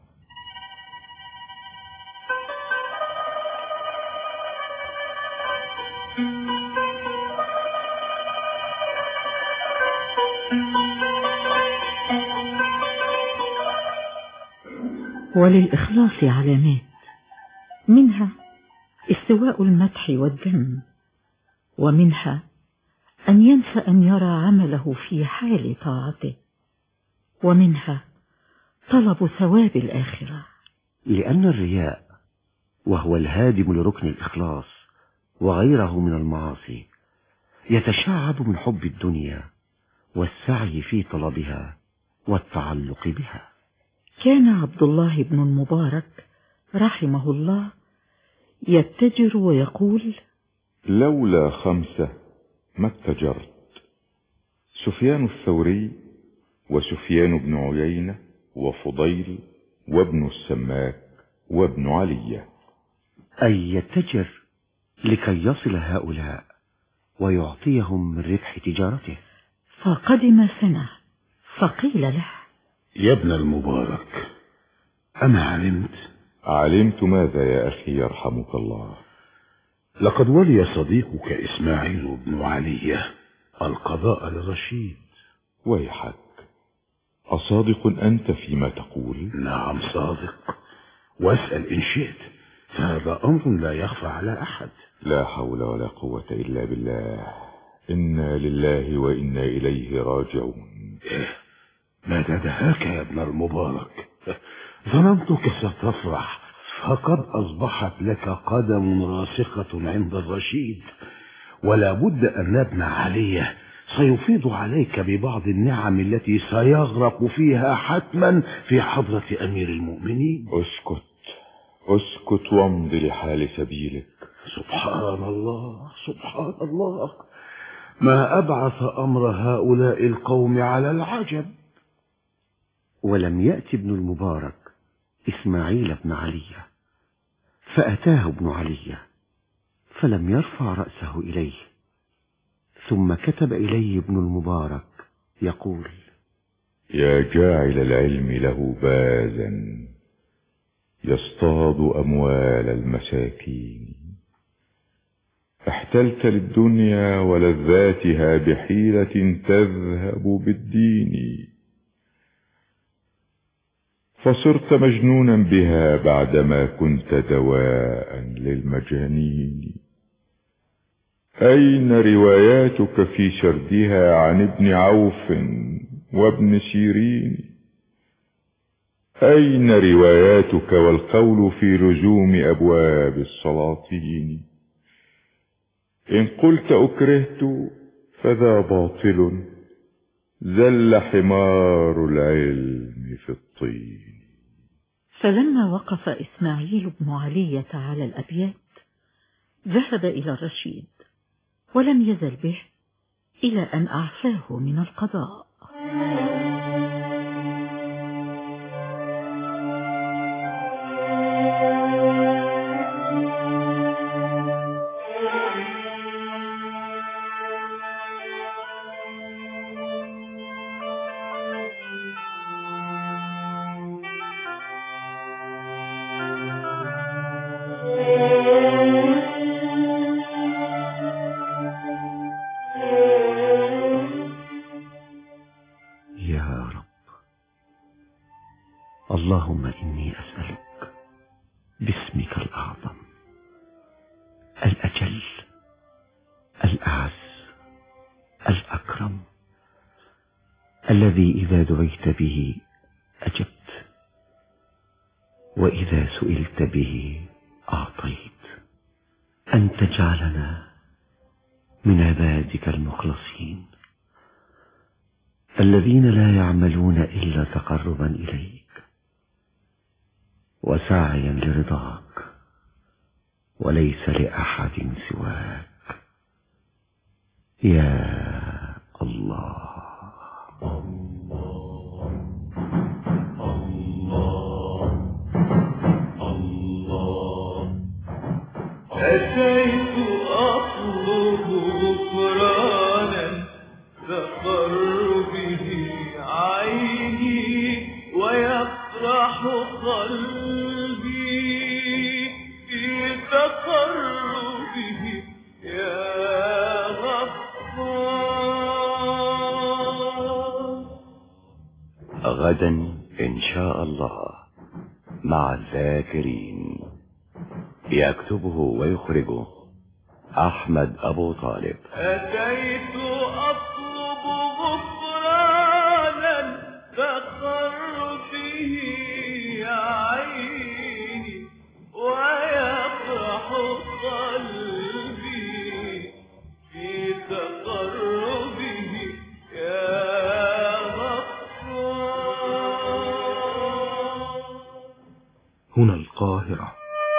وللإخلاص علامات، منها استواء المدح والذم، ومنها أن ينسى أن يرى عمله في حال طاعته، ومنها طلب ثواب الآخرة. لأن الرياء وهو الهادم لركن الإخلاص وغيره من المعاصي يتشعب من حب الدنيا والسعي في طلبها والتعلق بها. كان عبد الله بن المبارك رحمه الله يتجر ويقول: لولا 5 ما اتجرت: سفيان الثوري وسفيان بن عيينة وفضيل وابن السماك وابن علي. أي يتجر لكي يصل هؤلاء ويعطيهم من ربح تجارته. فقدم سنة فقيل له: يا ابن المبارك، أما علمت ماذا يا أخي يرحمك الله؟ لقد ولي صديقك إسماعيل بن علي القضاء للرشيد. ويحك، أصادق أنت فيما تقول؟ نعم صادق، واسأل إن شئت، فهذا أمر لا يخفى على أحد. لا حول ولا قوة إلا بالله، إنا لله وإنا إليه راجعون. ماذا دهاك يا ابن المبارك؟ ظننتك ستفرح، فقد أصبحت لك قدم راسخة عند الرشيد، ولا بد أن ابن علي سيفيض عليك ببعض النعم التي سيغرق فيها حتما في حضرة أمير المؤمنين. اسكت وامض لحال سبيلك. سبحان الله سبحان الله، ما أبعث أمر هؤلاء القوم على العجب. ولم يأتي ابن المبارك إسماعيل بن علي، فأتاه ابن علي فلم يرفع رأسه إليه، ثم كتب إليه ابن المبارك يقول: يا جاعل العلم له بازا يصطاد أموال المساكين، احتلت للدنيا ولذاتها بحيلة تذهب بالدين، فصرت مجنونا بها بعدما كنت دواء للمجانين. أين رواياتك في سردها عن ابن عوف وابن سيرين؟ أين رواياتك والقول في لزوم أبواب السلاطين؟ إن قلت أكرهت فذا باطل، زل حمار العلم في الطين. فلما وقف إسماعيل بن علي على الأبيات ذهب إلى الرشيد، ولم يزل به إلى أن أعفاه من القضاء. اللهم إني أسألك باسمك الأعظم الأجل الأعز الأكرم، الذي إذا دعيت به أجبت، وإذا سئلت به أعطيت، أن تجعلنا من عبادك المخلصين الذين لا يعملون إلا تقربا إليك وسعيا لرضاك وليس لأحد سواك يا الله. أتيت أطلب غفرانا تقر به عيني ويفرح قلبي في تقربه يا غفار. غدا إن شاء الله مع الذاكرين. يكتبه ويخرجه أحمد أبو طالب. أتيت أطلب غفرانا تقر به عيني ويفرح قلبي في تقربه يا غفار. هنا القاهرة.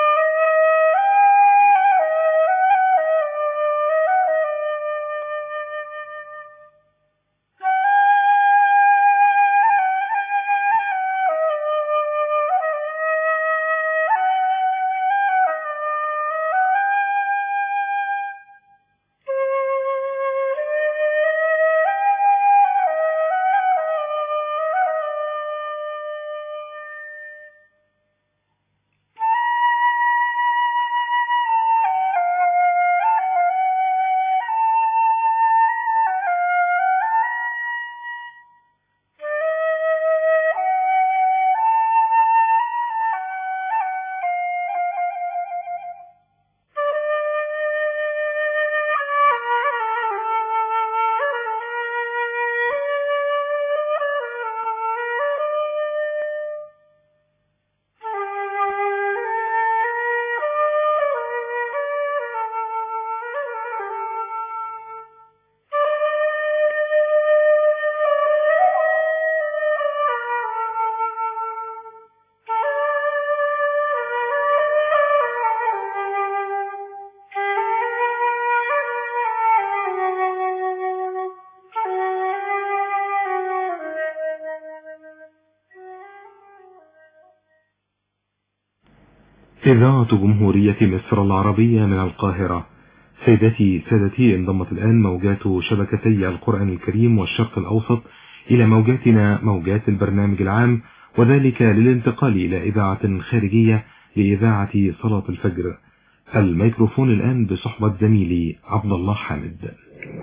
إذاعة جمهورية مصر العربية من القاهرة. سيدتي سادتي، انضمت الآن موجات شبكتي القرآن الكريم والشرق الأوسط إلى موجاتنا موجات البرنامج العام، وذلك للانتقال إلى إذاعة خارجية لإذاعة صلاة الفجر. الميكروفون الآن بصحبة زميلي عبد الله حامد.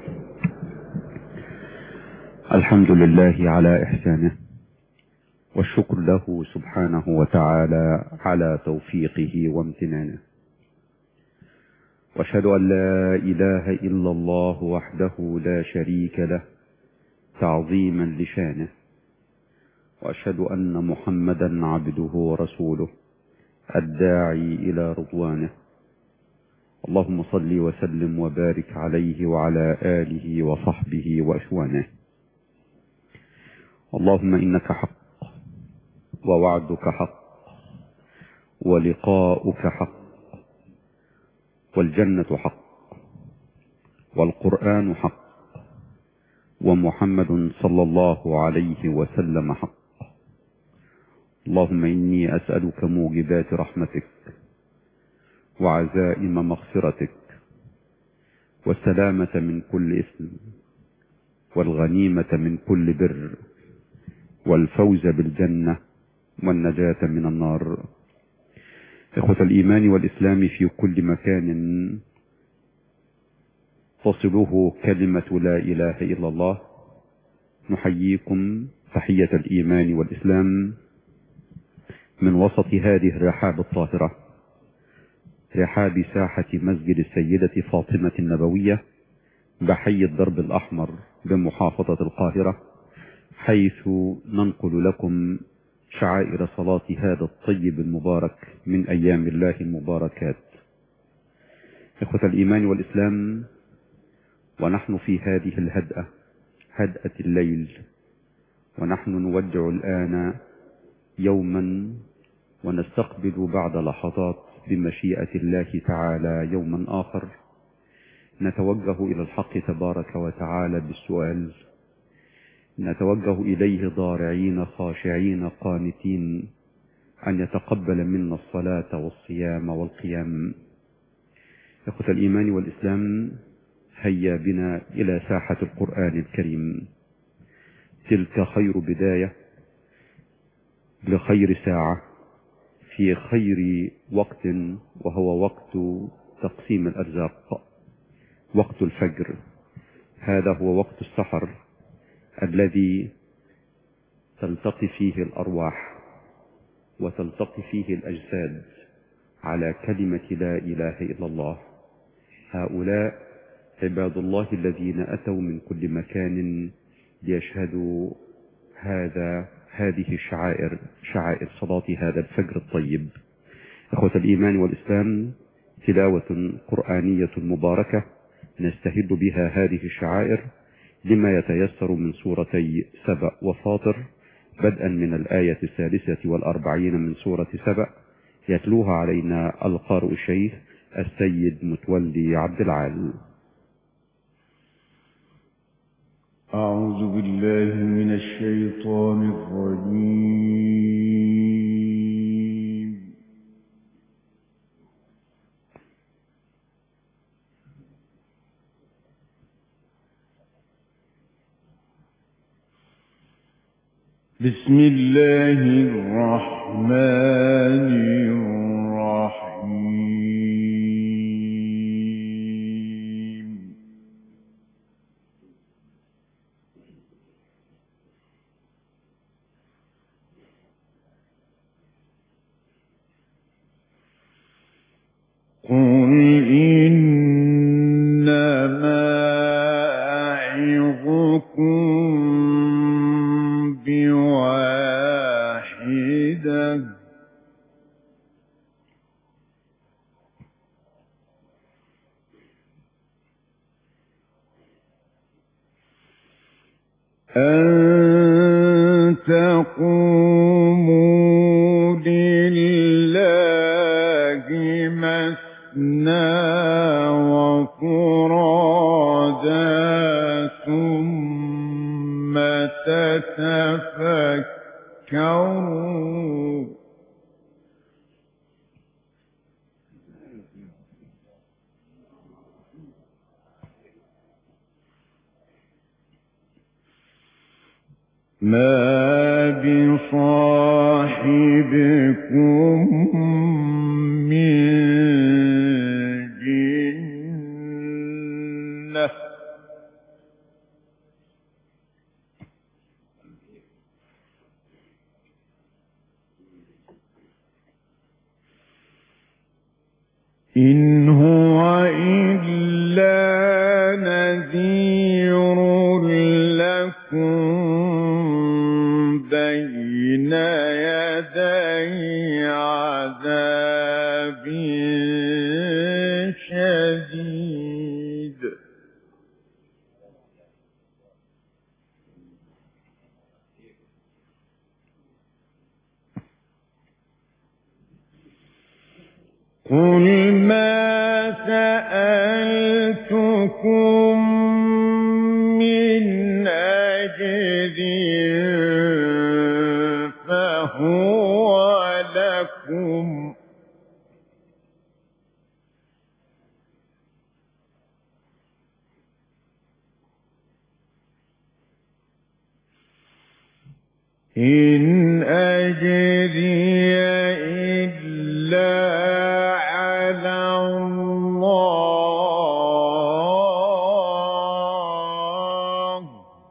الحمد لله على إحسانه، والشكر له سبحانه وتعالى على توفيقه وامتنانه، واشهد أن لا إله إلا الله وحده لا شريك له تعظيما لشانه، واشهد أن محمدا عبده ورسوله الداعي إلى رضوانه. اللهم صل وسلم وبارك عليه وعلى آله وصحبه وأخوانه. اللهم إنك حق، ووعدك حق، ولقاؤك حق، والجنة حق، والقرآن حق، ومحمد صلى الله عليه وسلم حق. اللهم إني أسألك موجبات رحمتك، وعزائم مغفرتك، والسلامة من كل إثم، والغنيمة من كل بر، والفوز بالجنة، والنجاة من النار. إخوة الإيمان والإسلام في كل مكان تصله كلمة لا إله إلا الله، نحييكم تحية الإيمان والإسلام من وسط هذه الرحاب الطاهرة، رحاب ساحة مسجد السيدة فاطمة النبوية بحي الدرب الأحمر بمحافظة القاهرة، حيث ننقل لكم شعائر صلاة هذا الطيب المبارك من أيام الله المباركات. إخوة الإيمان والإسلام، ونحن في هذه هدأة الليل، ونحن نودع الآن يوما ونستقبل بعد لحظات بمشيئة الله تعالى يوما آخر، نتوجه إلى الحق تبارك وتعالى بالسؤال، نتوجه إليه ضارعين خاشعين قانتين أن يتقبل منا الصلاة والصيام والقيام. إخوة الإيمان والإسلام، هيا بنا إلى ساحة القرآن الكريم. تلك خير بداية لخير ساعة في خير وقت، وهو وقت تقسيم الأرزاق، وقت الفجر. هذا هو وقت السحر الذي تلتقي فيه الأرواح وتلتقي فيه الأجساد على كلمة لا إله إلا الله. هؤلاء عباد الله الذين أتوا من كل مكان ليشهدوا هذه الشعائر، شعائر صلاة هذا الفجر الطيب. إخوة الإيمان والإسلام، تلاوة قرآنية مباركة نستهد بها هذه الشعائر لما يتيسر من سورتي سبأ وفاطر، بدءا من الآية 43 من سورة سبأ، يتلوها علينا القارئ الشيخ السيد متولي عبد العال. أعوذ بالله من الشيطان الرجيم. بسم الله الرحمن الرحيم. قل إنما أعظكم بواحدة، أن تقوموا لله مثنى وفرادا ثم تتفكروا. ما بصاحبكم من جنة، إن هو إلا نذير لكم بين يدي عذاب شديد. قل ما سألتكم من أجر فهو لكم، إن أجري إلا على الله،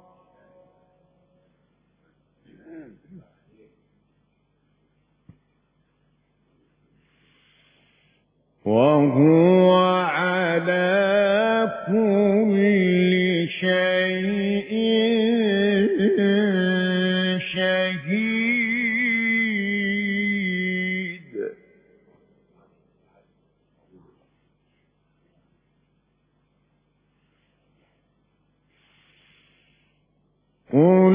وهو على كل شيء شهيد. قل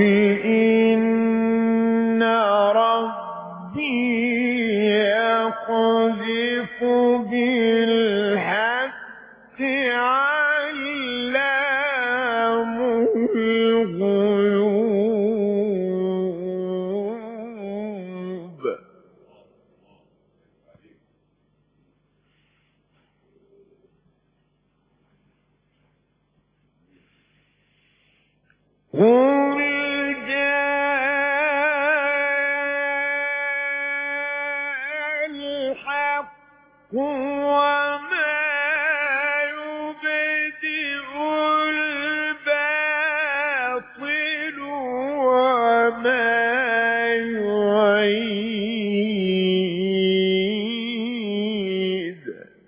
إن ربي يقذف بالحق علام الغيوب. قل جاء الحق وما يبدئ الباطل وما يعيد.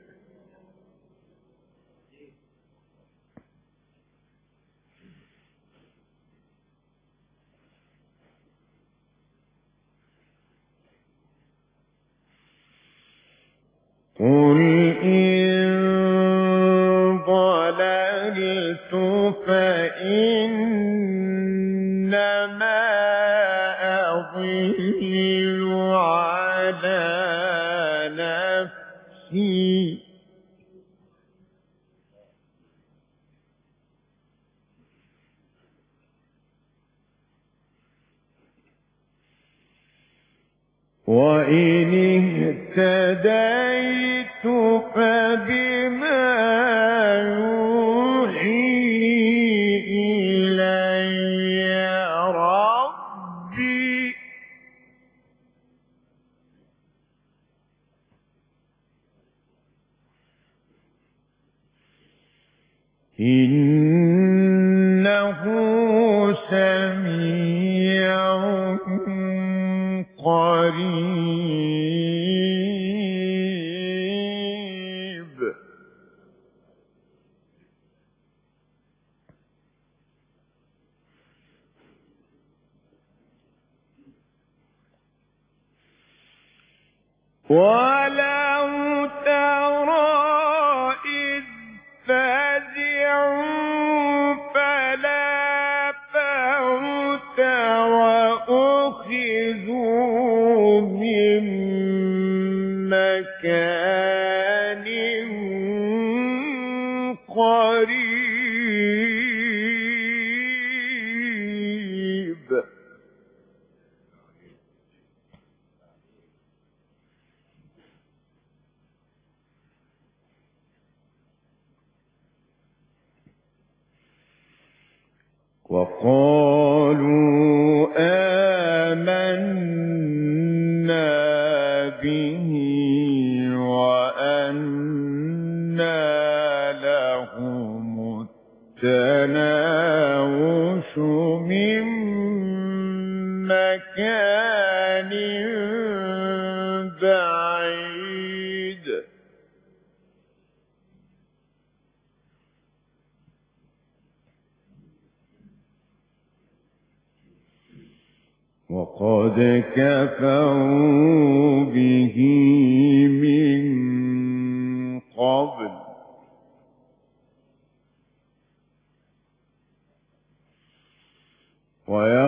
قل إن ضللت فإنما أضل على نفسي وإن اهتديت فبما يوحي إلي ربي إنه سميع قريب. ولو ترى إذ فزعوا فلا فوت وأخذوا من مكان قريب. وقالوا آمنا به وأنى لهم التناوش من مكان بعيد. وقد كفروا به من قبل ويقولون